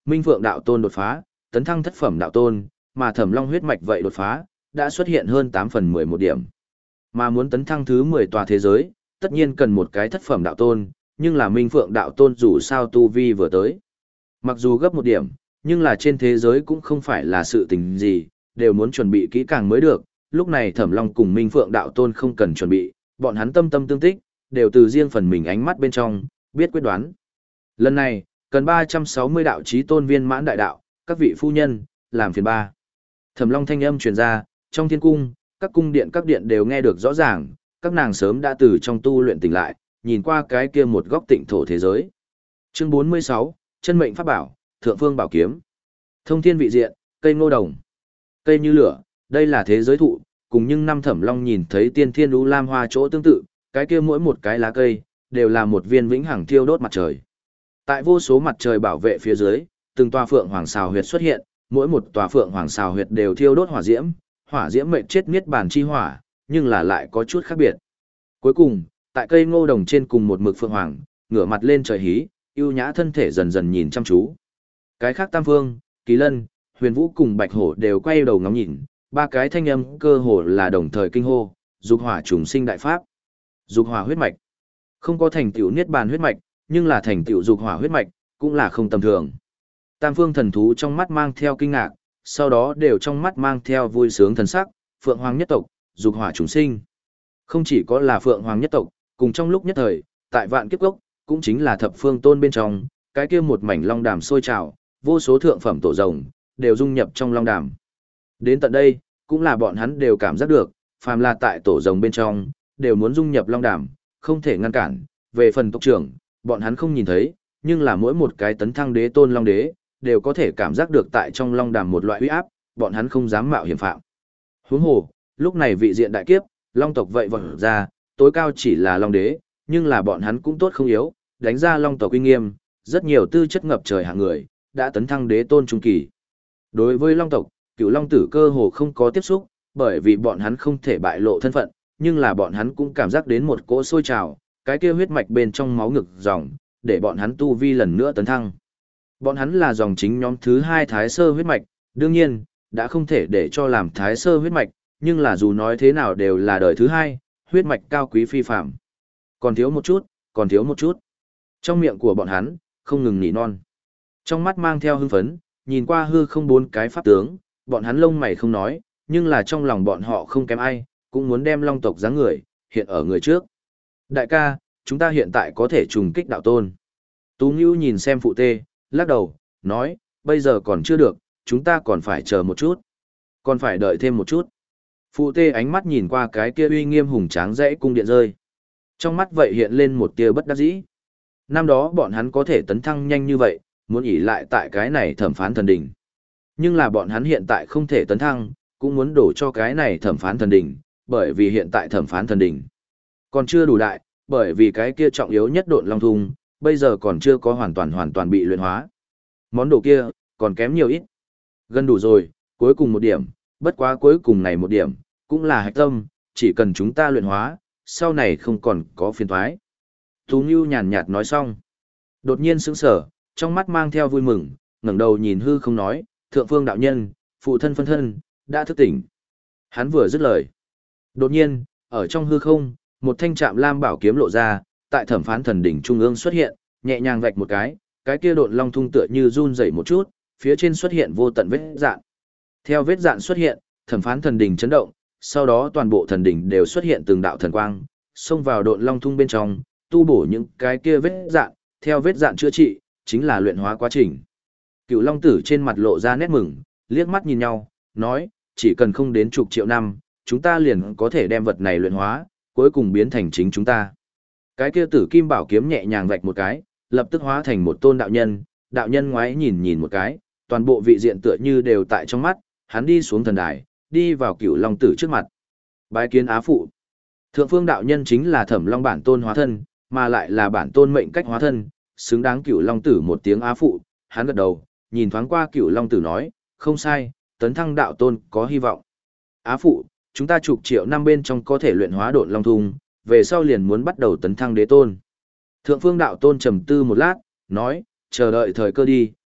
Minh Phượng đạo tôn đột phá, tấn thăng thất phẩm đạo tôn, mà Thẩm Long huyết mạch vậy đột phá, đã xuất hiện hơn tám phần mười một điểm. Mà muốn tấn thăng thứ mười tòa thế giới, tất nhiên cần một cái thất phẩm đạo tôn, nhưng là Minh Phượng đạo tôn dù sao tu vi vừa tới. Mặc dù gấp một điểm, nhưng là trên thế giới cũng không phải là sự tình gì, đều muốn chuẩn bị kỹ càng mới được. Lúc này Thẩm Long cùng Minh Phượng đạo tôn không cần chuẩn bị, bọn hắn tâm tâm tương tích, đều từ riêng phần mình ánh mắt bên trong, biết quyết đoán. Lần này, cần ba trăm sáu mươi đạo chí tôn viên mãn đại đạo, các vị phu nhân, làm phiền ba. Thẩm Long thanh âm truyền ra, trong thiên cung, các cung điện các điện đều nghe được rõ ràng, các nàng sớm đã từ trong tu luyện tỉnh lại, nhìn qua cái kia một góc tịnh thổ thế giới. Chương bốn mươi sáu, chân mệnh pháp bảo, thượng phương bảo kiếm. Thông thiên vị diện, cây ngô đồng. Cây như lửa, đây là thế giới thụ, cùng nhưng năm Thẩm Long nhìn thấy tiên thiên lũ lam hoa chỗ tương tự, cái kia mỗi một cái lá cây, đều là một viên vĩnh hằng thiêu đốt mặt trời. Tại vô số mặt trời bảo vệ phía dưới, từng tòa phượng hoàng xào huyệt xuất hiện, mỗi một tòa phượng hoàng xào huyệt đều thiêu đốt hỏa diễm, hỏa diễm mệnh chết niết bàn chi hỏa, nhưng là lại có chút khác biệt. Cuối cùng, tại cây ngô đồng trên cùng một mực phượng hoàng, ngửa mặt lên trời hí, ưu nhã thân thể dần dần nhìn chăm chú. Cái khác tam phương, Kỳ Lân, Huyền Vũ cùng Bạch Hổ đều quay đầu ngắm nhìn, ba cái thanh âm cơ hồ là đồng thời kinh hô, dục hỏa trùng sinh đại pháp, dục hỏa huyết mạch. Không có thành tựu niết bàn huyết mạch, nhưng là thành tựu dục hỏa huyết mạch, cũng là không tầm thường. Tam phương thần thú trong mắt mang theo kinh ngạc, sau đó đều trong mắt mang theo vui sướng thần sắc, Phượng Hoàng nhất tộc, dục hỏa chúng sinh. Không chỉ có là Phượng Hoàng nhất tộc, cùng trong lúc nhất thời, tại Vạn Kiếp Cốc, cũng chính là thập phương tôn bên trong, cái kia một mảnh long đàm sôi trào, vô số thượng phẩm tổ rồng đều dung nhập trong long đàm. Đến tận đây, cũng là bọn hắn đều cảm giác được, phàm là tại tổ rồng bên trong, đều muốn dung nhập long đàm, không thể ngăn cản. Về phần tộc trưởng, bọn hắn không nhìn thấy, nhưng là mỗi một cái tấn thăng đế tôn long đế, đều có thể cảm giác được tại trong long đàm một loại uy áp, bọn hắn không dám mạo hiểm phạm. Huống hồ, lúc này vị diện đại kiếp, long tộc vậy vọt ra, tối cao chỉ là long đế, nhưng là bọn hắn cũng tốt không yếu, đánh ra long tộc uy nghiêm, rất nhiều tư chất ngập trời hạng người, đã tấn thăng đế tôn trung kỳ. Đối với long tộc, cựu long tử cơ hồ không có tiếp xúc, bởi vì bọn hắn không thể bại lộ thân phận, nhưng là bọn hắn cũng cảm giác đến một cỗ sôi trào, cái kia huyết mạch bên trong máu ngực dòng, để bọn hắn tu vi lần nữa tấn thăng. Bọn hắn là dòng chính nhóm thứ hai thái sơ huyết mạch, đương nhiên, đã không thể để cho làm thái sơ huyết mạch, nhưng là dù nói thế nào đều là đời thứ hai, huyết mạch cao quý phi phạm. Còn thiếu một chút, còn thiếu một chút. Trong miệng của bọn hắn, không ngừng nỉ non. Trong mắt mang theo hưng phấn, nhìn qua hư không bốn cái pháp tướng, bọn hắn lông mày không nói, nhưng là trong lòng bọn họ không kém ai, cũng muốn đem long tộc dáng người, hiện ở người trước. Đại ca, chúng ta hiện tại có thể trùng kích đạo tôn. Tú Ngưu nhìn xem phụ tê, lắc đầu, nói, bây giờ còn chưa được, chúng ta còn phải chờ một chút. Còn phải đợi thêm một chút. Phụ tê ánh mắt nhìn qua cái kia uy nghiêm hùng tráng dãy cung điện rơi. Trong mắt vậy hiện lên một tia bất đắc dĩ. Năm đó bọn hắn có thể tấn thăng nhanh như vậy, muốn ỷ lại tại cái này thẩm phán thần đỉnh. Nhưng là bọn hắn hiện tại không thể tấn thăng, cũng muốn đổ cho cái này thẩm phán thần đỉnh, bởi vì hiện tại thẩm phán thần đỉnh còn chưa đủ đại, bởi vì cái kia trọng yếu nhất độn long thung, bây giờ còn chưa có hoàn toàn hoàn toàn bị luyện hóa. Món đồ kia, còn kém nhiều ít. Gần đủ rồi, cuối cùng một điểm, bất quá cuối cùng này một điểm, cũng là hạch tâm, chỉ cần chúng ta luyện hóa, sau này không còn có phiền toái. Tú Ngưu nhàn nhạt nói xong. Đột nhiên sững sờ, trong mắt mang theo vui mừng, ngẩng đầu nhìn hư không nói, thượng phương đạo nhân, phụ thân phân thân, đã thức tỉnh. Hắn vừa dứt lời. Đột nhiên, ở trong hư không, một thanh trạm lam bảo kiếm lộ ra, tại thẩm phán thần đỉnh trung ương xuất hiện, nhẹ nhàng vạch một cái, cái kia độn long thung tựa như run rẩy một chút, phía trên xuất hiện vô tận vết dạn. Theo vết dạn xuất hiện, thẩm phán thần đỉnh chấn động, sau đó toàn bộ thần đỉnh đều xuất hiện từng đạo thần quang, xông vào độn long thung bên trong, tu bổ những cái kia vết dạn, theo vết dạn chữa trị, chính là luyện hóa quá trình. Cựu long tử trên mặt lộ ra nét mừng, liếc mắt nhìn nhau, nói, chỉ cần không đến chục triệu năm, chúng ta liền có thể đem vật này luyện hóa, cuối cùng biến thành chính chúng ta. Cái kia tử kim bảo kiếm nhẹ nhàng vạch một cái, lập tức hóa thành một tôn đạo nhân, đạo nhân ngoái nhìn nhìn một cái, toàn bộ vị diện tựa như đều tại trong mắt, hắn đi xuống thần đài, đi vào cửu long tử trước mặt. Bái kiến á phụ. Thượng phương đạo nhân chính là Thẩm Long bản tôn hóa thân, mà lại là bản tôn mệnh cách hóa thân, xứng đáng cửu long tử một tiếng á phụ, hắn gật đầu, nhìn thoáng qua cửu long tử nói, không sai, tấn thăng đạo tôn có hy vọng. Á phụ, chúng ta chục triệu năm bên trong có thể luyện hóa độn long thung, về sau liền muốn bắt đầu tấn thăng đế tôn. Thượng phương đạo tôn trầm tư một lát, nói, chờ đợi thời cơ đi,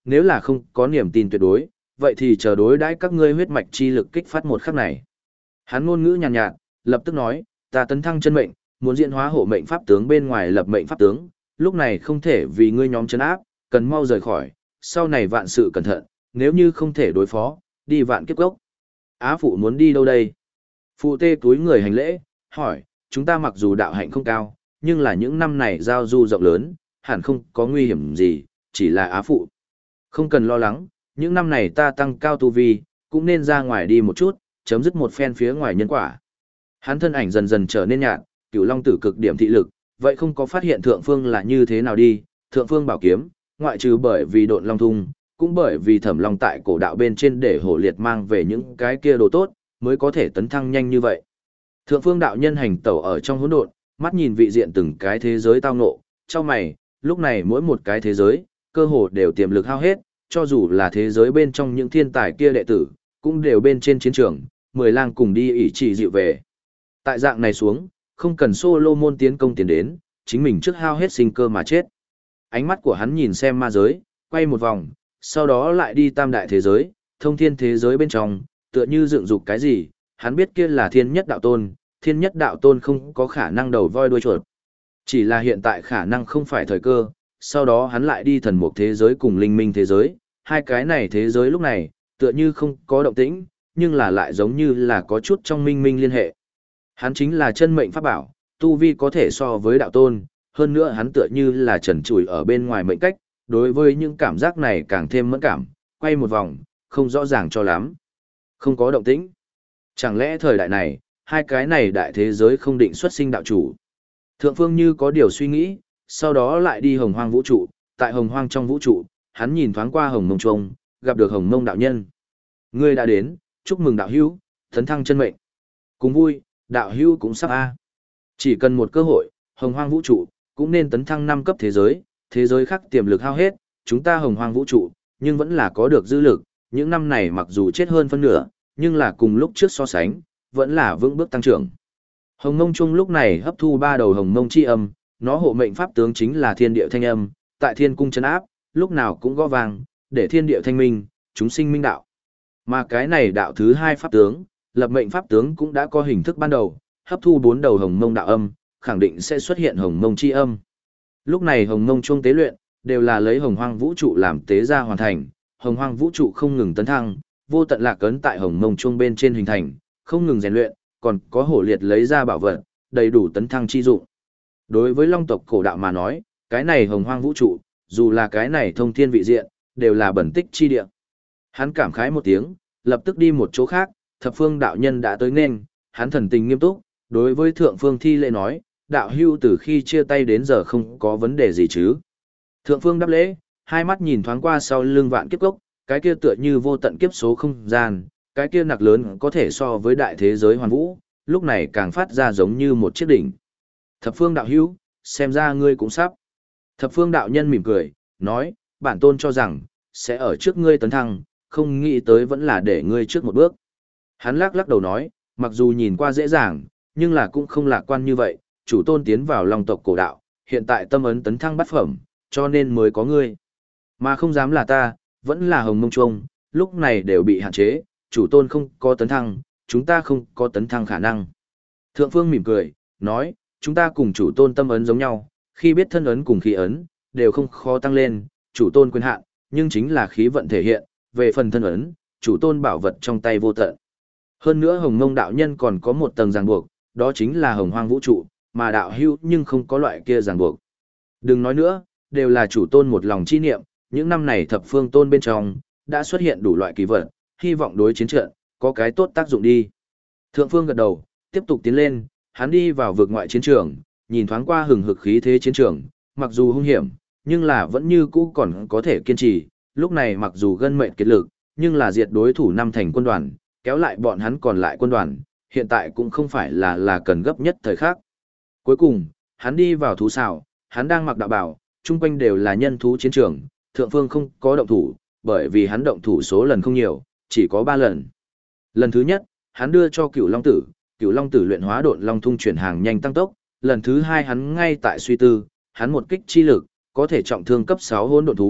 nếu là không có niềm tin tuyệt đối, vậy thì chờ đối đãi các ngươi huyết mạch chi lực kích phát một khắc này. Hắn ngôn ngữ nhàn nhạt, nhạt, lập tức nói, ta tấn thăng chân mệnh, muốn diễn hóa hộ mệnh pháp tướng bên ngoài lập mệnh pháp tướng, lúc này không thể vì ngươi nhóm chân áp, cần mau rời khỏi, sau này vạn sự cẩn thận, nếu như không thể đối phó, đi vạn kiếp gốc. Á phụ muốn đi đâu đây? Phụ tê túi người hành lễ, hỏi, chúng ta mặc dù đạo hạnh không cao, nhưng là những năm này giao du rộng lớn, hẳn không có nguy hiểm gì, chỉ là á phụ. Không cần lo lắng, những năm này ta tăng cao tu vi, cũng nên ra ngoài đi một chút, chấm dứt một phen phía ngoài nhân quả. Hắn thân ảnh dần dần trở nên nhạt, Cửu Long tử cực điểm thị lực, vậy không có phát hiện thượng phương là như thế nào đi, thượng phương bảo kiếm, ngoại trừ bởi vì độn long thung, cũng bởi vì thẩm long tại cổ đạo bên trên để hổ liệt mang về những cái kia đồ tốt, mới có thể tấn thăng nhanh như vậy. Thượng phương đạo nhân hành tẩu ở trong hỗn độn, mắt nhìn vị diện từng cái thế giới tao ngộ, cho mày, lúc này mỗi một cái thế giới, cơ hồ đều tiềm lực hao hết, cho dù là thế giới bên trong những thiên tài kia đệ tử, cũng đều bên trên chiến trường, mười lang cùng đi ỷ chỉ dịu về. Tại dạng này xuống, không cần Solomon tiến công tiến đến, chính mình trước hao hết sinh cơ mà chết. Ánh mắt của hắn nhìn xem ma giới, quay một vòng, sau đó lại đi tam đại thế giới, thông thiên thế giới bên trong, tựa như dựng dục cái gì, hắn biết kia là thiên nhất đạo tôn, thiên nhất đạo tôn không có khả năng đầu voi đuôi chuột. Chỉ là hiện tại khả năng không phải thời cơ, sau đó hắn lại đi thần mục thế giới cùng linh minh thế giới, hai cái này thế giới lúc này, tựa như không có động tĩnh, nhưng là lại giống như là có chút trong minh minh liên hệ. Hắn chính là chân mệnh pháp bảo, tu vi có thể so với đạo tôn, hơn nữa hắn tựa như là trần trụi ở bên ngoài mệnh cách, đối với những cảm giác này càng thêm mẫn cảm, quay một vòng, không rõ ràng cho lắm. Không có động tĩnh. Chẳng lẽ thời đại này, hai cái này đại thế giới không định xuất sinh đạo chủ. Thượng phương như có điều suy nghĩ, sau đó lại đi hồng hoang vũ trụ, tại hồng hoang trong vũ trụ, hắn nhìn thoáng qua hồng mông trung, gặp được hồng mông đạo nhân. Ngươi đã đến, chúc mừng đạo hữu, tấn thăng chân mệnh. Cùng vui, đạo hữu cũng sắp a. Chỉ cần một cơ hội, hồng hoang vũ trụ, cũng nên tấn thăng năm cấp thế giới, thế giới khác tiềm lực hao hết, chúng ta hồng hoang vũ trụ, nhưng vẫn là có được dư lực, những năm này mặc dù chết hơn phân nửa, nhưng là cùng lúc trước so sánh, vẫn là vững bước tăng trưởng. Hồng Mông Trung lúc này hấp thu ba đầu Hồng Mông chi âm, nó hộ mệnh pháp tướng chính là thiên địa thanh âm, tại thiên cung trấn áp, lúc nào cũng gõ vang, để thiên địa thanh minh, chúng sinh minh đạo. Mà cái này đạo thứ hai pháp tướng, lập mệnh pháp tướng cũng đã có hình thức ban đầu, hấp thu bốn đầu Hồng Mông đạo âm, khẳng định sẽ xuất hiện Hồng Mông chi âm. Lúc này Hồng Mông Trung tế luyện, đều là lấy Hồng Hoang vũ trụ làm tế ra hoàn thành, Hồng Hoang vũ trụ không ngừng tấn thăng, vô tận lạc ấn tại Hồng Mông Trung bên trên hình thành, không ngừng rèn luyện, còn có hổ liệt lấy ra bảo vật, đầy đủ tấn thăng chi dụng. Đối với Long tộc cổ đạo mà nói, cái này Hồng Hoang vũ trụ, dù là cái này thông thiên vị diện, đều là bẩn tích chi địa. Hắn cảm khái một tiếng, lập tức đi một chỗ khác, thập phương đạo nhân đã tới nên, hắn thần tình nghiêm túc, đối với thượng phương thi lễ nói, đạo hưu từ khi chia tay đến giờ không có vấn đề gì chứ. Thượng phương đáp lễ, hai mắt nhìn thoáng qua sau lưng vạn kiếp cốc, cái kia tựa như vô tận kiếp số không gian, cái kia nặc lớn có thể so với đại thế giới hoàn vũ, lúc này càng phát ra giống như một chiếc đỉnh. Thập phương đạo hữu, xem ra ngươi cũng sắp. Thập phương đạo nhân mỉm cười, nói, bản tôn cho rằng, sẽ ở trước ngươi tấn thăng, không nghĩ tới vẫn là để ngươi trước một bước. Hắn lắc lắc đầu nói, mặc dù nhìn qua dễ dàng, nhưng là cũng không lạc quan như vậy, chủ tôn tiến vào Long tộc cổ đạo, hiện tại tâm ấn tấn thăng bát phẩm, cho nên mới có ngươi. Mà không dám là ta, vẫn là Hồng Mông Trung, lúc này đều bị hạn chế, chủ tôn không có tấn thăng, chúng ta không có tấn thăng khả năng. Thượng phương mỉm cười, nói, chúng ta cùng chủ tôn tâm ấn giống nhau, khi biết thân ấn cùng khí ấn, đều không khó tăng lên, chủ tôn quyền hạn, nhưng chính là khí vận thể hiện, về phần thân ấn, chủ tôn bảo vật trong tay vô tận. Hơn nữa Hồng Mông đạo nhân còn có một tầng ràng buộc, đó chính là Hồng Hoang vũ trụ, mà đạo hữu nhưng không có loại kia ràng buộc. Đừng nói nữa, đều là chủ tôn một lòng chi niệm, những năm này thập phương tôn bên trong, đã xuất hiện đủ loại kỳ vật, hy vọng đối chiến trận, có cái tốt tác dụng đi. Thượng phương gật đầu, tiếp tục tiến lên, hắn đi vào vực ngoại chiến trường, nhìn thoáng qua hừng hực khí thế chiến trường, mặc dù hung hiểm, nhưng là vẫn như cũ còn có thể kiên trì, lúc này mặc dù gân mệnh kiệt lực, nhưng là diệt đối thủ năm thành quân đoàn, kéo lại bọn hắn còn lại quân đoàn, hiện tại cũng không phải là là cần gấp nhất thời khắc. Cuối cùng, hắn đi vào thú xào, hắn đang mặc đạo bào, chung quanh đều là nhân thú chiến trường, thượng phương không có động thủ, bởi vì hắn động thủ số lần không nhiều, chỉ có ba lần. Lần thứ nhất, hắn đưa cho Cửu Long Tử, Cửu Long Tử luyện hóa độn long thung chuyển hàng nhanh tăng tốc, lần thứ hai hắn ngay tại suy tư, hắn một kích chi lực, có thể trọng thương cấp sáu hỗn độn thú,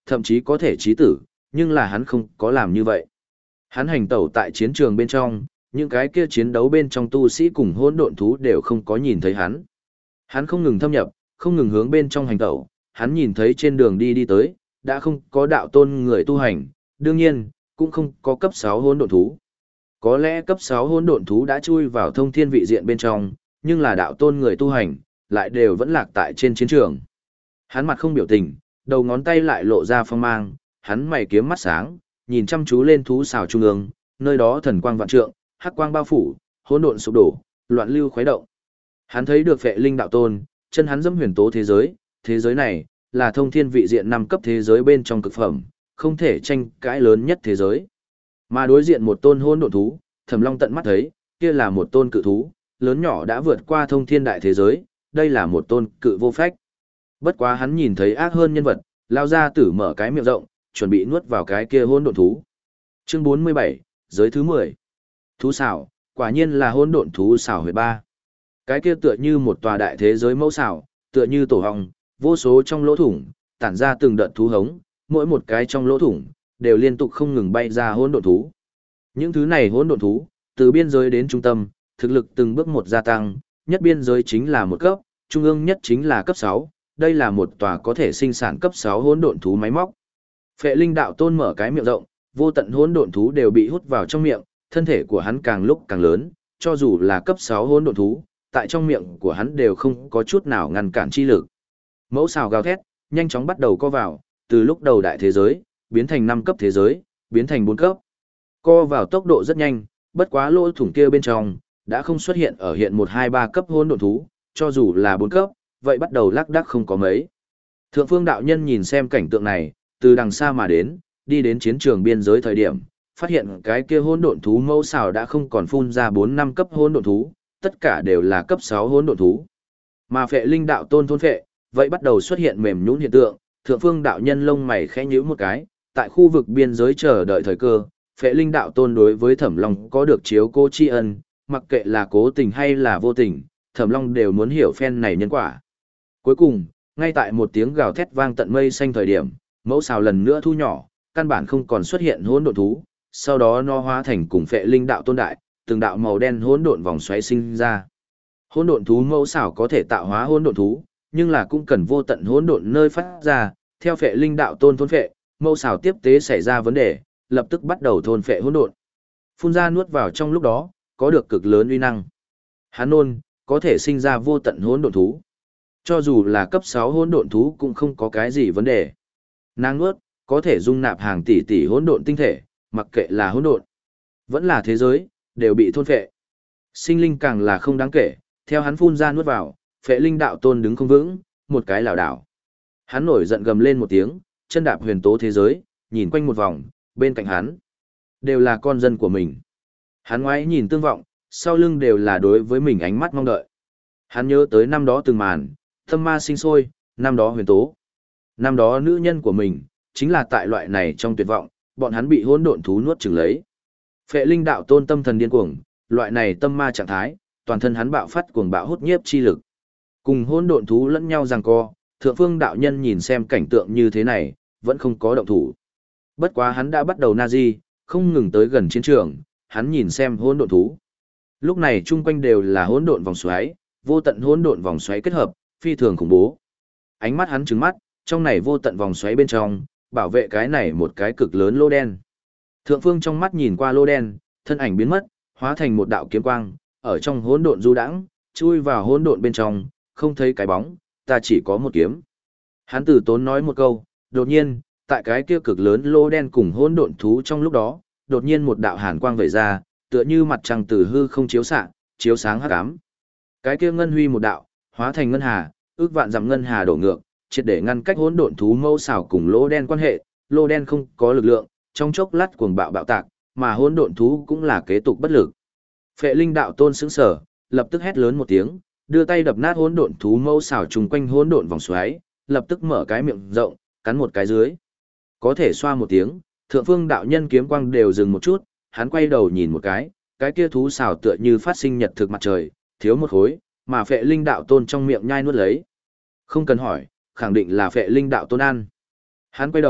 thậm chí có thể chí tử, nhưng là hắn không có làm như vậy. Hắn hành tẩu tại chiến trường bên trong, những cái kia chiến đấu bên trong tu sĩ cùng hỗn độn thú đều không có nhìn thấy hắn. Hắn không ngừng thâm nhập, không ngừng hướng bên trong hành tẩu, hắn nhìn thấy trên đường đi đi tới, đã không có đạo tôn người tu hành, đương nhiên, cũng không có cấp sáu hỗn độn thú. Có lẽ cấp sáu hỗn độn thú đã chui vào thông thiên vị diện bên trong, nhưng là đạo tôn người tu hành, lại đều vẫn lạc tại trên chiến trường. Hắn mặt không biểu tình, đầu ngón tay lại lộ ra phong mang, hắn mày kiếm mắt sáng, nhìn chăm chú lên thú xào trung ương, nơi đó thần quang vạn trượng, hắc quang bao phủ, hỗn độn sụp đổ, loạn lưu khuấy động. Hắn thấy được Phệ Linh đạo tôn, chân hắn dẫm huyền tố thế giới, thế giới này là thông thiên vị diện năm cấp thế giới bên trong cực phẩm, không thể tranh cãi lớn nhất thế giới. Mà đối diện một tôn hỗn độn thú, Thẩm Long tận mắt thấy, kia là một tôn cự thú, lớn nhỏ đã vượt qua thông thiên đại thế giới, đây là một tôn cự vô phách. Bất quá hắn nhìn thấy ác hơn nhân vật, lao ra tử mở cái miệng rộng, chuẩn bị nuốt vào cái kia hỗn độn thú. Chương bốn mươi bảy, giới thứ mười. Thú xảo, quả nhiên là hỗn độn thú xảo huyệt ba. Cái kia tựa như một tòa đại thế giới mẫu xảo, tựa như tổ hong, vô số trong lỗ thủng, tản ra từng đợt thú hống, mỗi một cái trong lỗ thủng đều liên tục không ngừng bay ra hỗn độn thú. Những thứ này hỗn độn thú, từ biên giới đến trung tâm, thực lực từng bước một gia tăng, nhất biên giới chính là một cấp, trung ương nhất chính là cấp sáu, đây là một tòa có thể sinh sản cấp sáu hỗn độn thú máy móc. Phệ Linh đạo tôn mở cái miệng rộng, vô tận hỗn độn thú đều bị hút vào trong miệng, thân thể của hắn càng lúc càng lớn, cho dù là cấp sáu hỗn độn thú, tại trong miệng của hắn đều không có chút nào ngăn cản chi lực. Mẫu xào gào thét, nhanh chóng bắt đầu co vào, từ lúc đầu đại thế giới, biến thành năm cấp thế giới, biến thành bốn cấp. Co vào tốc độ rất nhanh, bất quá lỗ thủng kia bên trong, đã không xuất hiện ở hiện một hai ba cấp hỗn độn thú, cho dù là bốn cấp, vậy bắt đầu lác đác không có mấy. Thượng Phương đạo nhân nhìn xem cảnh tượng này, từ đằng xa mà đến, đi đến chiến trường biên giới thời điểm, phát hiện cái kia hỗn độn thú mẫu xào đã không còn phun ra bốn năm cấp hỗn độn thú, tất cả đều là cấp sáu hỗn độn thú. Mà Phệ Linh đạo tôn thôn phệ, vậy bắt đầu xuất hiện mềm nhũn hiện tượng, Thượng Phương đạo nhân lông mày khẽ nhíu một cái, tại khu vực biên giới chờ đợi thời cơ, Phệ Linh đạo tôn đối với Thẩm Long có được chiếu cố tri ân, mặc kệ là cố tình hay là vô tình, Thẩm Long đều muốn hiểu phen này nhân quả. Cuối cùng, ngay tại một tiếng gào thét vang tận mây xanh thời điểm, mẫu xào lần nữa thu nhỏ, căn bản không còn xuất hiện hỗn độn thú, sau đó nó hóa thành cùng Phệ Linh đạo tôn đại, từng đạo màu đen hỗn độn vòng xoáy sinh ra. Hỗn độn thú mẫu xảo có thể tạo hóa hỗn độn thú, nhưng là cũng cần vô tận hỗn độn nơi phát ra, theo Phệ Linh đạo tôn thôn phệ, mẫu xảo tiếp tế xảy ra vấn đề, lập tức bắt đầu thôn phệ hỗn độn. Phun ra nuốt vào trong lúc đó, có được cực lớn uy năng. Hắn nôn, có thể sinh ra vô tận hỗn độn thú. Cho dù là cấp sáu hỗn độn thú cũng không có cái gì vấn đề. Nàng nuốt, có thể dung nạp hàng tỷ tỷ hỗn độn tinh thể, mặc kệ là hỗn độn, vẫn là thế giới, đều bị thôn phệ. Sinh linh càng là không đáng kể, theo hắn phun ra nuốt vào, Phệ Linh đạo tôn đứng không vững, một cái lảo đảo. Hắn nổi giận gầm lên một tiếng, chân đạp huyền tố thế giới, nhìn quanh một vòng, bên cạnh hắn đều là con dân của mình. Hắn ngoái nhìn tương vọng, sau lưng đều là đối với mình ánh mắt mong đợi. Hắn nhớ tới năm đó từng màn, tâm ma sinh sôi, năm đó huyền tố. Năm đó nữ nhân của mình, chính là tại loại này trong tuyệt vọng, bọn hắn bị hỗn độn thú nuốt chửng lấy. Phệ Linh đạo tôn tâm thần điên cuồng, loại này tâm ma trạng thái, toàn thân hắn bạo phát cuồng bạo hút nhiếp chi lực. Cùng hỗn độn thú lẫn nhau giằng co, Thượng Phương đạo nhân nhìn xem cảnh tượng như thế này, vẫn không có động thủ. Bất quá hắn đã bắt đầu nazi, không ngừng tới gần chiến trường, hắn nhìn xem hỗn độn thú. Lúc này chung quanh đều là hỗn độn vòng xoáy, vô tận hỗn độn vòng xoáy kết hợp, phi thường khủng bố. Ánh mắt hắn trừng mắt, trong này vô tận vòng xoáy bên trong, bảo vệ cái này một cái cực lớn lô đen. Thượng Phương trong mắt nhìn qua lô đen, thân ảnh biến mất, hóa thành một đạo kiếm quang, ở trong hỗn độn du đãng, chui vào hỗn độn bên trong, không thấy cái bóng, ta chỉ có một kiếm. Hắn từ tốn nói một câu, đột nhiên, tại cái kia cực lớn lô đen cùng hỗn độn thú trong lúc đó, đột nhiên một đạo hàn quang vẩy ra, tựa như mặt trăng từ hư không chiếu xạ, chiếu sáng hắc ám. Cái kia ngân huy một đạo, hóa thành ngân hà, ước vạn dặm ngân hà đổ ngược, triệt để ngăn cách hỗn độn thú mâu xảo cùng lô đen quan hệ, lô đen không có lực lượng, trong chốc lát cuồng bạo bạo tạc, mà hỗn độn thú cũng là kế tục bất lực. Phệ Linh đạo tôn sững sờ, lập tức hét lớn một tiếng, đưa tay đập nát hỗn độn thú mâu xảo trùng quanh hỗn độn vòng xoáy, lập tức mở cái miệng rộng, cắn một cái dưới. Có thể xoa một tiếng, Thượng Phương đạo nhân kiếm quang đều dừng một chút, hắn quay đầu nhìn một cái, cái kia thú xảo tựa như phát sinh nhật thực mặt trời, thiếu một khối, mà Phệ Linh đạo tôn trong miệng nhai nuốt lấy. Không cần hỏi, khẳng định là Phệ Linh đạo tôn ăn. Hắn quay đầu,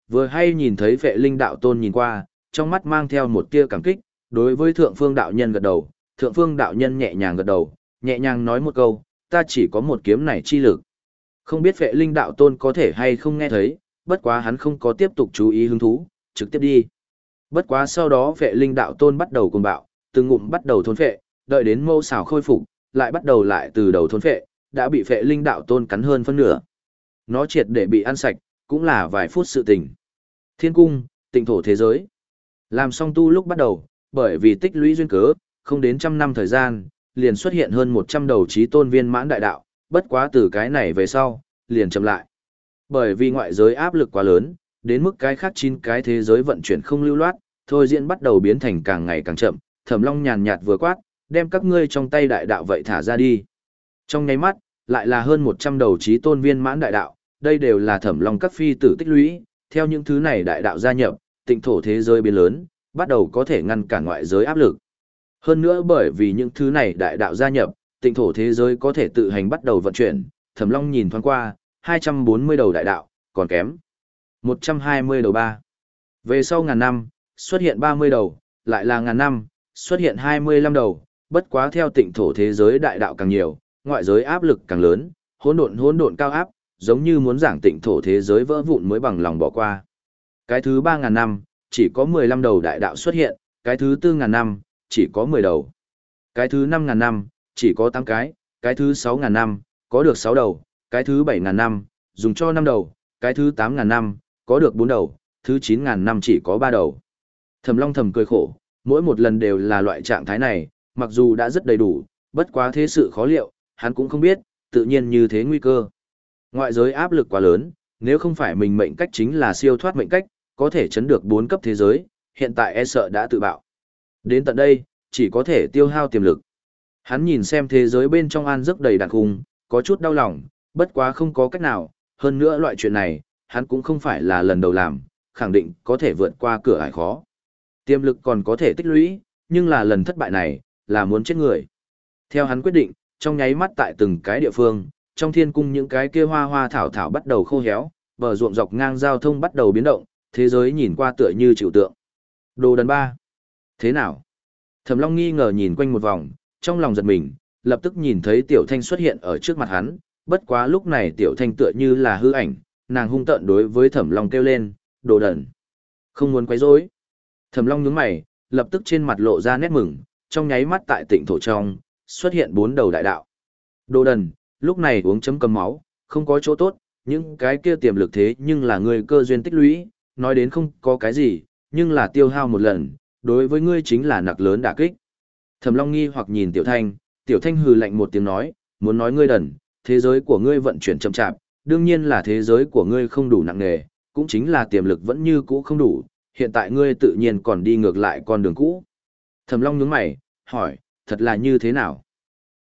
Vừa hay nhìn thấy Phệ Linh đạo tôn nhìn qua, trong mắt mang theo một tia cảm kích, đối với Thượng Phương đạo nhân gật đầu, Thượng Phương đạo nhân nhẹ nhàng gật đầu, nhẹ nhàng nói một câu, ta chỉ có một kiếm này chi lực. Không biết Phệ Linh đạo tôn có thể hay không nghe thấy, bất quá hắn không có tiếp tục chú ý hứng thú, trực tiếp đi. Bất quá sau đó Phệ Linh đạo tôn bắt đầu cuồng bạo, từng ngụm bắt đầu thôn phệ, đợi đến mâu xảo khôi phục, lại bắt đầu lại từ đầu thôn phệ, đã bị Phệ Linh đạo tôn cắn hơn phân nửa. Nó triệt để bị ăn sạch, cũng là vài phút sự tình. Thiên cung, tịnh thổ thế giới. Làm xong tu lúc bắt đầu, bởi vì tích lũy duyên cớ, không đến trăm năm thời gian, liền xuất hiện hơn một trăm đầu chí tôn viên mãn đại đạo, bất quá từ cái này về sau, liền chậm lại. Bởi vì ngoại giới áp lực quá lớn, đến mức cái khác chín cái thế giới vận chuyển không lưu loát, thôi diễn bắt đầu biến thành càng ngày càng chậm, Thẩm Long nhàn nhạt vừa quát, đem các ngươi trong tay đại đạo vậy thả ra đi. Trong nháy mắt, lại là hơn một trăm đầu chí tôn viên mãn đại đạo, đây đều là Thẩm Long các phi tử tích lũy, theo những thứ này đại đạo gia nhập, tịnh thổ thế giới biến lớn, bắt đầu có thể ngăn cản ngoại giới áp lực. Hơn nữa bởi vì những thứ này đại đạo gia nhập, tịnh thổ thế giới có thể tự hành bắt đầu vận chuyển, Thẩm Long nhìn thoáng qua, hai trăm bốn mươi đầu đại đạo, còn kém một trăm hai mươi đầu ba. Về sau ngàn năm, xuất hiện ba mươi đầu, lại là ngàn năm, xuất hiện hai mươi lăm đầu, bất quá theo tịnh thổ thế giới đại đạo càng nhiều, ngoại giới áp lực càng lớn, hỗn độn hỗn độn cao áp, giống như muốn giảng tịnh thổ thế giới vỡ vụn mới bằng lòng bỏ qua. Cái thứ ba ngàn năm, chỉ có mười lăm đầu đại đạo xuất hiện, cái thứ tư ngàn năm, chỉ có mười đầu. Cái thứ năm ngàn năm, chỉ có tám cái, cái thứ sáu ngàn năm, có được sáu đầu, cái thứ bảy ngàn năm, dùng cho năm đầu, cái thứ tám ngàn năm, có được bốn đầu, thứ chín ngàn năm chỉ có ba đầu. Thẩm Long thầm cười khổ, mỗi một lần đều là loại trạng thái này, mặc dù đã rất đầy đủ, bất quá thế sự khó liệu, hắn cũng không biết, tự nhiên như thế nguy cơ. Ngoại giới áp lực quá lớn, nếu không phải mình mệnh cách chính là siêu thoát mệnh cách, có thể chấn được bốn cấp thế giới, hiện tại e sợ đã tự bạo. Đến tận đây, chỉ có thể tiêu hao tiềm lực. Hắn nhìn xem thế giới bên trong an giấc đầy đàn khung, có chút đau lòng, bất quá không có cách nào, hơn nữa loại chuyện này, hắn cũng không phải là lần đầu làm, khẳng định có thể vượt qua cửa ải khó. Tiềm lực còn có thể tích lũy, nhưng là lần thất bại này, là muốn chết người. Theo hắn quyết định, trong nháy mắt tại từng cái địa phương, trong thiên cung những cái kia hoa hoa thảo thảo bắt đầu khô héo, bờ ruộng dọc ngang giao thông bắt đầu biến động, thế giới nhìn qua tựa như chịu tượng. Đồ đần ba. Thế nào? Thẩm Long nghi ngờ nhìn quanh một vòng, trong lòng giật mình, lập tức nhìn thấy Tiểu Thanh xuất hiện ở trước mặt hắn, bất quá lúc này Tiểu Thanh tựa như là hư ảnh, nàng hung tợn đối với Thẩm Long kêu lên, đồ đần. Không muốn quấy rối. Thẩm Long nhướng mày, lập tức trên mặt lộ ra nét mừng, trong nháy mắt tại tịnh thổ trong, xuất hiện bốn đầu đại đạo. Đồ đần, lúc này uống chấm cầm máu, không có chỗ tốt, những cái kia tiềm lực thế nhưng là người cơ duyên tích lũy, nói đến không có cái gì, nhưng là tiêu hao một lần, đối với ngươi chính là nặc lớn đả kích. Thẩm Long nghi hoặc nhìn Tiểu Thanh, Tiểu Thanh hừ lạnh một tiếng nói, muốn nói ngươi đần, thế giới của ngươi vận chuyển chậm chạp, đương nhiên là thế giới của ngươi không đủ nặng nề, cũng chính là tiềm lực vẫn như cũ không đủ, hiện tại ngươi tự nhiên còn đi ngược lại con đường cũ. Thẩm Long nhướng mày, hỏi, thật là như thế nào?